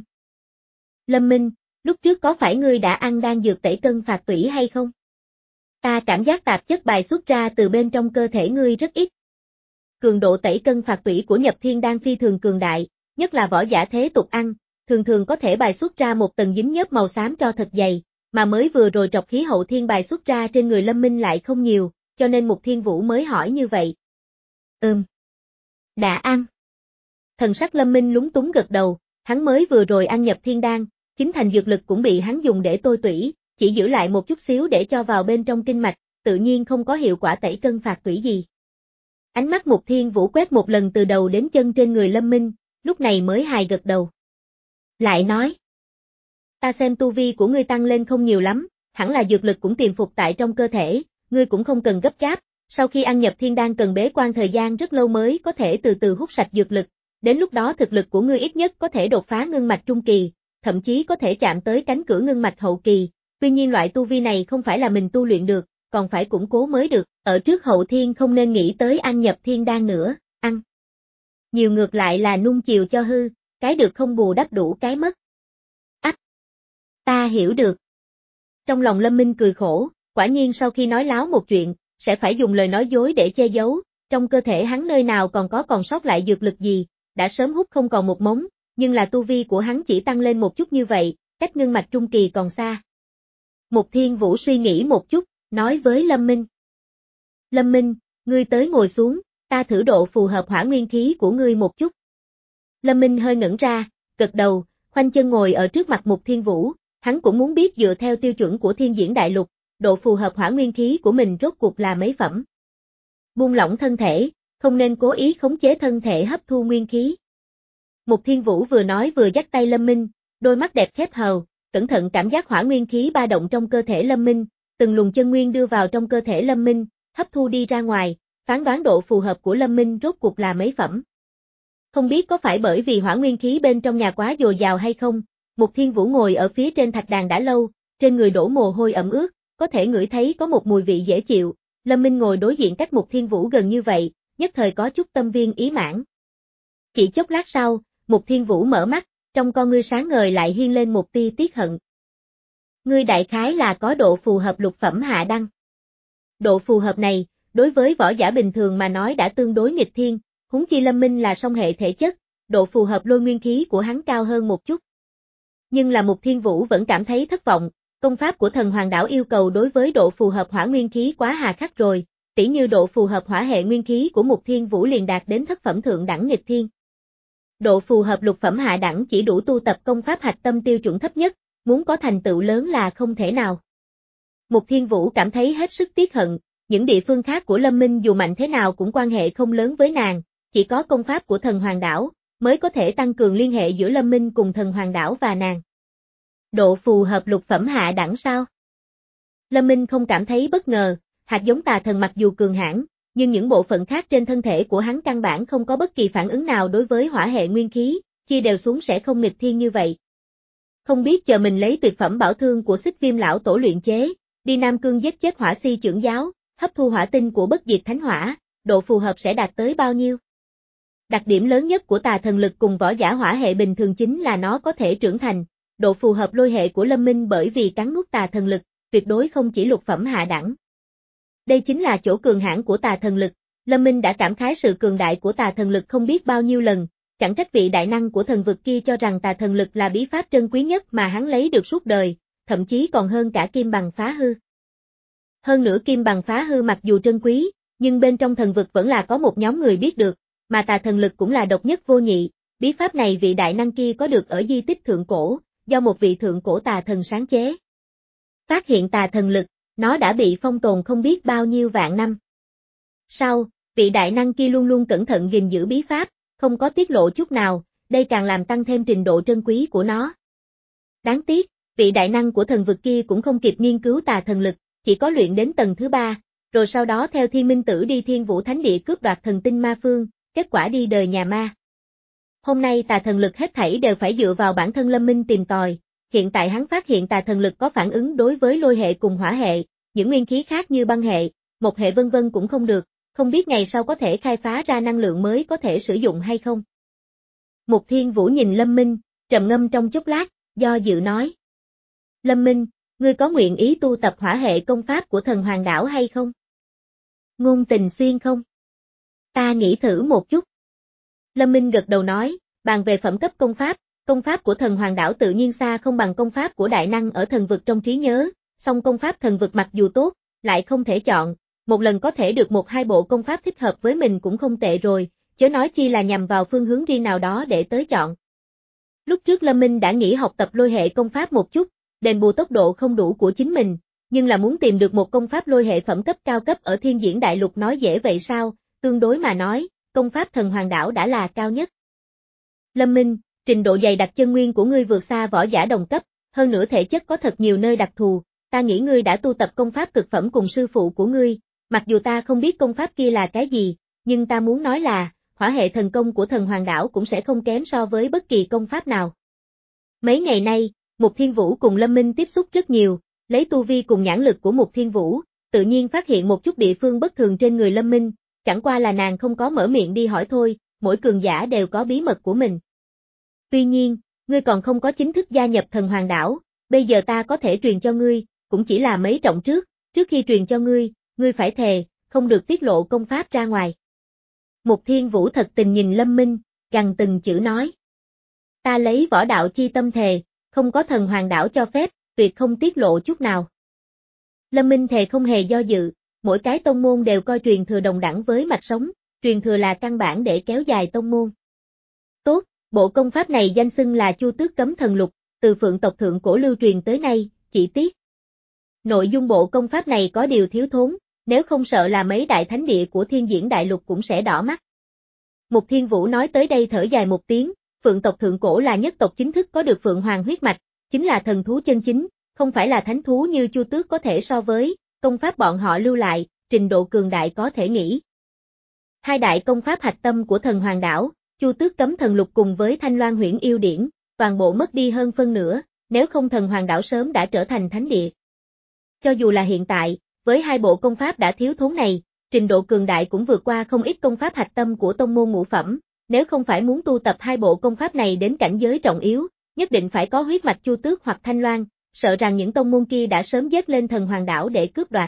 Lâm Minh, lúc trước có phải ngươi đã ăn đan dược tẩy cân phạt tủy hay không? Ta cảm giác tạp chất bài xuất ra từ bên trong cơ thể ngươi rất ít. Cường độ tẩy cân phạt tủy của nhập thiên đan phi thường cường đại, nhất là võ giả thế tục ăn, thường thường có thể bài xuất ra một tầng dính nhớp màu xám tro thật dày, mà mới vừa rồi trọc khí hậu thiên bài xuất ra trên người Lâm Minh lại không nhiều, cho nên Mục Thiên Vũ mới hỏi như vậy. Ừm. Đã ăn. Thần sắc Lâm Minh lúng túng gật đầu, hắn mới vừa rồi ăn nhập thiên đan, chính thành dược lực cũng bị hắn dùng để tôi tủy, chỉ giữ lại một chút xíu để cho vào bên trong kinh mạch, tự nhiên không có hiệu quả tẩy cân phạt tủy gì. Ánh mắt Mục Thiên Vũ quét một lần từ đầu đến chân trên người Lâm Minh, lúc này mới hài gật đầu. Lại nói, ta xem tu vi của ngươi tăng lên không nhiều lắm, hẳn là dược lực cũng tiềm phục tại trong cơ thể, ngươi cũng không cần gấp gáp, sau khi ăn nhập thiên đan cần bế quan thời gian rất lâu mới có thể từ từ hút sạch dược lực, đến lúc đó thực lực của ngươi ít nhất có thể đột phá ngưng mạch trung kỳ, thậm chí có thể chạm tới cánh cửa ngưng mạch hậu kỳ, tuy nhiên loại tu vi này không phải là mình tu luyện được, còn phải củng cố mới được, ở trước hậu thiên không nên nghĩ tới ăn nhập thiên đan nữa, ăn. Nhiều ngược lại là nung chiều cho hư, cái được không bù đắp đủ cái mất. Ách! Ta hiểu được. Trong lòng Lâm Minh cười khổ, quả nhiên sau khi nói láo một chuyện, sẽ phải dùng lời nói dối để che giấu, trong cơ thể hắn nơi nào còn có còn sót lại dược lực gì, đã sớm hút không còn một mống, nhưng là tu vi của hắn chỉ tăng lên một chút như vậy, cách ngưng mạch trung kỳ còn xa. Mục Thiên Vũ suy nghĩ một chút, nói với Lâm Minh. Lâm Minh, ngươi tới ngồi xuống, ta thử độ phù hợp hỏa nguyên khí của ngươi một chút. Lâm Minh hơi ngẩn ra, gật đầu, khoanh chân ngồi ở trước mặt Mục Thiên Vũ, hắn cũng muốn biết dựa theo tiêu chuẩn của Thiên Diễn Đại Lục, độ phù hợp hỏa nguyên khí của mình rốt cuộc là mấy phẩm. Buông lỏng thân thể, không nên cố ý khống chế thân thể hấp thu nguyên khí. Mục Thiên Vũ vừa nói vừa dắt tay Lâm Minh, đôi mắt đẹp khép hờ, cẩn thận cảm giác hỏa nguyên khí ba động trong cơ thể Lâm Minh, từng luồng chân nguyên đưa vào trong cơ thể Lâm Minh, hấp thu đi ra ngoài, phán đoán độ phù hợp của Lâm Minh rốt cuộc là mấy phẩm. Không biết có phải bởi vì hỏa nguyên khí bên trong nhà quá dồi dào hay không, Mục Thiên Vũ ngồi ở phía trên thạch đàn đã lâu, trên người đổ mồ hôi ẩm ướt, có thể ngửi thấy có một mùi vị dễ chịu, Lâm Minh ngồi đối diện cách Mục Thiên Vũ gần như vậy, nhất thời có chút tâm viên ý mãn. Chỉ chốc lát sau, Mục Thiên Vũ mở mắt, trong con ngươi sáng ngời lại hiên lên một tia tiếc hận. Ngươi đại khái là có độ phù hợp lục phẩm hạ đăng. Độ phù hợp này, đối với võ giả bình thường mà nói đã tương đối nghịch thiên, huống chi Lâm Minh là song hệ thể chất, độ phù hợp lôi nguyên khí của hắn cao hơn một chút. Nhưng là Mục Thiên Vũ vẫn cảm thấy thất vọng, công pháp của Thần Hoàng Đảo yêu cầu đối với độ phù hợp hỏa nguyên khí quá hà khắc rồi, tỉ như độ phù hợp hỏa hệ nguyên khí của Mục Thiên Vũ liền đạt đến thất phẩm thượng đẳng nghịch thiên. Độ phù hợp lục phẩm hạ đẳng chỉ đủ tu tập công pháp hạch tâm tiêu chuẩn thấp nhất, muốn có thành tựu lớn là không thể nào. Mục Thiên Vũ cảm thấy hết sức tiếc hận, những địa phương khác của Lâm Minh dù mạnh thế nào cũng quan hệ không lớn với nàng, chỉ có công pháp của Thần Hoàng Đảo mới có thể tăng cường liên hệ giữa Lâm Minh cùng Thần Hoàng Đảo và nàng. Độ phù hợp lục phẩm hạ đẳng sao? Lâm Minh không cảm thấy bất ngờ, hạt giống tà thần mặc dù cường hãn, nhưng những bộ phận khác trên thân thể của hắn căn bản không có bất kỳ phản ứng nào đối với hỏa hệ nguyên khí, chia đều xuống sẽ không nghịch thiên như vậy. Không biết chờ mình lấy tuyệt phẩm bảo thương của Xích Viêm lão tổ luyện chế, đi Nam Cương giết chết hỏa si trưởng giáo, hấp thu hỏa tinh của bất diệt thánh hỏa, độ phù hợp sẽ đạt tới bao nhiêu? Đặc điểm lớn nhất của tà thần lực cùng võ giả hỏa hệ bình thường chính là nó có thể trưởng thành, độ phù hợp lôi hệ của Lâm Minh bởi vì cắn nuốt tà thần lực, tuyệt đối không chỉ lục phẩm hạ đẳng. Đây chính là chỗ cường hãn của tà thần lực, Lâm Minh đã cảm khái sự cường đại của tà thần lực không biết bao nhiêu lần, chẳng trách vị đại năng của thần vực kia cho rằng tà thần lực là bí pháp trân quý nhất mà hắn lấy được suốt đời, thậm chí còn hơn cả kim bằng phá hư. Hơn nữa kim bằng phá hư mặc dù trân quý, nhưng bên trong thần vực vẫn là có một nhóm người biết được, mà tà thần lực cũng là độc nhất vô nhị, bí pháp này vị đại năng kia có được ở di tích thượng cổ, do một vị thượng cổ tà thần sáng chế. Phát hiện tà thần lực, nó đã bị phong tồn không biết bao nhiêu vạn năm. Sau, vị đại năng kia luôn luôn cẩn thận gìn giữ bí pháp, không có tiết lộ chút nào, đây càng làm tăng thêm trình độ trân quý của nó. Đáng tiếc, vị đại năng của thần vực kia cũng không kịp nghiên cứu tà thần lực, chỉ có luyện đến tầng thứ ba, rồi sau đó theo Thiên Minh Tử đi Thiên Vũ Thánh Địa cướp đoạt thần tinh ma phương, kết quả đi đời nhà ma. Hôm nay tà thần lực hết thảy đều phải dựa vào bản thân Lâm Minh tìm tòi, hiện tại hắn phát hiện tà thần lực có phản ứng đối với lôi hệ cùng hỏa hệ, những nguyên khí khác như băng hệ, một hệ vân vân cũng không được, không biết ngày sau có thể khai phá ra năng lượng mới có thể sử dụng hay không. Mục Thiên Vũ nhìn Lâm Minh, trầm ngâm trong chốc lát, do dự nói. Lâm Minh, ngươi có nguyện ý tu tập hỏa hệ công pháp của Thần Hoàng Đảo hay không? Ngôn Tình Xuyên không? Ta nghĩ thử một chút. Lâm Minh gật đầu nói, bàn về phẩm cấp công pháp, công pháp của Thần Hoàng Đảo tự nhiên xa không bằng công pháp của đại năng ở thần vực trong trí nhớ, song công pháp thần vực mặc dù tốt, lại không thể chọn, một lần có thể được một hai bộ công pháp thích hợp với mình cũng không tệ rồi, chớ nói chi là nhằm vào phương hướng riêng nào đó để tới chọn. Lúc trước Lâm Minh đã nghĩ học tập lôi hệ công pháp một chút, đền bù tốc độ không đủ của chính mình, nhưng là muốn tìm được một công pháp lôi hệ phẩm cấp cao cấp ở Thiên Diễn Đại Lục nói dễ vậy sao, tương đối mà nói, công pháp Thần Hoàng Đảo đã là cao nhất. Lâm Minh, trình độ dày đặc chân nguyên của ngươi vượt xa võ giả đồng cấp, hơn nữa thể chất có thật nhiều nơi đặc thù, ta nghĩ ngươi đã tu tập công pháp cực phẩm cùng sư phụ của ngươi, mặc dù ta không biết công pháp kia là cái gì, nhưng ta muốn nói là, hỏa hệ thần công của Thần Hoàng Đảo cũng sẽ không kém so với bất kỳ công pháp nào. Mấy ngày nay, Mục Thiên Vũ cùng Lâm Minh tiếp xúc rất nhiều, lấy tu vi cùng nhãn lực của Mục Thiên Vũ, tự nhiên phát hiện một chút địa phương bất thường trên người Lâm Minh, chẳng qua là nàng không có mở miệng đi hỏi thôi, mỗi cường giả đều có bí mật của mình. Tuy nhiên, ngươi còn không có chính thức gia nhập Thần Hoàng Đảo, bây giờ ta có thể truyền cho ngươi, cũng chỉ là mấy trọng trước, trước khi truyền cho ngươi, ngươi phải thề, không được tiết lộ công pháp ra ngoài. Mục Thiên Vũ thật tình nhìn Lâm Minh, gằn từng chữ nói. Ta lấy võ đạo chi tâm thề, không có Thần Hoàng Đảo cho phép, tuyệt không tiết lộ chút nào. Lâm Minh thề không hề do dự, mỗi cái tông môn đều coi truyền thừa đồng đẳng với mạch sống, truyền thừa là căn bản để kéo dài tông môn. Tốt, bộ công pháp này danh xưng là Chu Tước Cấm Thần Lục, từ Phượng tộc thượng cổ lưu truyền tới nay, chỉ tiếc. Nội dung bộ công pháp này có điều thiếu thốn, Nếu không sợ là mấy đại thánh địa của Thiên Diễn Đại Lục cũng sẽ đỏ mắt. Mục Thiên Vũ nói tới đây thở dài một tiếng, Phượng tộc thượng cổ là nhất tộc chính thức có được Phượng Hoàng huyết mạch, chính là thần thú chân chính, không phải là thánh thú như Chu Tước có thể so với, công pháp bọn họ lưu lại, trình độ cường đại có thể nghĩ. Hai đại công pháp hạch tâm của thần Hoàng đảo, Chu Tước cấm thần lục cùng với Thanh Loan huyễn yêu điển, toàn bộ mất đi hơn phân nửa, nếu không thần Hoàng đảo sớm đã trở thành thánh địa. Cho dù là hiện tại, với hai bộ công pháp đã thiếu thốn này, trình độ cường đại cũng vượt qua không ít công pháp hạch tâm của tông môn ngũ phẩm, nếu không phải muốn tu tập hai bộ công pháp này đến cảnh giới trọng yếu, nhất định phải có huyết mạch Chu Tước hoặc Thanh Loan, sợ rằng những tông môn kia đã sớm dớt lên thần Hoàng đảo để cướp đoạt.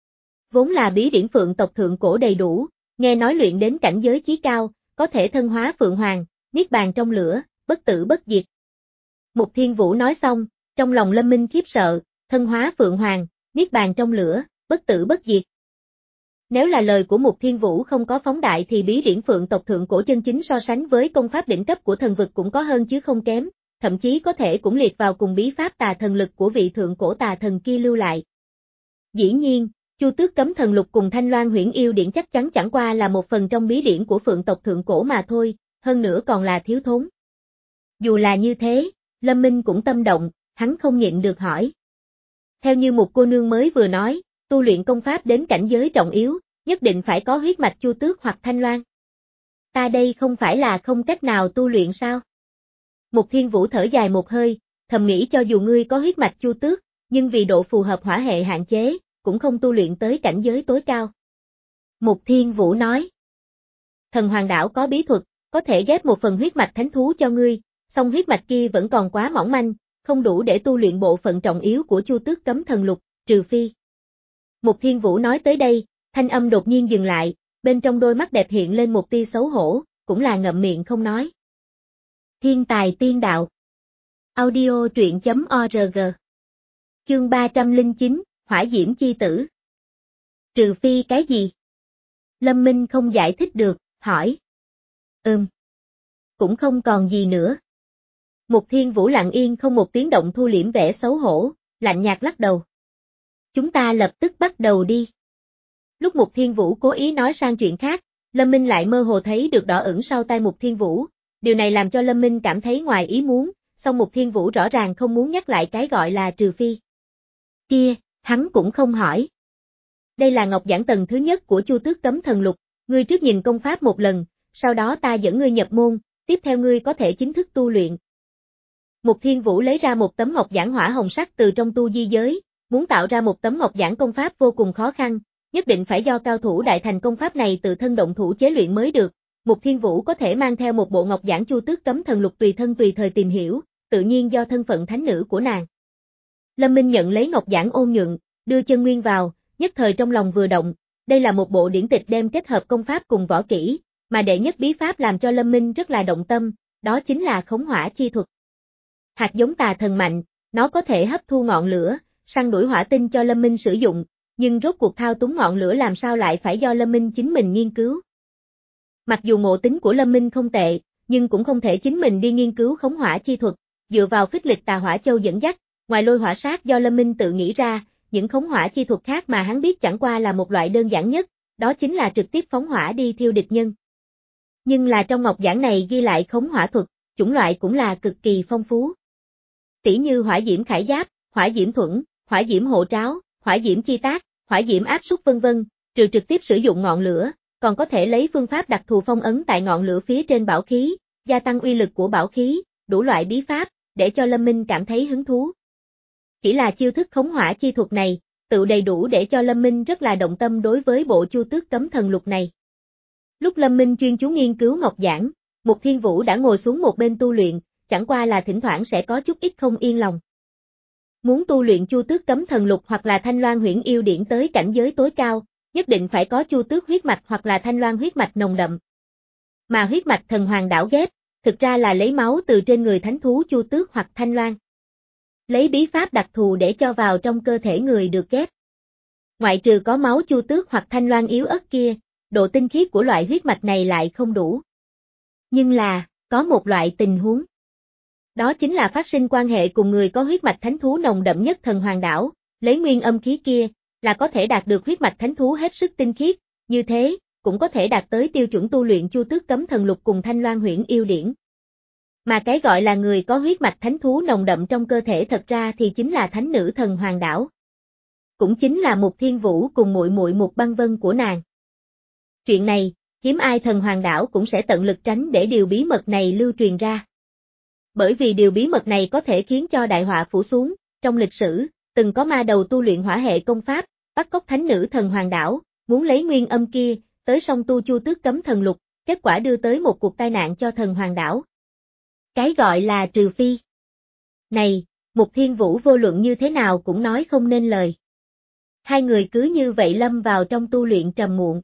Vốn là bí điển Phượng tộc thượng cổ đầy đủ, nghe nói luyện đến cảnh giới chí cao, có thể thân hóa Phượng Hoàng, niết bàn trong lửa, bất tử bất diệt. Mục Thiên Vũ nói xong, trong lòng Lâm Minh khiếp sợ, thân hóa Phượng Hoàng, niết bàn trong lửa, bất tử bất diệt. Nếu là lời của Mục Thiên Vũ không có phóng đại thì bí điển Phượng tộc thượng cổ chân chính so sánh với công pháp đỉnh cấp của thần vực cũng có hơn chứ không kém, thậm chí có thể cũng liệt vào cùng bí pháp tà thần lực của vị thượng cổ tà thần kia lưu lại. Dĩ nhiên, Chu Tước cấm thần lục cùng Thanh Loan huyễn yêu điển chắc chắn chẳng qua là một phần trong bí điển của Phượng tộc thượng cổ mà thôi, hơn nữa còn là thiếu thốn. Dù là như thế, Lâm Minh cũng tâm động, hắn không nhịn được hỏi. Theo như một cô nương mới vừa nói, tu luyện công pháp đến cảnh giới trọng yếu, nhất định phải có huyết mạch Chu Tước hoặc Thanh Loan. Ta đây không phải là không cách nào tu luyện sao? Mục Thiên Vũ thở dài một hơi, thầm nghĩ cho dù ngươi có huyết mạch Chu Tước, nhưng vì độ phù hợp hỏa hệ hạn chế, cũng không tu luyện tới cảnh giới tối cao. Mục Thiên Vũ nói. Thần Hoàng đảo có bí thuật, có thể ghép một phần huyết mạch thánh thú cho ngươi, song huyết mạch kia vẫn còn quá mỏng manh, không đủ để tu luyện bộ phận trọng yếu của Chu Tước cấm thần lục, trừ phi. Mục Thiên Vũ nói tới đây, thanh âm đột nhiên dừng lại, bên trong đôi mắt đẹp hiện lên một tia xấu hổ, cũng là ngậm miệng không nói. Thiên tài tiên đạo. Audio truyện chấm org. Chương ba trăm lẻ chín, Hỏa Diễm Chi Tử. Trừ phi cái gì? Lâm Minh không giải thích được, hỏi. Ừm. Cũng không còn gì nữa. Mục Thiên Vũ lặng yên không một tiếng động thu liễm vẻ xấu hổ, lạnh nhạt lắc đầu. Chúng ta lập tức bắt đầu đi. Lúc Mục Thiên Vũ cố ý nói sang chuyện khác, Lâm Minh lại mơ hồ thấy được đỏ ửng sau tai Mục Thiên Vũ, điều này làm cho Lâm Minh cảm thấy ngoài ý muốn, song Mục Thiên Vũ rõ ràng không muốn nhắc lại cái gọi là trừ phi. Kia, hắn cũng không hỏi. Đây là ngọc giản tầng thứ nhất của Chu Tước cấm thần lục, ngươi trước nhìn công pháp một lần, sau đó ta dẫn ngươi nhập môn, tiếp theo ngươi có thể chính thức tu luyện. Mục Thiên Vũ lấy ra một tấm ngọc giản hỏa hồng sắc từ trong tu di giới, muốn tạo ra một tấm ngọc giản công pháp vô cùng khó khăn, nhất định phải do cao thủ đại thành công pháp này tự thân động thủ chế luyện mới được. Mục Thiên Vũ có thể mang theo một bộ ngọc giản Chu Tước cấm thần lục tùy thân tùy thời tìm hiểu, tự nhiên do thân phận thánh nữ của nàng. Lâm Minh nhận lấy ngọc giản ôn nhuận, đưa chân nguyên vào, nhất thời trong lòng vừa động, đây là một bộ điển tịch đem kết hợp công pháp cùng võ kỹ, mà đệ nhất bí pháp làm cho Lâm Minh rất là động tâm, đó chính là khống hỏa chi thuật. Hạt giống tà thần mạnh, nó có thể hấp thu ngọn lửa, săn đuổi hỏa tinh cho Lâm Minh sử dụng, nhưng rốt cuộc thao túng ngọn lửa làm sao lại phải do Lâm Minh chính mình nghiên cứu. Mặc dù ngộ tính của Lâm Minh không tệ, nhưng cũng không thể chính mình đi nghiên cứu khống hỏa chi thuật, dựa vào phích lịch tà hỏa châu dẫn dắt, ngoài lôi hỏa sát do Lâm Minh tự nghĩ ra, những khống hỏa chi thuật khác mà hắn biết chẳng qua là một loại đơn giản nhất, đó chính là trực tiếp phóng hỏa đi thiêu địch nhân. Nhưng là trong ngọc giản này ghi lại khống hỏa thuật, chủng loại cũng là cực kỳ phong phú. Tỉ như hỏa diễm khải giáp, hỏa diễm thuẫn, hỏa diễm hộ tráo, hỏa diễm chi tác, hỏa diễm áp suất vân vân, trừ trực tiếp sử dụng ngọn lửa, còn có thể lấy phương pháp đặc thù phong ấn tại ngọn lửa phía trên bảo khí, gia tăng uy lực của bảo khí, đủ loại bí pháp, để cho Lâm Minh cảm thấy hứng thú. Chỉ là chiêu thức khống hỏa chi thuật này, tự đầy đủ để cho Lâm Minh rất là động tâm đối với bộ Chu Tước cấm thần lục này. Lúc Lâm Minh chuyên chú nghiên cứu ngọc giản, Mục Thiên Vũ đã ngồi xuống một bên tu luyện, chẳng qua là thỉnh thoảng sẽ có chút ít không yên lòng. Muốn tu luyện Chu Tước cấm thần lục hoặc là Thanh Loan huyễn yêu điển tới cảnh giới tối cao, nhất định phải có Chu Tước huyết mạch hoặc là Thanh Loan huyết mạch nồng đậm. Mà huyết mạch thần hoàng đảo ghép, thực ra là lấy máu từ trên người thánh thú Chu Tước hoặc Thanh Loan. Lấy bí pháp đặc thù để cho vào trong cơ thể người được ghép. Ngoại trừ có máu Chu Tước hoặc Thanh Loan yếu ớt kia, độ tinh khiết của loại huyết mạch này lại không đủ. Nhưng là, có một loại tình huống. Đó chính là phát sinh quan hệ cùng người có huyết mạch thánh thú nồng đậm nhất thần hoàng đảo, lấy nguyên âm khí kia, là có thể đạt được huyết mạch thánh thú hết sức tinh khiết, như thế, cũng có thể đạt tới tiêu chuẩn tu luyện Chu Tước Cấm Thần Lục cùng Thanh Loan Huyễn Yêu Điển. Mà cái gọi là người có huyết mạch thánh thú nồng đậm trong cơ thể thật ra thì chính là thánh nữ thần Hoàng Đảo. Cũng chính là Mục Thiên Vũ cùng muội muội Mục Băng Vân của nàng. Chuyện này, hiếm ai thần Hoàng Đảo cũng sẽ tận lực tránh để điều bí mật này lưu truyền ra. Bởi vì điều bí mật này có thể khiến cho đại họa phủ xuống, trong lịch sử, từng có ma đầu tu luyện hỏa hệ công pháp, bắt cóc thánh nữ thần Hoàng Đảo, muốn lấy nguyên âm kia, tới song tu Chu Tước Cấm Thần Lục, kết quả đưa tới một cuộc tai nạn cho thần Hoàng Đảo. Cái gọi là trừ phi. Này, Mục Thiên Vũ vô luận như thế nào cũng nói không nên lời. Hai người cứ như vậy lâm vào trong tu luyện trầm muộn.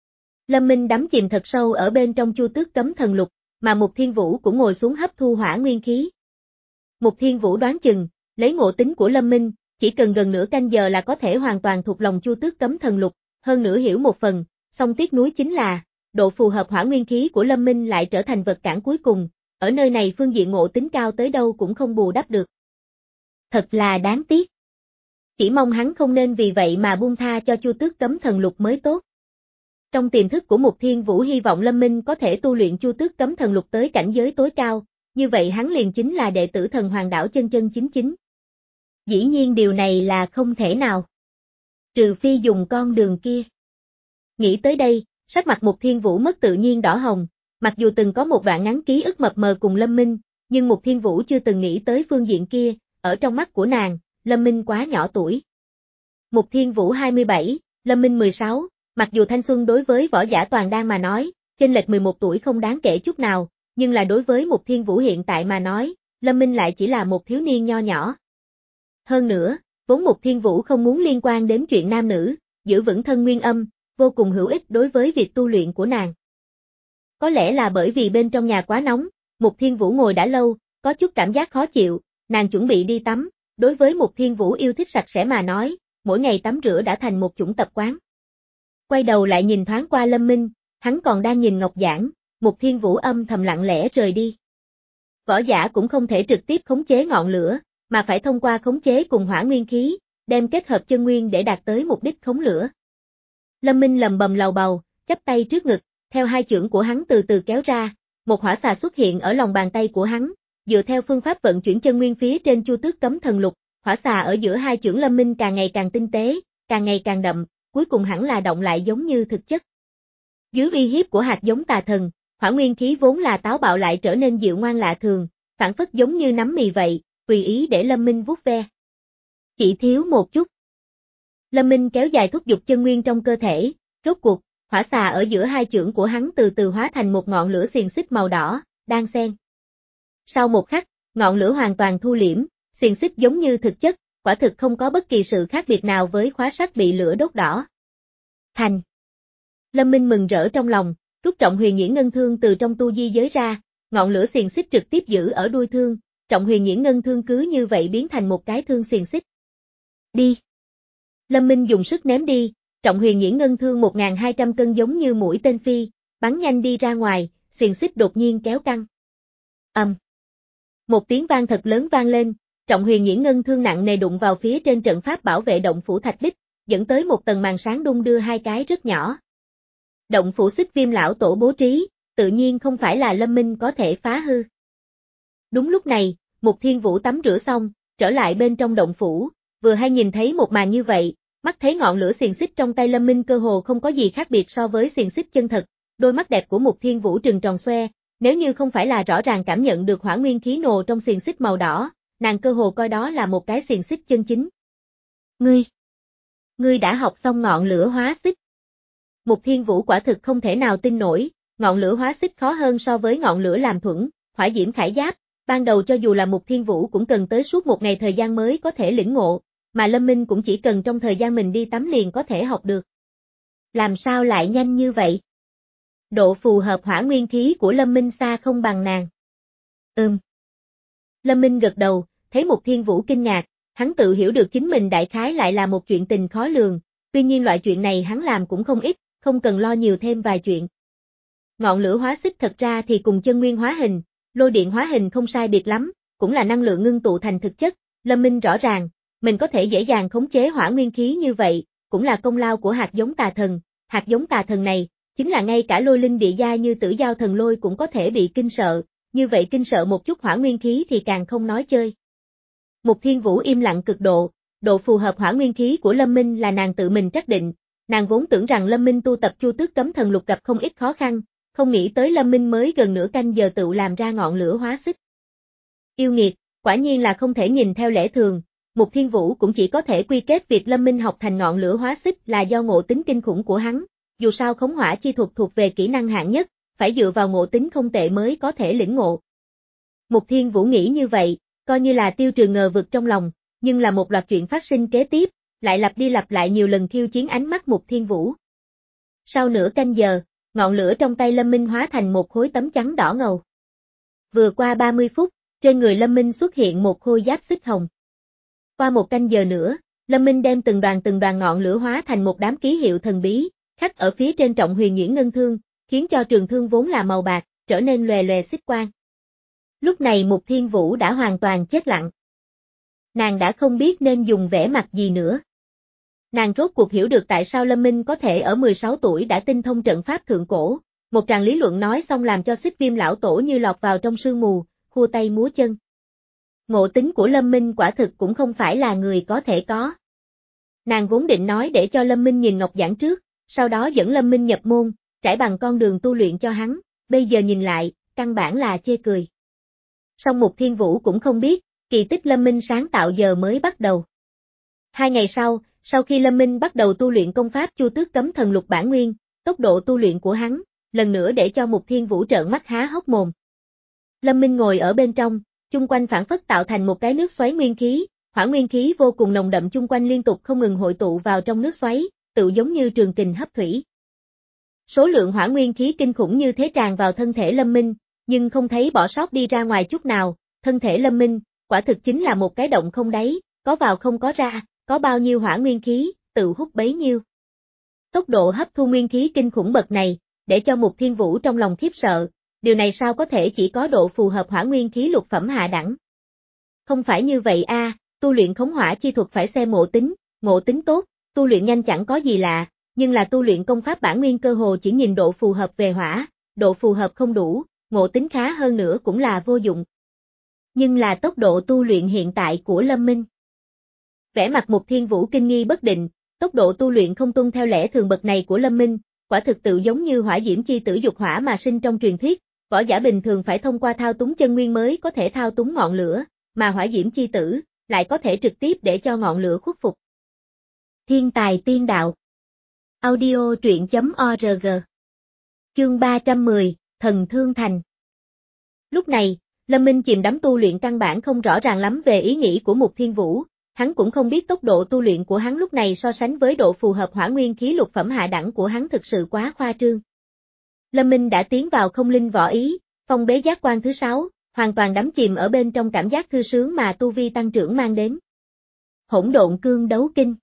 Lâm Minh đắm chìm thật sâu ở bên trong Chu Tước Cấm Thần Lục, mà Mục Thiên Vũ cũng ngồi xuống hấp thu hỏa nguyên khí. Mục Thiên Vũ đoán chừng, lấy ngộ tính của Lâm Minh, chỉ cần gần nửa canh giờ là có thể hoàn toàn thuộc lòng Chu Tước Cấm Thần Lục, hơn nữa hiểu một phần, song tiếc nuối chính là, độ phù hợp hỏa nguyên khí của Lâm Minh lại trở thành vật cản cuối cùng, ở nơi này phương diện ngộ tính cao tới đâu cũng không bù đắp được. Thật là đáng tiếc. Chỉ mong hắn không nên vì vậy mà buông tha cho Chu Tước Cấm Thần Lục mới tốt. Trong tiềm thức của Mục Thiên Vũ hy vọng Lâm Minh có thể tu luyện Chu Tước Cấm Thần Lục tới cảnh giới tối cao, như vậy hắn liền chính là đệ tử thần Hoàng Đảo chân chân chính chính. Dĩ nhiên điều này là không thể nào. Trừ phi dùng con đường kia. Nghĩ tới đây, sắc mặt Mục Thiên Vũ mất tự nhiên đỏ hồng, mặc dù từng có một đoạn ngắn ký ức mập mờ cùng Lâm Minh, nhưng Mục Thiên Vũ chưa từng nghĩ tới phương diện kia, ở trong mắt của nàng, Lâm Minh quá nhỏ tuổi. Mục Thiên Vũ hai mươi bảy, Lâm Minh mười sáu, mặc dù thanh xuân đối với võ giả toàn đan mà nói, chênh lệch mười một tuổi không đáng kể chút nào, nhưng là đối với Mục Thiên Vũ hiện tại mà nói, Lâm Minh lại chỉ là một thiếu niên nho nhỏ. Hơn nữa, vốn Mục Thiên Vũ không muốn liên quan đến chuyện nam nữ, giữ vững thân nguyên âm, vô cùng hữu ích đối với việc tu luyện của nàng. Có lẽ là bởi vì bên trong nhà quá nóng, Mục Thiên Vũ ngồi đã lâu, có chút cảm giác khó chịu, nàng chuẩn bị đi tắm, đối với Mục Thiên Vũ yêu thích sạch sẽ mà nói, mỗi ngày tắm rửa đã thành một chủng tập quán. Quay đầu lại nhìn thoáng qua Lâm Minh, hắn còn đang nhìn Ngọc Giản, Mục Thiên Vũ âm thầm lặng lẽ rời đi. Võ giả cũng không thể trực tiếp khống chế ngọn lửa, mà phải thông qua khống chế cùng hỏa nguyên khí, đem kết hợp chân nguyên để đạt tới mục đích khống lửa. Lâm Minh lầm bầm lầu bầu, chắp tay trước ngực, theo hai chưởng của hắn từ từ kéo ra, một hỏa xà xuất hiện ở lòng bàn tay của hắn, dựa theo phương pháp vận chuyển chân nguyên phía trên Chu Tước Cấm Thần Lục, hỏa xà ở giữa hai chưởng Lâm Minh càng ngày càng tinh tế, càng ngày càng đậm, cuối cùng hẳn là động lại giống như thực chất. Dưới uy hiếp của hạt giống tà thần, hỏa nguyên khí vốn là táo bạo lại trở nên dịu ngoan lạ thường, phản phất giống như nắm mì vậy, tùy ý để Lâm Minh vuốt ve. Chỉ thiếu một chút. Lâm Minh kéo dài thúc giục chân nguyên trong cơ thể, rốt cuộc, hỏa xà ở giữa hai chưởng của hắn từ từ hóa thành một ngọn lửa xiềng xích màu đỏ, đan xen. Sau một khắc, ngọn lửa hoàn toàn thu liễm, xiềng xích giống như thực chất, quả thực không có bất kỳ sự khác biệt nào với khóa sắt bị lửa đốt đỏ. Thành. Lâm Minh mừng rỡ trong lòng, rút Trọng Huyền Nhuyễn Ngân Thương từ trong tu di giới ra, ngọn lửa xiềng xích trực tiếp giữ ở đuôi thương, Trọng Huyền Nhuyễn Ngân Thương cứ như vậy biến thành một cái thương xiềng xích. Đi. Lâm Minh dùng sức ném đi, Trọng Huyền Nhuyễn Ngân Thương một nghìn hai trăm cân giống như mũi tên phi, bắn nhanh đi ra ngoài, xiềng xích đột nhiên kéo căng. Ầm. Um. Một tiếng vang thật lớn vang lên, Trọng Huyền Nhuyễn Ngân Thương nặng nề đụng vào phía trên trận pháp bảo vệ động phủ thạch bích, dẫn tới một tầng màn sáng đung đưa hai cái rất nhỏ. Động phủ Xích Viêm lão tổ bố trí, tự nhiên không phải là Lâm Minh có thể phá hư. Đúng lúc này, Mục Thiên Vũ tắm rửa xong, trở lại bên trong động phủ, vừa hay nhìn thấy một màn như vậy, mắt thấy ngọn lửa xiềng xích trong tay Lâm Minh cơ hồ không có gì khác biệt so với xiềng xích chân thật, đôi mắt đẹp của Mục Thiên Vũ trừng tròn xoe, nếu như không phải là rõ ràng cảm nhận được hỏa nguyên khí nồ trong xiềng xích màu đỏ, nàng cơ hồ coi đó là một cái xiềng xích chân chính. Ngươi, ngươi đã học xong ngọn lửa hóa xích. Mục Thiên Vũ quả thực không thể nào tin nổi, ngọn lửa hóa xích khó hơn so với ngọn lửa làm thuẫn, hỏa diễm khải giáp, ban đầu cho dù là Mục Thiên Vũ cũng cần tới suốt một ngày thời gian mới có thể lĩnh ngộ, mà Lâm Minh cũng chỉ cần trong thời gian mình đi tắm liền có thể học được. Làm sao lại nhanh như vậy? Độ phù hợp hỏa nguyên khí của Lâm Minh xa không bằng nàng. Ừm. Lâm Minh gật đầu, thấy Mục Thiên Vũ kinh ngạc, hắn tự hiểu được chính mình đại khái lại là một chuyện tình khó lường, tuy nhiên loại chuyện này hắn làm cũng không ít, không cần lo nhiều thêm vài chuyện. Ngọn lửa hóa xích thật ra thì cùng chân nguyên hóa hình, lôi điện hóa hình không sai biệt lắm, cũng là năng lượng ngưng tụ thành thực chất, Lâm Minh rõ ràng, mình có thể dễ dàng khống chế hỏa nguyên khí như vậy, cũng là công lao của hạt giống tà thần, hạt giống tà thần này, chính là ngay cả lôi linh địa giai như Tử Giao thần lôi cũng có thể bị kinh sợ, như vậy kinh sợ một chút hỏa nguyên khí thì càng không nói chơi. Mục Thiên Vũ im lặng cực độ, độ phù hợp hỏa nguyên khí của Lâm Minh là nàng tự mình trắc định, nàng vốn tưởng rằng Lâm Minh tu tập Chu Tước Cấm Thần Lục gặp không ít khó khăn, không nghĩ tới Lâm Minh mới gần nửa canh giờ tự làm ra ngọn lửa hóa xích. Yêu nghiệt, quả nhiên là không thể nhìn theo lẽ thường, Mục Thiên Vũ cũng chỉ có thể quy kết việc Lâm Minh học thành ngọn lửa hóa xích là do ngộ tính kinh khủng của hắn, dù sao khống hỏa chi thuật thuộc về kỹ năng hạng nhất, phải dựa vào ngộ tính không tệ mới có thể lĩnh ngộ. Mục Thiên Vũ nghĩ như vậy, coi như là tiêu trừ ngờ vực trong lòng, nhưng là một loạt chuyện phát sinh kế tiếp, lại lặp đi lặp lại nhiều lần khiêu chiến ánh mắt Mục Thiên Vũ. Sau nửa canh giờ, ngọn lửa trong tay Lâm Minh hóa thành một khối tấm trắng đỏ ngầu. Vừa qua ba mươi phút, trên người Lâm Minh xuất hiện một khôi giáp xích hồng. Qua một canh giờ nữa, Lâm Minh đem từng đoàn từng đoàn ngọn lửa hóa thành một đám ký hiệu thần bí, khắc ở phía trên trọng huyền nhuyễn ngân thương, khiến cho trường thương vốn là màu bạc, trở nên lòe lòe xích quang. Lúc này Mục Thiên Vũ đã hoàn toàn chết lặng. Nàng đã không biết nên dùng vẻ mặt gì nữa. Nàng rốt cuộc hiểu được tại sao Lâm Minh có thể ở mười sáu tuổi đã tinh thông trận pháp thượng cổ, một tràng lý luận nói xong làm cho Xích Viêm lão tổ như lọt vào trong sương mù, khua tay múa chân. Ngộ tính của Lâm Minh quả thực cũng không phải là người có thể có. Nàng vốn định nói để cho Lâm Minh nhìn ngọc giảng trước, sau đó dẫn Lâm Minh nhập môn, trải bằng con đường tu luyện cho hắn, bây giờ nhìn lại, căn bản là chê cười. Song Mục Thiên Vũ cũng không biết, kỳ tích Lâm Minh sáng tạo giờ mới bắt đầu. Hai ngày sau, sau khi Lâm Minh bắt đầu tu luyện công pháp Chu Tước Cấm Thần Lục bản nguyên, tốc độ tu luyện của hắn, lần nữa để cho Mục Thiên Vũ trợn mắt há hốc mồm. Lâm Minh ngồi ở bên trong, chung quanh phản phất tạo thành một cái nước xoáy nguyên khí, hỏa nguyên khí vô cùng nồng đậm chung quanh liên tục không ngừng hội tụ vào trong nước xoáy, tự giống như trường kình hấp thủy. Số lượng hỏa nguyên khí kinh khủng như thế tràn vào thân thể Lâm Minh, nhưng không thấy bỏ sót đi ra ngoài chút nào, thân thể Lâm Minh, quả thực chính là một cái động không đáy, có vào không có ra, có bao nhiêu hỏa nguyên khí, tự hút bấy nhiêu. Tốc độ hấp thu nguyên khí kinh khủng bậc này, để cho Mục Thiên Vũ trong lòng khiếp sợ, điều này sao có thể chỉ có độ phù hợp hỏa nguyên khí lục phẩm hạ đẳng. Không phải như vậy a, à, tu luyện khống hỏa chi thuật phải xem ngộ tính, ngộ tính tốt, tu luyện nhanh chẳng có gì lạ, nhưng là tu luyện công pháp bản nguyên cơ hồ chỉ nhìn độ phù hợp về hỏa, độ phù hợp không đủ, ngộ tính khá hơn nữa cũng là vô dụng. Nhưng là tốc độ tu luyện hiện tại của Lâm Minh. Vẻ mặt Mục Thiên Vũ kinh nghi bất định, tốc độ tu luyện không tuân theo lẽ thường bậc này của Lâm Minh, quả thực tự giống như hỏa diễm chi tử dục hỏa mà sinh trong truyền thuyết, võ giả bình thường phải thông qua thao túng chân nguyên mới có thể thao túng ngọn lửa, mà hỏa diễm chi tử lại có thể trực tiếp để cho ngọn lửa khuất phục. Thiên tài tiên đạo. Audio truyện chấm org. Chương ba trăm mười, Thần Thương Thành. Lúc này, Lâm Minh chìm đắm tu luyện căn bản không rõ ràng lắm về ý nghĩ của Mục Thiên Vũ, hắn cũng không biết tốc độ tu luyện của hắn lúc này so sánh với độ phù hợp hỏa nguyên khí lục phẩm hạ đẳng của hắn thực sự quá khoa trương. Lâm Minh đã tiến vào không linh võ ý, phong bế giác quan thứ sáu, hoàn toàn đắm chìm ở bên trong cảm giác thư sướng mà tu vi tăng trưởng mang đến. Hỗn độn cương đấu kinh.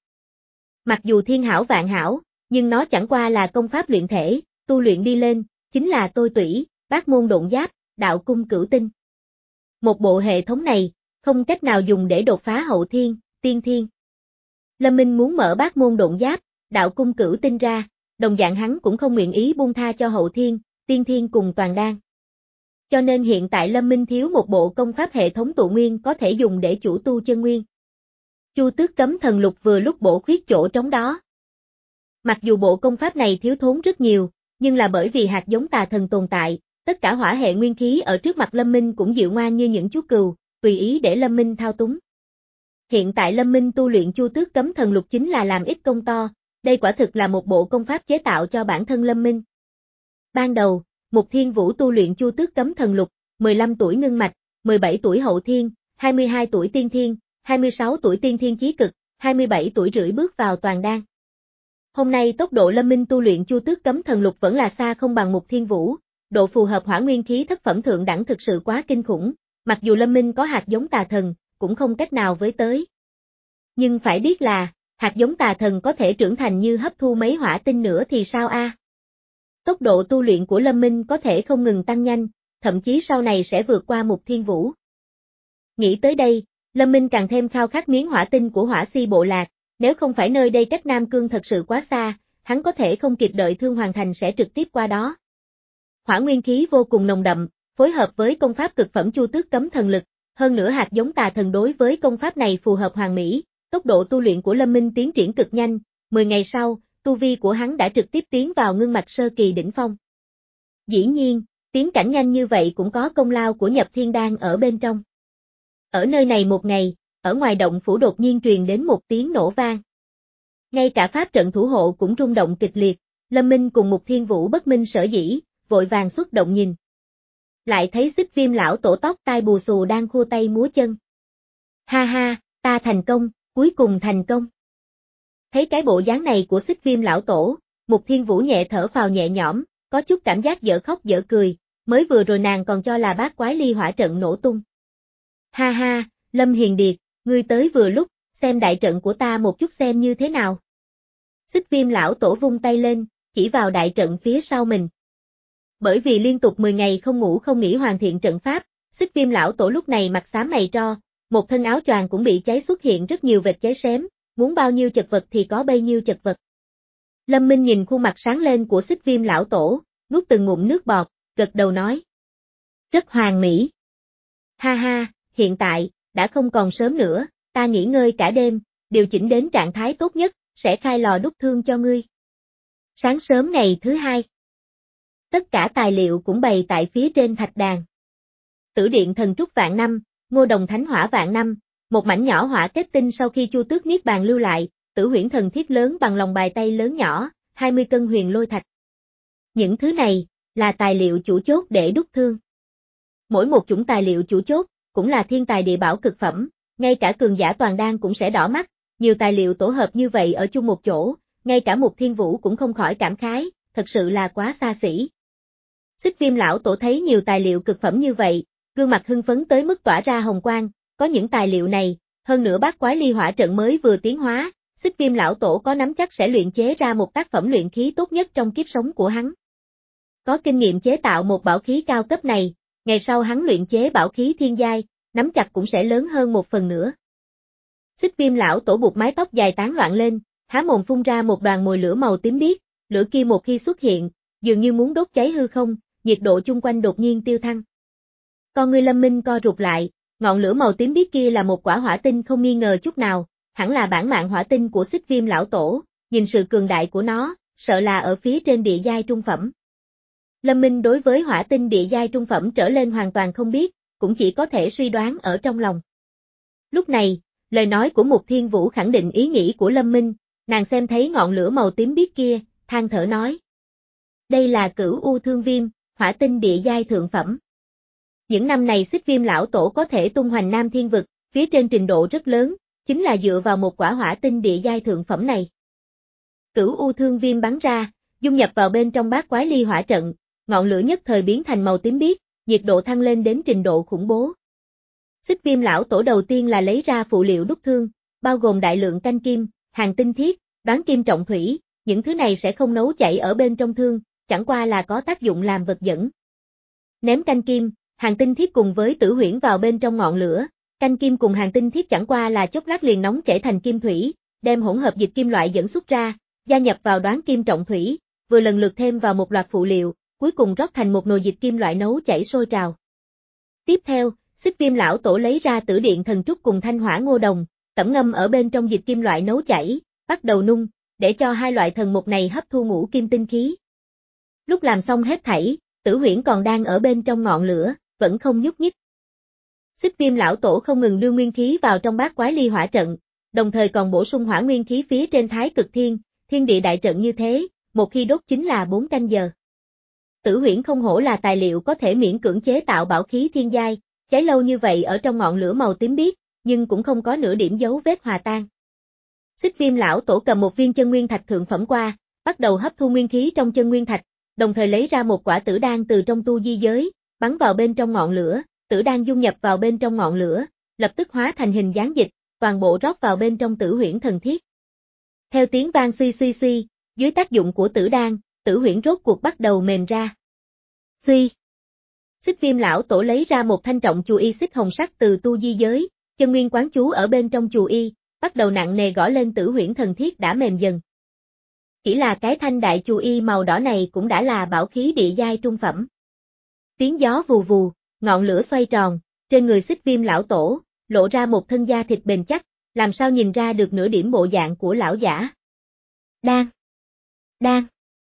Mặc dù thiên hảo vạn hảo, nhưng nó chẳng qua là công pháp luyện thể, tu luyện đi lên, chính là tôi tủy, bát môn độn giáp, đạo cung cửu tinh. Một bộ hệ thống này, không cách nào dùng để đột phá hậu thiên, tiên thiên. Lâm Minh muốn mở bát môn độn giáp, đạo cung cửu tinh ra, đồng dạng hắn cũng không nguyện ý buông tha cho hậu thiên, tiên thiên cùng toàn đan. Cho nên hiện tại Lâm Minh thiếu một bộ công pháp hệ thống tụ nguyên có thể dùng để chủ tu chân nguyên. Chu Tước Cấm Thần Lục vừa lúc bổ khuyết chỗ trống đó. Mặc dù bộ công pháp này thiếu thốn rất nhiều, nhưng là bởi vì hạt giống tà thần tồn tại, tất cả hỏa hệ nguyên khí ở trước mặt Lâm Minh cũng dịu ngoan như những chú cừu, tùy ý để Lâm Minh thao túng. Hiện tại Lâm Minh tu luyện Chu Tước Cấm Thần Lục chính là làm ít công to, đây quả thực là một bộ công pháp chế tạo cho bản thân Lâm Minh. Ban đầu, Mục Thiên Vũ tu luyện Chu Tước Cấm Thần Lục, mười lăm tuổi ngưng mạch, mười bảy tuổi hậu thiên, hai mươi hai tuổi tiên thiên, hai mươi sáu tuổi tiên thiên chí cực, hai mươi bảy tuổi rưỡi bước vào toàn đan. Hôm nay tốc độ Lâm Minh tu luyện Chu Tước Cấm Thần Lục vẫn là xa không bằng Mục Thiên Vũ, độ phù hợp hỏa nguyên khí thất phẩm thượng đẳng thực sự quá kinh khủng, mặc dù Lâm Minh có hạt giống tà thần, cũng không cách nào với tới. Nhưng phải biết là, hạt giống tà thần có thể trưởng thành như hấp thu mấy hỏa tinh nữa thì sao a? Tốc độ tu luyện của Lâm Minh có thể không ngừng tăng nhanh, thậm chí sau này sẽ vượt qua Mục Thiên Vũ. Nghĩ tới đây, Lâm Minh càng thêm khao khát miếng hỏa tinh của hỏa si bộ lạc, nếu không phải nơi đây cách Nam Cương thật sự quá xa, hắn có thể không kịp đợi thương hoàn thành sẽ trực tiếp qua đó. Hỏa nguyên khí vô cùng nồng đậm, phối hợp với công pháp cực phẩm Chu Tước cấm thần lực, hơn nữa hạt giống tà thần đối với công pháp này phù hợp hoàn mỹ, tốc độ tu luyện của Lâm Minh tiến triển cực nhanh, mười ngày sau, tu vi của hắn đã trực tiếp tiến vào ngưng mạch sơ kỳ đỉnh phong. Dĩ nhiên, tiến cảnh nhanh như vậy cũng có công lao của Nhập Thiên Đan ở bên trong. Ở nơi này một ngày, ở ngoài động phủ đột nhiên truyền đến một tiếng nổ vang. Ngay cả pháp trận thủ hộ cũng rung động kịch liệt, Lâm Minh cùng Mục Thiên Vũ bất minh sở dĩ, vội vàng xuất động nhìn. Lại thấy Xích Viêm lão tổ tóc tai bù xù đang khua tay múa chân. Ha ha, ta thành công, cuối cùng thành công. Thấy cái bộ dáng này của Xích Viêm lão tổ, Mục Thiên Vũ nhẹ thở phào nhẹ nhõm, có chút cảm giác dở khóc dở cười, mới vừa rồi nàng còn cho là bát quái ly hỏa trận nổ tung. Ha ha, Lâm Hiền Điệt, ngươi tới vừa lúc, xem đại trận của ta một chút xem như thế nào. Xích Viêm lão tổ vung tay lên, chỉ vào đại trận phía sau mình. Bởi vì liên tục mười ngày không ngủ không nghỉ hoàn thiện trận pháp, Xích Viêm lão tổ lúc này mặt xám mày tro, một thân áo choàng cũng bị cháy xuất hiện rất nhiều vệt cháy xém, muốn bao nhiêu chật vật thì có bấy nhiêu chật vật. Lâm Minh nhìn khuôn mặt sáng lên của Xích Viêm lão tổ, nuốt từng ngụm nước bọt, gật đầu nói. Rất hoàn mỹ. Ha ha, hiện tại, đã không còn sớm nữa, ta nghỉ ngơi cả đêm, điều chỉnh đến trạng thái tốt nhất, sẽ khai lò đúc thương cho ngươi. Sáng sớm ngày thứ hai. Tất cả tài liệu cũng bày tại phía trên thạch đàn. Tử điện thần trúc vạn năm, ngô đồng thánh hỏa vạn năm, một mảnh nhỏ hỏa kết tinh sau khi Chu Tước niết bàn lưu lại, tử huyễn thần thiết lớn bằng lòng bàn tay lớn nhỏ, hai mươi cân huyền lôi thạch. Những thứ này, là tài liệu chủ chốt để đúc thương. Mỗi một chủng tài liệu chủ chốt, cũng là thiên tài địa bảo cực phẩm, ngay cả cường giả toàn đan cũng sẽ đỏ mắt, nhiều tài liệu tổ hợp như vậy ở chung một chỗ, ngay cả Mục Thiên Vũ cũng không khỏi cảm khái, thật sự là quá xa xỉ. Xích Viêm lão tổ thấy nhiều tài liệu cực phẩm như vậy, gương mặt hưng phấn tới mức tỏa ra hồng quang, có những tài liệu này, hơn nữa bát quái ly hỏa trận mới vừa tiến hóa, Xích Viêm lão tổ có nắm chắc sẽ luyện chế ra một tác phẩm luyện khí tốt nhất trong kiếp sống của hắn. Có kinh nghiệm chế tạo một bảo khí cao cấp này, ngày sau hắn luyện chế bảo khí thiên giai, nắm chặt cũng sẽ lớn hơn một phần nữa. Xích Viêm lão tổ buộc mái tóc dài tán loạn lên, há mồm phun ra một đoàn mồi lửa màu tím biếc, lửa kia một khi xuất hiện, dường như muốn đốt cháy hư không, nhiệt độ chung quanh đột nhiên tiêu thăng. Con ngươi Lâm Minh co rụt lại, ngọn lửa màu tím biếc kia là một quả hỏa tinh không nghi ngờ chút nào, hẳn là bản mạng hỏa tinh của Xích Viêm lão tổ, nhìn sự cường đại của nó, sợ là ở phía trên địa giai trung phẩm. Lâm Minh đối với hỏa tinh địa giai trung phẩm trở lên hoàn toàn không biết, cũng chỉ có thể suy đoán ở trong lòng. Lúc này, lời nói của Mục Thiên Vũ khẳng định ý nghĩ của Lâm Minh, nàng xem thấy ngọn lửa màu tím biếc kia, than thở nói. Đây là Cửu U Thương Viêm, hỏa tinh địa giai thượng phẩm. Những năm này Xích Viêm lão tổ có thể tung hoành Nam Thiên Vực, phía trên trình độ rất lớn, chính là dựa vào một quả hỏa tinh địa giai thượng phẩm này. Cửu U Thương Viêm bắn ra, dung nhập vào bên trong bát quái ly hỏa trận, ngọn lửa nhất thời biến thành màu tím biếc, nhiệt độ thăng lên đến trình độ khủng bố. Xích Viêm lão tổ đầu tiên là lấy ra phụ liệu đúc thương, bao gồm đại lượng canh kim, hàng tinh thiết, đoán kim trọng thủy, những thứ này sẽ không nấu chảy ở bên trong thương, chẳng qua là có tác dụng làm vật dẫn. Ném canh kim, hàng tinh thiết cùng với tử huyễn vào bên trong ngọn lửa, canh kim cùng hàng tinh thiết chẳng qua là chốc lát liền nóng chảy thành kim thủy, đem hỗn hợp dịch kim loại dẫn xuất ra, gia nhập vào đoán kim trọng thủy, vừa lần lượt thêm vào một loạt phụ liệu, cuối cùng rót thành một nồi dịch kim loại nấu chảy sôi trào. Tiếp theo, Xích Viêm lão tổ lấy ra tử điện thần trúc cùng thanh hỏa ngô đồng, tẩm ngâm ở bên trong dịch kim loại nấu chảy, bắt đầu nung, để cho hai loại thần mục này hấp thu ngũ kim tinh khí. Lúc làm xong hết thảy, tử huyễn còn đang ở bên trong ngọn lửa, vẫn không nhúc nhích. Xích Viêm lão tổ không ngừng đưa nguyên khí vào trong bát quái ly hỏa trận, đồng thời còn bổ sung hỏa nguyên khí phía trên Thái Cực Thiên, Thiên Địa đại trận như thế, một khi đốt chính là bốn canh giờ. Tử huyễn không hổ là tài liệu có thể miễn cưỡng chế tạo bảo khí thiên giai, cháy lâu như vậy ở trong ngọn lửa màu tím biếc, nhưng cũng không có nửa điểm dấu vết hòa tan. Xích Viêm lão tổ cầm một viên chân nguyên thạch thượng phẩm qua, bắt đầu hấp thu nguyên khí trong chân nguyên thạch, đồng thời lấy ra một quả tử đan từ trong tu di giới, bắn vào bên trong ngọn lửa, tử đan dung nhập vào bên trong ngọn lửa, lập tức hóa thành hình dáng dịch, toàn bộ rót vào bên trong tử huyễn thần thiết. Theo tiếng vang suy suy suy, dưới tác dụng của tử đan, tử huyễn rốt cuộc bắt đầu mềm ra. Suy. Xích Viêm lão tổ lấy ra một thanh trọng chù y xích hồng sắc từ tu di giới, chân nguyên quán chú ở bên trong chù y, bắt đầu nặng nề gõ lên Tử Huyễn thần thiết đã mềm dần. Chỉ là cái thanh đại chu y màu đỏ này cũng đã là bảo khí địa giai trung phẩm. Tiếng gió vù vù, ngọn lửa xoay tròn, trên người Xích Viêm lão tổ, lộ ra một thân da thịt bền chắc, làm sao nhìn ra được nửa điểm bộ dạng của lão giả. Đan, đan,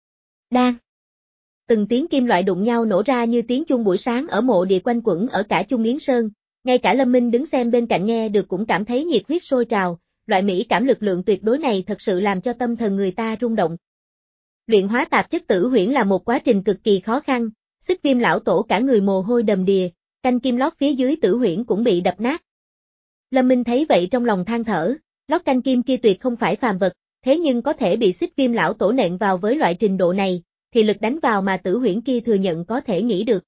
đan. Từng tiếng kim loại đụng nhau nổ ra như tiếng chuông buổi sáng ở mộ địa quanh quẩn ở cả Trung Yến Sơn, ngay cả Lâm Minh đứng xem bên cạnh nghe được cũng cảm thấy nhiệt huyết sôi trào, loại mỹ cảm lực lượng tuyệt đối này thật sự làm cho tâm thần người ta rung động. Luyện hóa tạp chất Tử Huyễn là một quá trình cực kỳ khó khăn, Xích Viêm lão tổ cả người mồ hôi đầm đìa, canh kim lót phía dưới Tử Huyễn cũng bị đập nát. Lâm Minh thấy vậy trong lòng than thở, lót canh kim kia tuyệt không phải phàm vật, thế nhưng có thể bị Xích Viêm lão tổ nện vào với loại trình độ này, thì lực đánh vào mà Tử Huyễn kia thừa nhận có thể nghĩ được.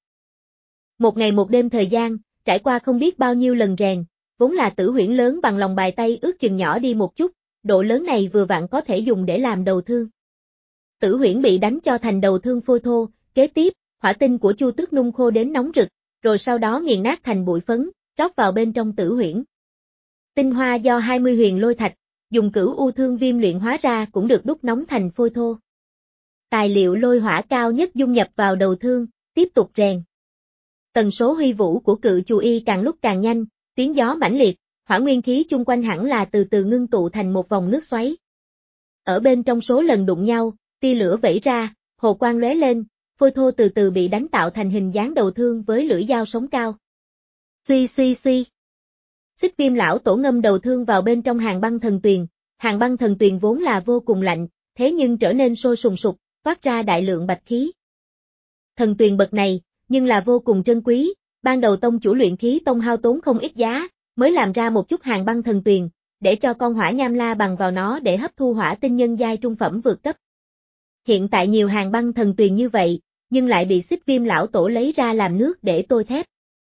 Một ngày một đêm thời gian, trải qua không biết bao nhiêu lần rèn, vốn là Tử Huyễn lớn bằng lòng bàn tay ước chừng nhỏ đi một chút, độ lớn này vừa vặn có thể dùng để làm đầu thương. Tử Huyễn bị đánh cho thành đầu thương phôi thô, kế tiếp, hỏa tinh của Chu Tước nung khô đến nóng rực, rồi sau đó nghiền nát thành bụi phấn, rót vào bên trong Tử Huyễn. Tinh hoa do hai mươi huyền lôi thạch, dùng cửu u thương viêm luyện hóa ra cũng được đúc nóng thành phôi thô. Tài liệu lôi hỏa cao nhất dung nhập vào đầu thương, tiếp tục rèn. Tần số huy vũ của cự chu y càng lúc càng nhanh, tiếng gió mãnh liệt, hỏa nguyên khí chung quanh hẳn là từ từ ngưng tụ thành một vòng nước xoáy. Ở bên trong số lần đụng nhau, tia lửa vẩy ra, hồ quang lóe lên, phôi thô từ từ bị đánh tạo thành hình dáng đầu thương với lưỡi dao sống cao. Suy suy suy. Xích Viêm lão tổ ngâm đầu thương vào bên trong hàng băng thần tuyền, hàng băng thần tuyền vốn là vô cùng lạnh, thế nhưng trở nên sôi sùng sục, toát ra đại lượng bạch khí. Thần tuyền bậc này, nhưng là vô cùng trân quý, ban đầu tông chủ luyện khí tông hao tốn không ít giá, mới làm ra một chút hàng băng thần tuyền, để cho con hỏa nham la bằng vào nó để hấp thu hỏa tinh nhân giai trung phẩm vượt cấp. Hiện tại nhiều hàng băng thần tuyền như vậy, nhưng lại bị Xích Viêm lão tổ lấy ra làm nước để tôi thép.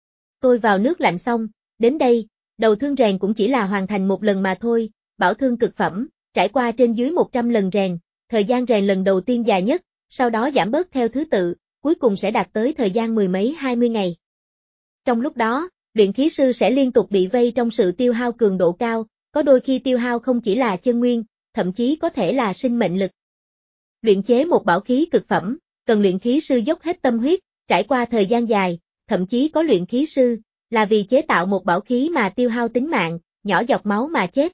Tôi vào nước lạnh xong, đến đây, đầu thương rèn cũng chỉ là hoàn thành một lần mà thôi, bảo thương cực phẩm, trải qua trên dưới một trăm lần rèn, thời gian rèn lần đầu tiên dài nhất, sau đó giảm bớt theo thứ tự, cuối cùng sẽ đạt tới thời gian mười mấy hai mươi ngày. Trong lúc đó, luyện khí sư sẽ liên tục bị vây trong sự tiêu hao cường độ cao, có đôi khi tiêu hao không chỉ là chân nguyên, thậm chí có thể là sinh mệnh lực. Luyện chế một bảo khí cực phẩm, cần luyện khí sư dốc hết tâm huyết, trải qua thời gian dài, thậm chí có luyện khí sư, là vì chế tạo một bảo khí mà tiêu hao tính mạng, nhỏ giọt máu mà chết.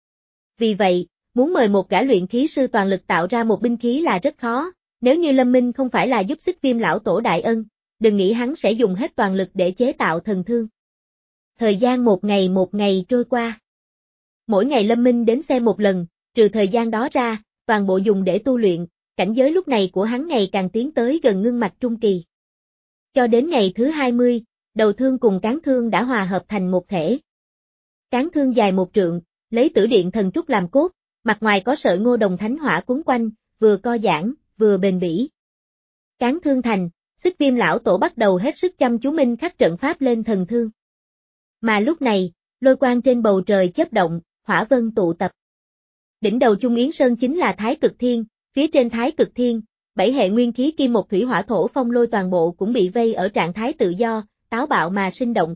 Vì vậy, muốn mời một gã luyện khí sư toàn lực tạo ra một binh khí là rất khó, nếu như Lâm Minh không phải là giúp Xích Viêm lão tổ đại ân, đừng nghĩ hắn sẽ dùng hết toàn lực để chế tạo thần thương. Thời gian một ngày một ngày trôi qua. Mỗi ngày Lâm Minh đến xem một lần, trừ thời gian đó ra, toàn bộ dùng để tu luyện, cảnh giới lúc này của hắn ngày càng tiến tới gần ngưng mạch trung kỳ. Cho đến ngày thứ hai mươi, đầu thương cùng cán thương đã hòa hợp thành một thể. Cán thương dài một trượng, lấy tử điện thần trúc làm cốt, mặt ngoài có sợi ngô đồng thánh hỏa quấn quanh, vừa co giãn, vừa bền bỉ. Cán thương thành, Xích Viêm lão tổ bắt đầu hết sức chăm chú minh khắc trận pháp lên thần thương. Mà lúc này, lôi quang trên bầu trời chớp động, hỏa vân tụ tập. Đỉnh đầu Trung Yến Sơn chính là Thái Cực Thiên, phía trên Thái Cực Thiên, bảy hệ nguyên khí kim một thủy hỏa thổ phong lôi toàn bộ cũng bị vây ở trạng thái tự do, táo bạo mà sinh động.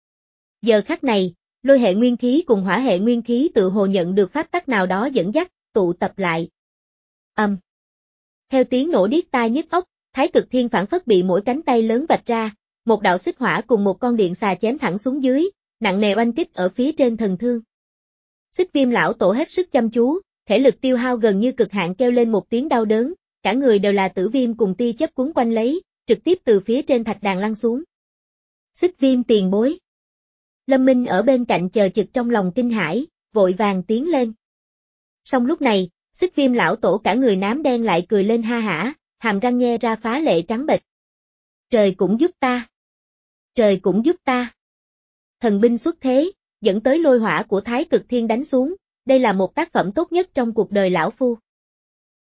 Giờ khắc này, lôi hệ nguyên khí cùng hỏa hệ nguyên khí tự hồ nhận được pháp tắc nào đó dẫn dắt, tụ tập lại. Âm. Um. Theo tiếng nổ điếc tai nhức óc, Thái Cực Thiên phản phất bị mỗi cánh tay lớn vạch ra, một đạo xích hỏa cùng một con điện xà chém thẳng xuống dưới, nặng nề oanh kích ở phía trên thần thương. Xích Viêm lão tổ hết sức chăm chú, thể lực tiêu hao gần như cực hạn kêu lên một tiếng đau đớn, cả người đều là tử viêm cùng tia chớp cuốn quanh lấy, trực tiếp từ phía trên thạch đàn lăn xuống. Xích Viêm tiền bối. Lâm Minh ở bên cạnh chờ chực trong lòng kinh hãi, vội vàng tiến lên. Song lúc này, Xích Viêm lão tổ cả người nám đen lại cười lên ha hả, hàm răng nhe ra phá lệ trắng bệch. Trời cũng giúp ta. Trời cũng giúp ta. Thần binh xuất thế, dẫn tới lôi hỏa của Thái Cực Thiên đánh xuống, đây là một tác phẩm tốt nhất trong cuộc đời lão phu.